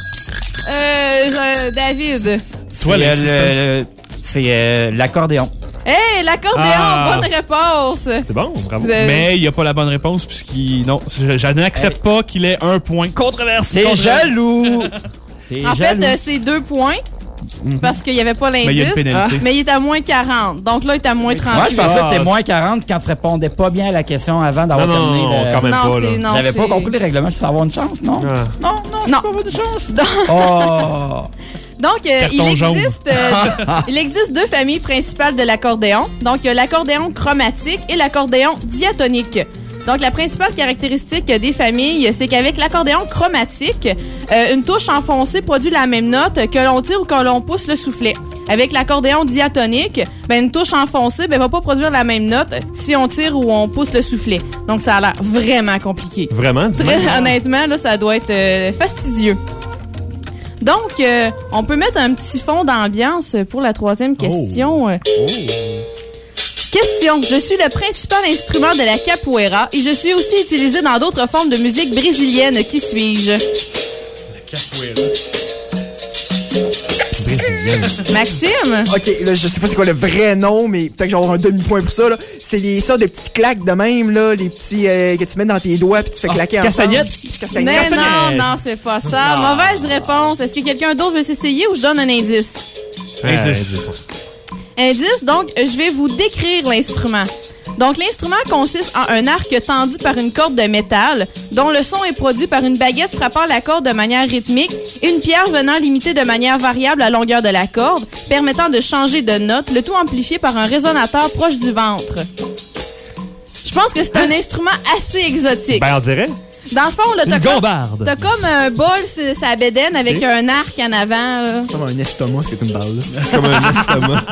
David. Toi, c'est l'accordéon. Hey, l'accordéon, bonne réponse. C'est bon, bravo. Mais il n'y a pas la bonne réponse puisqu'il... Non, je n'accepte pas qu'il ait un point. Controversé. T'es jaloux. En fait, c'est 2 points. Parce qu'il n'y avait pas l'indice. Mais il y a une pénalité. Mais il est à moins 40. Donc là, il est à moins 38. Moi, je pensais que c'était moins 40 quand tu répondais pas bien à la question avant d'avoir terminé. Quand même pas, là. J'avais pas compris les règlements. Je peux avoir une chance, non? Non, je peux avoir de chance. Donc, il existe 2 familles principales de l'accordéon. Donc, il y a l'accordéon chromatique et l'accordéon diatonique. Donc, la principale caractéristique des familles, c'est qu'avec l'accordéon chromatique, une touche enfoncée produit la même note que l'on tire ou que l'on pousse le soufflet. Avec l'accordéon diatonique, une touche enfoncée va pas produire la même note si on tire ou on pousse le soufflet. Donc, ça a l'air vraiment compliqué. Vraiment? Très honnêtement, là, ça doit être fastidieux. Donc, on peut mettre un petit fond d'ambiance pour la 3e question. Question. Je suis le principal instrument de la capoeira et je suis aussi utilisé dans d'autres formes de musique brésilienne. Qui suis-je? La capoeira. Brésilienne. Maxime? OK, là, je sais pas c'est quoi le vrai nom, mais peut-être que je vais avoir un demi-point pour ça, là. C'est les sortes de petites claques de même, là, les petits que tu mets dans tes doigts puis tu fais claquer ensemble. Castagnette? Non, c'est pas ça. Mauvaise réponse. Est-ce que quelqu'un d'autre veut s'essayer ou je donne un indice? Indice, donc, je vais vous décrire l'instrument. Donc, l'instrument consiste en un arc tendu par une corde de métal, dont le son est produit par une baguette frappant la corde de manière rythmique et une pierre venant limiter de manière variable la longueur de la corde, permettant de changer de note, le tout amplifié par un résonateur proche du ventre. Je pense que c'est un instrument assez exotique. Ben, on dirait. Dans le fond, là, Une gombarde. t'as comme un bol sur sa bédaine avec un arc en avant. Là. C'est comme un estomac, ce que tu me parles. Là. Comme un estomac.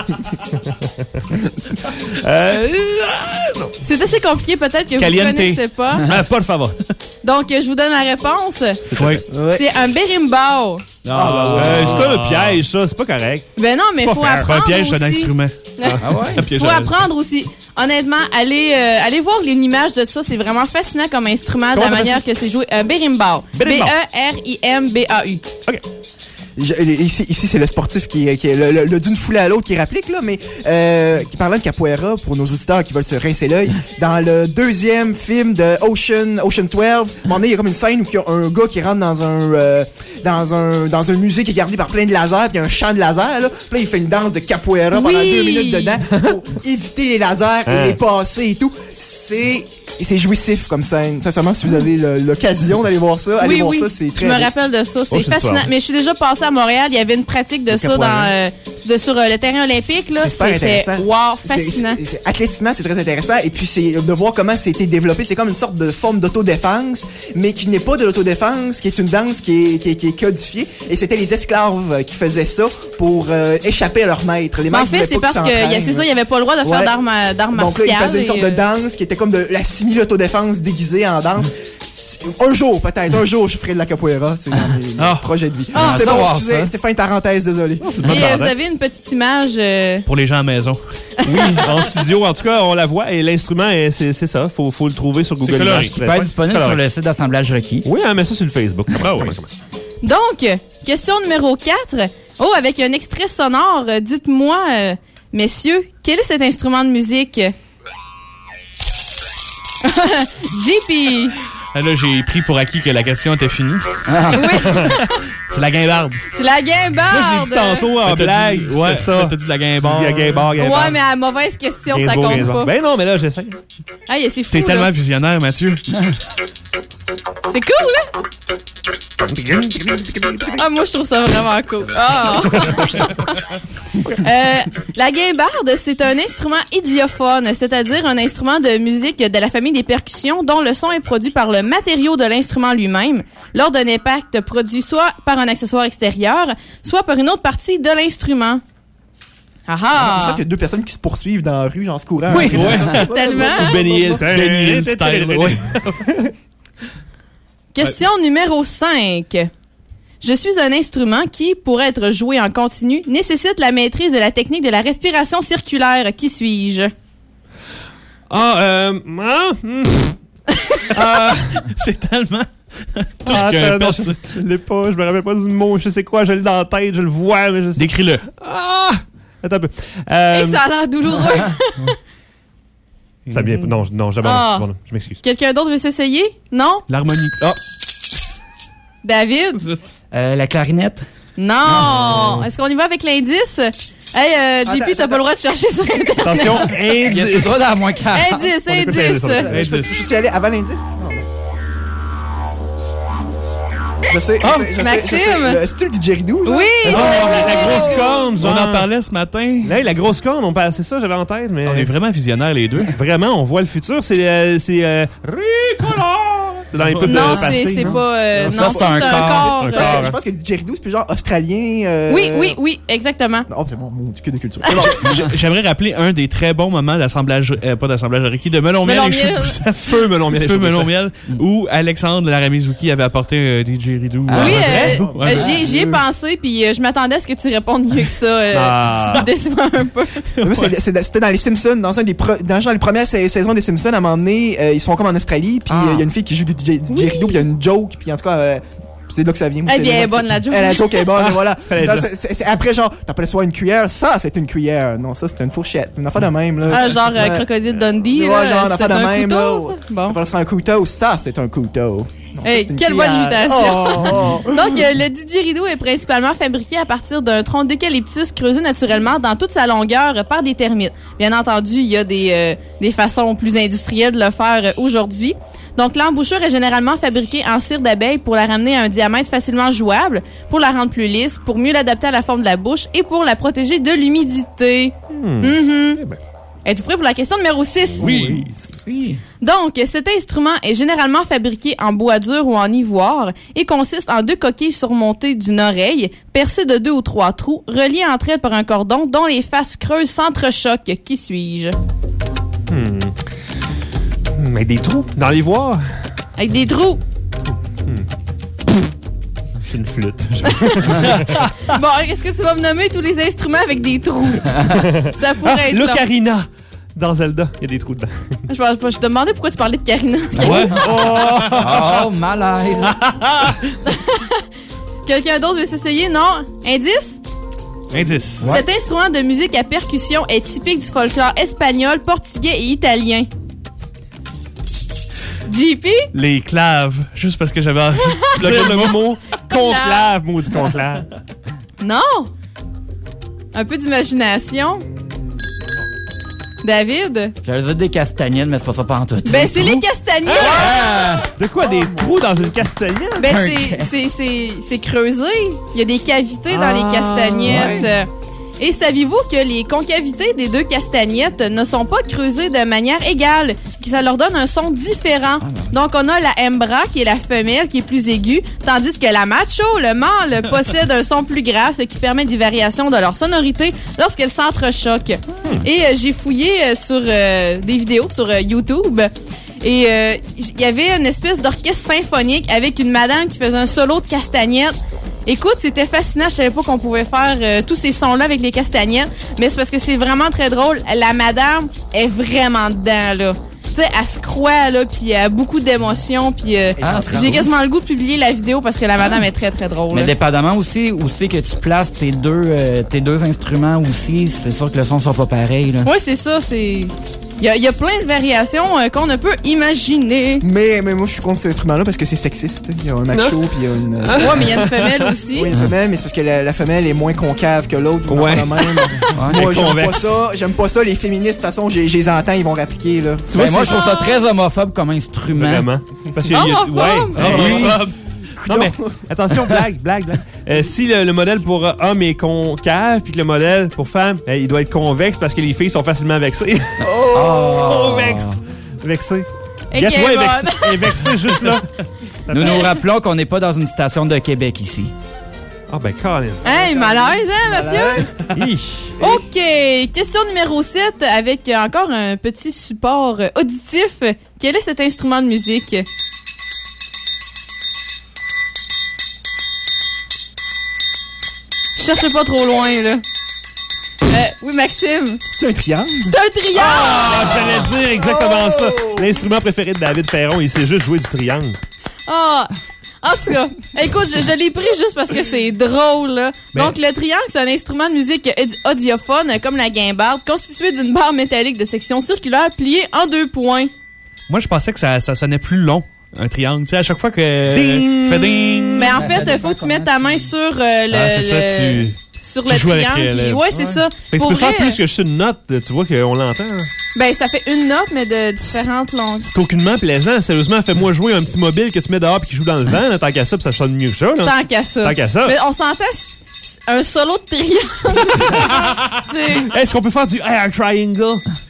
Non. C'est assez compliqué, peut-être que Caliente. vous ne connaissez pas. Pas le favor. Donc, je vous donne la réponse. Ouais. C'est un berimbau. C'est un piège, ça. C'est pas correct. Ben non, mais il faut apprendre. C'est pas un piège, c'est un aussi. instrument. Il faut apprendre aussi. Honnêtement, allez voir une image de ça. C'est vraiment fascinant comme instrument, de la manière que c'est joué. Berimbau. B-E-R-I-M-B-A-U. OK. Ici c'est le sportif qui est le d'une foulée à l'autre qui réplique, là, mais qui parlait de capoeira, pour nos auditeurs qui veulent se rincer l'œil, dans le deuxième film de Ocean 12, à un moment donné, il y a comme une scène où il y a un gars qui rentre dans un musée qui est gardé par plein de lasers, puis il y a un champ de lasers, là. Puis là, il fait une danse de capoeira pendant 2 minutes dedans pour éviter les lasers et les passer et tout. C'est jouissif comme scène. Sincèrement, si vous avez l'occasion d'aller voir ça, allez voir ça, c'est très Je me rappelle de ça, c'est fascinant. Mais je suis déjà passée à Montréal, il y avait une pratique de ça sur le terrain olympique. Là. C'était wow, fascinant. Athlétiquement, c'est très intéressant. Et puis, c'est de voir comment c'était développé. C'est comme une sorte de forme d'autodéfense, mais qui n'est pas de l'autodéfense, qui est une danse qui est codifiée. Et c'était les esclaves qui faisaient ça pour échapper à leur maître. Les en fait, c'est parce que c'est ça, il n'y avait pas le droit de faire d'armes martiales. Donc là, ils faisaient une sorte de danse qui était comme de la simili-autodéfense déguisée en danse. Un jour, je ferai de la capoeira. C'est dans mes projets de vie. C'est bon, excusez, c'est fin de parenthèse, désolé. Et vous avez une petite image... Pour les gens à la maison. Oui, en studio, en tout cas, on la voit. Et l'instrument, c'est ça. Faut le trouver sur Google Images. Il peut être disponible sur le site d'assemblage requis. Oui, mais ça sur le Facebook. Ah oui. Donc, question numéro 4. Oh, avec un extrait sonore, dites-moi, messieurs, quel est cet instrument de musique? JP! Là, j'ai pris pour acquis que la question était finie. Oui. C'est la guimbarde. C'est la guimbarde! Moi, je l'ai dit tantôt en blague. Ouais, c'est ça. T'as dit la guimbarde. La guimbarde. Ouais, mais à mauvaise question, ça compte pas. Ben non, mais là, j'essaie. Ah, c'est fou. T'es tellement visionnaire, Mathieu. C'est cool, là? Ah, moi, je trouve ça vraiment cool. Ah. La guimbarde, c'est un instrument idiophone, c'est-à-dire un instrument de musique de la famille des percussions dont le son est produit par le matériau de l'instrument lui-même lors d'un impact produit soit par un accessoire extérieur, soit par une autre partie de l'instrument. Ah! C'est ça qu'il y a 2 personnes qui se poursuivent dans la rue, en se courant. Oui, tellement. Benny Hill style. Question numéro 5. Je suis un instrument qui, pour être joué en continu, nécessite la maîtrise de la technique de la respiration circulaire. Qui suis-je? C'est tellement... Je l'ai pas, je me rappelle pas du mot, je sais quoi, je l'ai dans la tête, je le vois, mais je sais... Décris-le. Attends un peu. Et ça a l'air douloureux. Ça vient... Non, j'abandonne. Je m'excuse. Quelqu'un d'autre veut s'essayer? Non? L'harmonie. David? La clarinette? Non! Est-ce qu'on y va avec l'indice? Hey, JP, t'as pas le droit de chercher sur Internet. Attention, indice. Il y a tout le droit dans moins 40. Indice. Je peux y aller avant l'indice? Je sais. Maxime! C'est-tu le didgeridoo? Oui! La grosse corne, On en parlait ce matin. Là, la grosse corne, c'est ça, j'avais en tête, mais... On est vraiment visionnaires, les deux. Vraiment, on voit le futur. C'est Ricola! C'est dans les pubs non, passées, c'est non? pas... non, c'est un corps. Je pense que le didgeridoo, c'est plus genre australien. Oui, exactement. Oh, c'est bon, mon cul de culture. J'aimerais rappeler un des très bons moments d'assemblage, pas d'assemblage Reiki, de Melon Miel et Chou Poussette. Feu Melon Miel. Où Alexandre Laramizouki avait apporté un didgeridoo. Oui, j'y ai pensé, puis je m'attendais à ce que tu répondes mieux que ça. Tu me déçois un peu. C'était dans les Simpsons, dans les premières saisons des Simpsons, à un moment donné, ils sont comme en Australie, puis il y a une fille qui joue du didgeridoo, puis il y a une joke, puis en tout cas... C'est de là que ça vient. Eh bien, elle est bonne, la joke. La joke est bonne, voilà. Fallait Non, être là. c'est après, genre, t'appelles ça une cuillère? Ça, c'est une cuillère. Non, ça, c'est une fourchette. Une affaire de même, là. Ah, genre Crocodile Dundee, Ouais, là. genre, une C'est affaire de un même, là. couteau, ça? Bon. T'appelles ça un couteau? Ça, c'est un couteau. Non, Hey, c'est une quelle bonne cuillère. imitation! Oh, oh. Donc, le didgeridoo est principalement fabriqué à partir d'un tronc d'eucalyptus creusé naturellement dans toute sa longueur par des termites. Bien entendu, il y a des façons plus industrielles de le faire aujourd'hui. Donc, l'embouchure est généralement fabriquée en cire d'abeille pour la ramener à un diamètre facilement jouable, pour la rendre plus lisse, pour mieux l'adapter à la forme de la bouche et pour la protéger de l'humidité. Êtes-vous prêt pour la question numéro 6? Oui. Donc, cet instrument est généralement fabriqué en bois dur ou en ivoire et consiste en 2 coquilles surmontées d'une oreille, percées de 2 ou 3 trous, reliées entre elles par un cordon dont les faces creuses s'entrechoquent. Qui suis-je? Mais des trous dans l'ivoire. Avec des trous. C'est une flûte. Bon, est-ce que tu vas me nommer tous les instruments avec des trous? Ça pourrait être... L'ocarina. Dans Zelda, il y a des trous dedans. Je te demandais pourquoi tu parlais de Karina. Ouais. Oh, malaise. Quelqu'un d'autre veut s'essayer? Non? Indice? Indice. Cet instrument de musique à percussion est typique du folklore espagnol, portugais et italien. JP? Les claves. Juste parce que j'avais envie de dire le mot conclave, maudit conclave. Non? Un peu d'imagination. David? J'allais dire des castagnettes, mais c'est pas ça pantoute. Ben, c'est les castagnettes! De quoi, des trous dans une castagnette? Ben, c'est creusé. Il y a des cavités dans les castagnettes. Ouais. Et saviez-vous que les concavités des 2 castagnettes ne sont pas creusées de manière égale, que ça leur donne un son différent. Donc, on a la hembra, qui est la femelle, qui est plus aiguë, tandis que la macho, le mâle, possède un son plus grave, ce qui permet des variations de leur sonorité lorsqu'elles s'entrechoquent. Et j'ai fouillé sur des vidéos sur YouTube. Et il y avait une espèce d'orchestre symphonique avec une madame qui faisait un solo de castagnette. Écoute, c'était fascinant. Je savais pas qu'on pouvait faire tous ces sons-là avec les castagnettes. Mais c'est parce que c'est vraiment très drôle. La madame est vraiment dedans, là. Tu sais, elle se croit, là, puis elle a beaucoup d'émotions. Puis j'ai quasiment le goût de publier la vidéo parce que la madame est très, très drôle. Mais dépendamment aussi où c'est que tu places tes deux instruments aussi, c'est sûr que le son ne sera pas pareil, là. Oui, c'est ça. Il y a plein de variations qu'on ne peut imaginer. Mais moi, je suis contre cet instrument-là parce que c'est sexiste. Il y a un macho, puis il y a une... Ouais, mais il y a une femelle aussi. Oui, il y a une femelle, mais c'est parce que la femelle est moins concave que l'autre. Ouais. Moi, j'aime pas ça. Les féministes, de toute façon, je les entends, ils vont réappliquer, là. Tu vois, moi, je trouve ça très homophobe comme instrument. Vraiment. Parce qu'il y a... Homophobe! Non, mais attention, blague. Si le modèle pour homme est concave, puis que le modèle pour femme, il doit être convexe parce que les filles sont facilement vexées. Vexées. Guess what, elle est vexée juste là. Nous rappelons qu'on n'est pas dans une station de Québec ici. Ah, ben, Colin. Hey, malaise, hein, Mathieu? OK. Question numéro 7 avec encore un petit support auditif. Quel est cet instrument de musique? Cherchez pas trop loin, là. Oui, Maxime. C'est un triangle? C'est un triangle! Ah, j'allais dire exactement ça. L'instrument préféré de David Perron, il sait juste jouer du triangle. Ah! En tout cas, écoute, je l'ai pris juste parce que c'est drôle, là. Donc, le triangle, c'est un instrument de musique audiophone, comme la guimbarde, constitué d'une barre métallique de section circulaire pliée en 2 points. Moi, je pensais que ça sonnait plus long. Un triangle, tu sais, à chaque fois que tu fais ding. Mais en fait, il faut que tu mettes ta main sur sur le triangle. Ouais, c'est ça. Fait que tu peux faire plus que juste une note, tu vois qu'on l'entend. Hein? Ben, ça fait une note, mais de différentes longues. C'est aucunement plaisant. Sérieusement, fais-moi jouer un petit mobile que tu mets dehors et qui joue dans le vent. Là, tant qu'à ça, puis ça sonne mieux que ça. Là. Tant qu'à ça. Mais on s'entend, un solo de triangle. Est-ce qu'on peut faire du air triangle?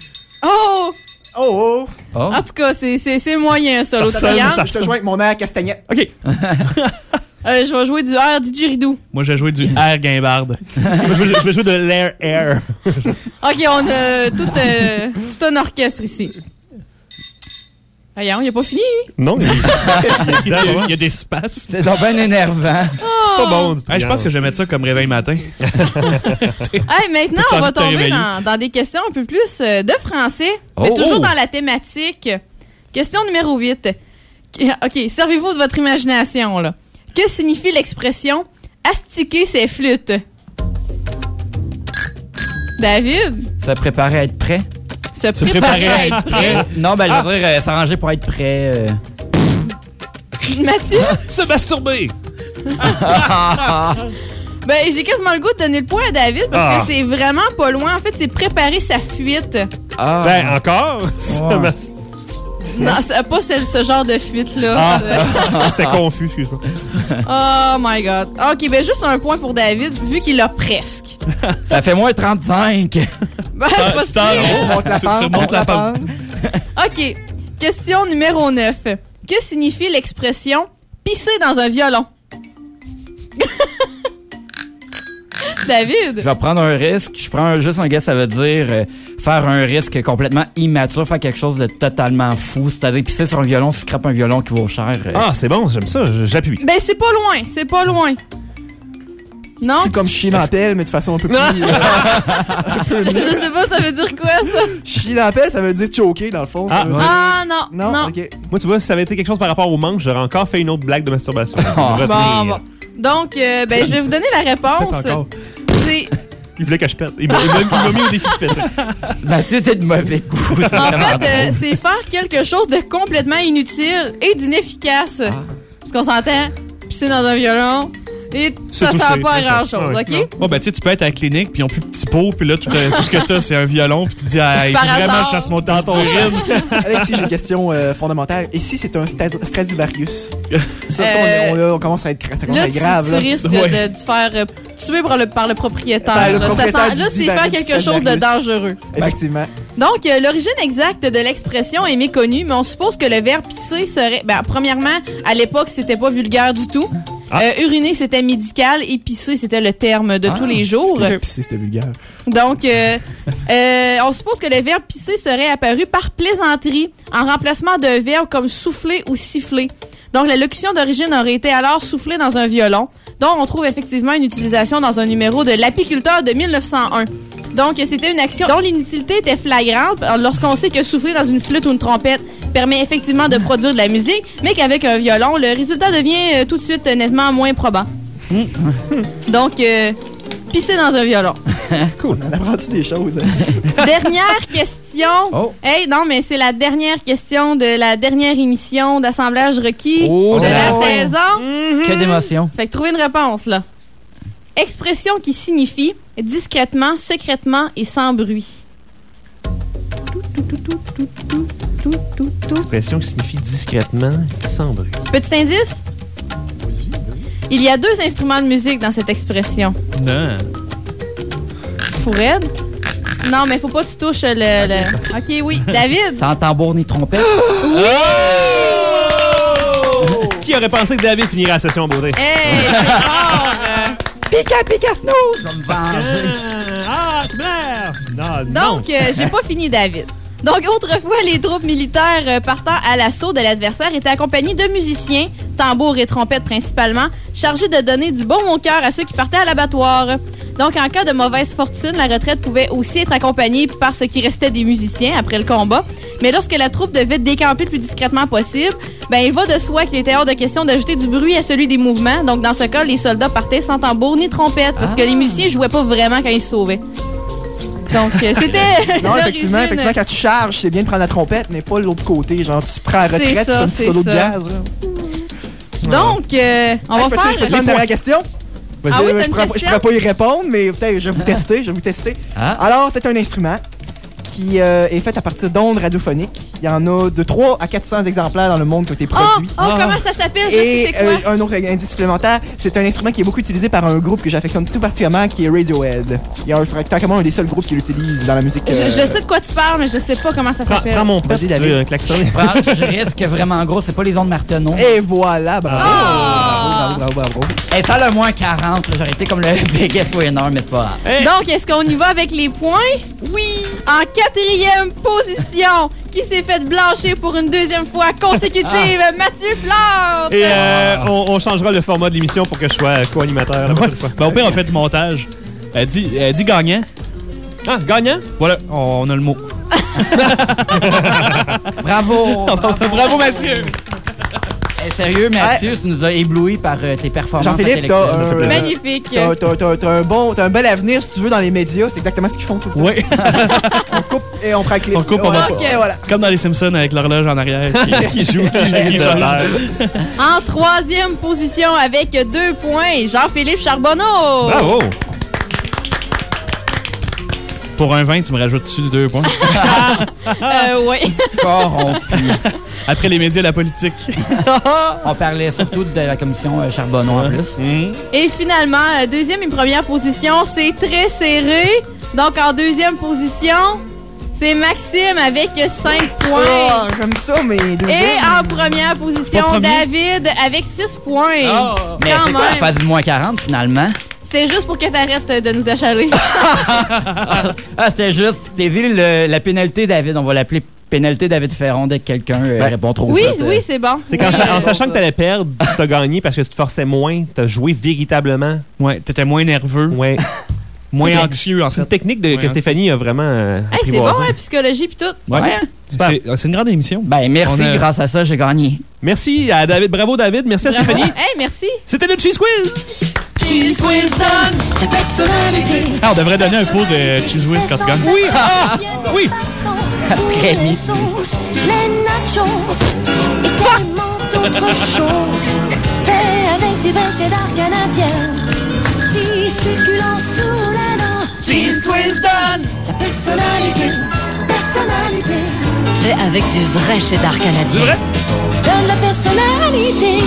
Oh! En tout cas, c'est moyen, un solo de triangle. Je te joins avec mon air castagnette. OK. Je vais jouer du air didgeridoo. Moi, je vais jouer du air guimbarde. je vais jouer de l'air air. OK, on a tout un orchestre ici. Voyons, il a pas fini, lui? Non, il y a des spasmes. C'est donc bien énervant. C'est pas bon. Je pense que je vais mettre ça comme réveil matin. Maintenant, on va tomber dans des questions un peu plus de français, mais toujours dans la thématique. Question numéro 8. OK, servez-vous de votre imagination, là. Que Que signifie l'expression astiquer ses flûtes? David? Se préparer à être prêt. Se préparer à être prêt. Non, ben, je veux dire, s'arranger pour être prêt. Mathieu? Se masturber. Ben, j'ai quasiment le goût de donner le point à David parce que c'est vraiment pas loin. En fait, c'est préparer sa fuite. Ben, encore? Non, c'est pas ce genre de fuite-là. C'était confus, excuse-moi. Oh my God. OK, ben juste un point pour David, vu qu'il l'a presque. Ça fait moins 35. Ben, c'est pas si Tu remontes la pente. OK. Question numéro 9. Que signifie l'expression pisser dans un violon? David? Je vais prendre un risque. Je prends juste un guess, ça veut dire faire un risque complètement immature, faire quelque chose de totalement fou. C'est-à-dire pisser sur un violon, scraper un violon qui vaut cher. Ah, c'est bon, j'aime ça, j'appuie. Ben, c'est pas loin, c'est pas loin. Non? C'est comme chier dans la pelle, mais de façon un peu plus... Je sais pas, ça veut dire quoi, ça? Chier dans la pelle, ça veut dire choquer, dans le fond. Non. OK. Moi, tu vois, si ça avait été quelque chose par rapport au manche, j'aurais encore fait une autre blague de masturbation. Bon. Donc, ben, je vais vous donner la réponse. C'est... Il voulait que je pète. Il m'a mis au défi de péter. Mathieu, t'es de mauvais goût. En fait, c'est faire quelque chose de complètement inutile et d'inefficace. Parce qu'on s'entend, pisser dans un violon... Et ça sert pas à grand-chose, OK? Bon, ben, tu sais, tu peux être à la clinique, puis ils ont plus de petits pots, puis là, tout ce que t'as, c'est un violon, puis tu te dis, il faut vraiment que je fasse mon temps dans ton urine. Alexis, j'ai une question fondamentale. Et si c'est un Stradivarius? Ça, on commence à être grave. Tu risques de te faire tuer par le propriétaire. Là, c'est faire quelque chose de dangereux. Effectivement. Donc, l'origine exacte de l'expression est méconnue, mais on suppose que le verbe pisser serait... Ben, premièrement, à l'époque, c'était pas vulgaire du tout. Uriner, c'était médical et pisser, c'était le terme de tous les jours. Pisser, c'était vulgaire. Donc, on suppose que le verbe pisser serait apparu par plaisanterie en remplacement d'un verbe comme souffler ou siffler. Donc, la locution d'origine aurait été alors souffler dans un violon, dont on trouve effectivement une utilisation dans un numéro de l'Apiculteur de 1901. Donc, c'était une action dont l'inutilité était flagrante lorsqu'on sait que souffler dans une flûte ou une trompette permet effectivement de produire de la musique, mais qu'avec un violon, le résultat devient tout de suite nettement moins probant. Donc, pisser dans un violon. Cool, on a appris des choses. Dernière question. Oh. Hey, non, mais c'est la dernière question de la dernière émission d'Assemblage requis de la saison. Que d'émotion. Fait que trouvez une réponse, là. Expression qui signifie discrètement, secrètement et sans bruit. Expression qui signifie discrètement, sans bruit. Petit indice? Il y a 2 instruments de musique dans cette expression. Non. Fourette? Non, mais faut pas que tu touches le... OK, oui. David? Sans tambour ni trompette. Oui! Qui aurait pensé que David finirait la session en beauté? Hey, c'est fort! Pika, snooze! merde! Donc, j'ai pas fini, David. Donc, autrefois, les troupes militaires partant à l'assaut de l'adversaire étaient accompagnés de musiciens, tambours et trompettes principalement, chargés de donner du bon cœur à ceux qui partaient à l'abattoir. Donc, en cas de mauvaise fortune, la retraite pouvait aussi être accompagnée par ce qui restait des musiciens après le combat. Mais lorsque la troupe devait décamper le plus discrètement possible, ben, il va de soi qu'il était hors de question d'ajouter du bruit à celui des mouvements. Donc, dans ce cas, les soldats partaient sans tambour ni trompette parce que les musiciens jouaient pas vraiment quand ils se sauvaient. Donc, c'était. Non, effectivement, quand tu charges, c'est bien de prendre la trompette, mais pas l'autre côté. Genre, tu prends la retraite, tu fais un petit solo de jazz. Donc, on va faire. Je peux te faire une dernière question? Oui, je pourrais pas y répondre, mais peut-être je vais vous tester. Alors, c'est un instrument qui est fait à partir d'ondes radiophoniques. Il y en a de 3 à 400 exemplaires dans le monde qui ont été produits. Comment ça s'appelle? Je sais c'est quoi. Un autre indice supplémentaire, c'est un instrument qui est beaucoup utilisé par un groupe que j'affectionne tout particulièrement, qui est Radiohead. Il y a un des seuls groupes qui l'utilise dans la musique. Je sais de quoi tu parles, mais je sais pas comment ça s'appelle. Prends mon poste, un klaxon. Je risque vraiment gros, c'est pas les ondes Martenot. Et voilà, bravo. Et ça, le moins 40, j'aurais été comme le biggest winner, mais c'est pas grave. Donc, est-ce qu'on y va avec les points? Oui! En 4e position, qui s'est fait blanchir pour une 2e fois consécutive, Mathieu Plante! Et on changera le format de l'émission pour que je sois co-animateur la prochaine fois. Ben, au pire, on fait du montage. Dis gagnant. Ah, gagnant? Voilà, on a le mot. Bravo! Bravo, Mathieu! Sérieux, Mathieu, tu nous as ébloui par tes performances. Jean-Philippe, magnifique. T'as un bel avenir, si tu veux, dans les médias. C'est exactement ce qu'ils font tout le temps. Oui. On coupe et on prend le clip. On coupe, voilà. voilà. Comme dans les Simpsons avec l'horloge en arrière qui joue. En troisième position avec 2 points, Jean-Philippe Charbonneau. Bravo! Pour un 20, tu me rajoutes dessus 2 points. Oui. Corrompu. Après les médias, la politique. On parlait surtout de la commission Charbonneau en plus. Et finalement, deuxième et première position, c'est très serré. Donc, en deuxième position, c'est Maxime avec 5 points. Oh, j'aime ça, mais deuxième. Et en première position, David avec 6 points. Oh. Mais c'est quoi faire du moins 40 finalement? C'était juste pour que t'arrêtes de nous achaler. C'était juste, t'es vu la pénalité David, on va l'appeler pénalité David Ferron dès que quelqu'un répond trop oui, ça. Oui, c'est bon. C'est en sachant que t'allais perdre, t'as gagné parce que tu te forçais moins, t'as joué véritablement. Ouais, t'étais moins nerveux. Ouais. Moins anxieux, en fait. C'est une technique que Stéphanie a vraiment c'est bon, psychologie pis tout. Ouais. C'est une grande émission. Ben, merci, grâce à ça, j'ai gagné. Merci à David. Bravo, David. Merci à Stéphanie. Hey, merci. C'était le Cheese Quiz. Cheese Whiz donne ta personnalité. On devrait donner un pot de Cheese Whiz quand tu gagnes. Oui! Oui! Après les sauces, les nachos et tellement d'autres choses. Fait avec du vrai cheddar canadien qui circulant sous la dent. Cheese Whiz donne ta personnalité. Fait avec du vrai cheddar canadien. Donne la personnalité.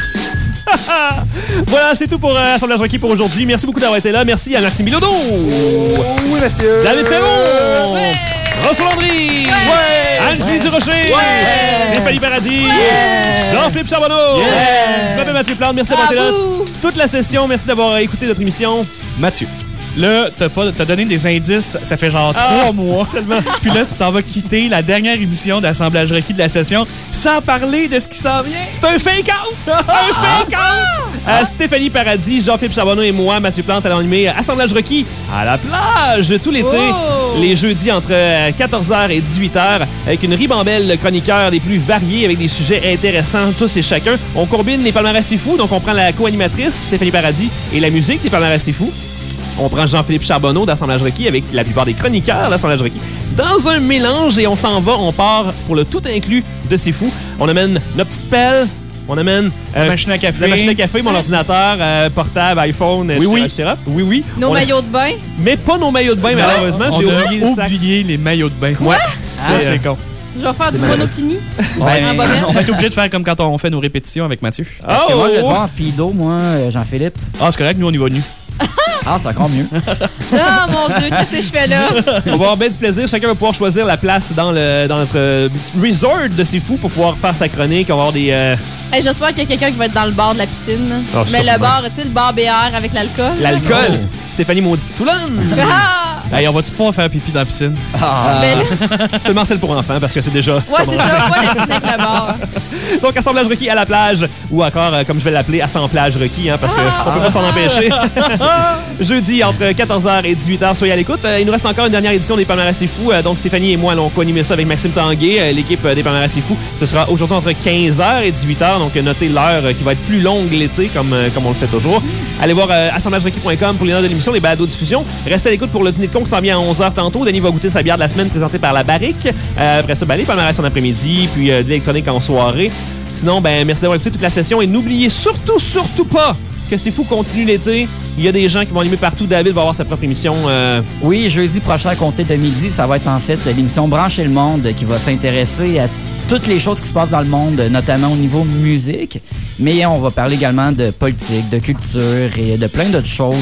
Voilà, c'est tout pour Assemblage Rocky pour aujourd'hui. Merci beaucoup d'avoir été là. Merci à Maxime Bilodeau. Oui, monsieur. David Ferron. François Landry. Anne-Julie Durocher. Stéphanie Paradis. Jean-Philippe Charbonneau. Je m'appelle Mathieu Plante. Merci d'avoir été là toute la session. Merci d'avoir écouté notre émission. Mathieu. Là, t'as donné des indices, ça fait genre 3 mois. Tellement. Puis là, tu t'en vas quitter la dernière émission d'Assemblage Rocky de la session sans parler de ce qui s'en vient. C'est un fake-out! Un fake-out! Stéphanie Paradis, Jean-Philippe Charbonneau et moi, Mathieu Plante, allons animer Assemblage Rocky à la plage tout l'été. Les jeudis entre 14h et 18h avec une ribambelle de chroniqueurs les plus variés avec des sujets intéressants, tous et chacun. On combine les palmarès c'est fou, donc on prend la co-animatrice Stéphanie Paradis et la musique des palmarès c'est fou. On prend Jean-Philippe Charbonneau d'Assemblage Rocky avec la plupart des chroniqueurs d'Assemblage Rocky dans un mélange et on s'en va, on part pour le tout inclus de C'est Fou. On amène notre petite pelle, on amène la machine à café, mon ordinateur, portable, iPhone, etc. Oui. Nos maillots de bain. Mais pas nos maillots de bain, malheureusement. On a oublié les maillots de bain. Ouais. C'est con. Je vais faire du monokini. On va être obligé de faire comme quand on fait nos répétitions avec Mathieu. Parce que moi, je vais te voir en speedo, moi, Jean-Philippe. Ah, c'est correct, nous, on y va nu. Ah, c'est encore mieux. Oh mon Dieu, qu'est-ce que je fais là? On va avoir bien du plaisir. Chacun va pouvoir choisir la place dans notre resort de C'est Fou pour pouvoir faire sa chronique. On va avoir des... Hey, j'espère qu'il y a quelqu'un qui va être dans le bar de la piscine. Oh, mais le bar, tu sais, le bar BR avec l'alcool. L'alcool? Oh. Stéphanie Maudite Soulane. Hey, on va-tu pouvoir faire pipi dans la piscine? Seulement celle pour enfants, parce que c'est déjà... Ouais, c'est ça, pas la piscine avec le bar. Donc, Assemblage Rocky à la plage, ou encore, comme je vais l'appeler, Assemblage Rocky, parce qu'on peut pas s'en empêcher. Jeudi, entre 14h et 18h, soyez à l'écoute. Il nous reste encore une dernière édition des Palmarès C'est Fou. Donc, Stéphanie et moi allons co-animer ça avec Maxime Tanguay, l'équipe des Palmarès C'est Fou. Ce sera aujourd'hui entre 15h et 18h. Donc, notez l'heure qui va être plus longue l'été, comme on le fait toujours. Allez voir assemblagerocky.com pour les notes de l'émission, les balados-diffusions. Restez à l'écoute pour le dîner de con qui s'en vient à 11h tantôt. Denis va goûter sa bière de la semaine présentée par La Barrique. Après ça, les Palmarès en après-midi, puis de l'électronique en soirée. Sinon, merci d'avoir écouté toute la session et n'oubliez surtout pas que C'est Fou continue l'été. Il y a des gens qui vont animer partout. David va avoir sa propre émission. Oui, jeudi prochain à compter de midi, ça va être en fait l'émission Brancher le monde qui va s'intéresser à toutes les choses qui se passent dans le monde, notamment au niveau musique. Mais on va parler également de politique, de culture et de plein d'autres choses.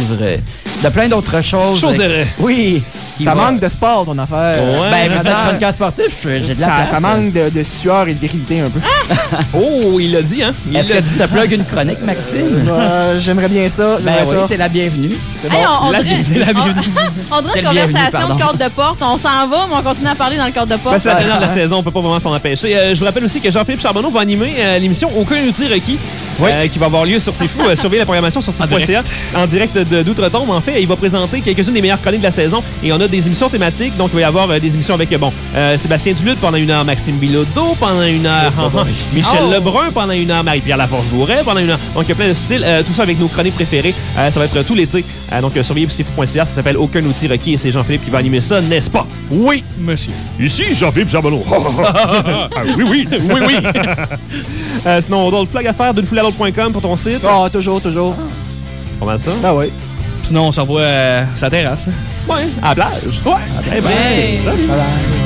Oui. Ça manque de sport, ton affaire. Ouais, vous êtes chroniqueur sportif, j'ai de la place. Ça manque de sueur et de virilité un peu. Oh, il l'a dit, hein? Est-ce que tu te plugues une chronique, Maxime? J'aimerais bien ça. Oui, c'est la bienvenue. Hey, on La dirait, bienvenue, la bienvenue. on dirait une Quelle bienvenue, conversation de pardon. corde de porte. On s'en va, mais on continue à parler dans le corde de porte. Ben, c'est la dernière de la saison, on peut pas vraiment s'en empêcher. Je vous rappelle aussi que Jean-Philippe Charbonneau va animer l'émission Aucun outil requis, qui va avoir lieu sur C'est Fou. Surveillez la programmation sur c'est.ca en direct d'Outre-Tombe. En fait, il va présenter quelques-unes des meilleures chroniques de la saison et on a des émissions thématiques. Donc, il va y avoir des émissions avec Sébastien Duluth pendant 1 heure, Maxime Bilodeau pendant 1 heure, Michel Lebrun pendant 1 heure, Marie-Pierre Laforge-Bourret pendant 1 heure. Donc, il y a plein de styles. Tout ça avec nos chroniques préférées. Ça va être tout l'été. Donc, surveillez c'est.ca. Ça s'appelle Aucun outil requis et c'est Jean-Philippe qui va animer ça, n'est-ce pas? Oui, monsieur. Ici, Jean-Philippe Charbonneau. Oui. Sinon, d'autres plugs à faire, dunefoulée-à-l'autre.com pour ton site. Ah, toujours. Pas mal ça. Ah ouais. Sinon, on s'envoie à sa terrasse. Ouais, à la plage. Ouais. Eh ben, Hey. Bye bye.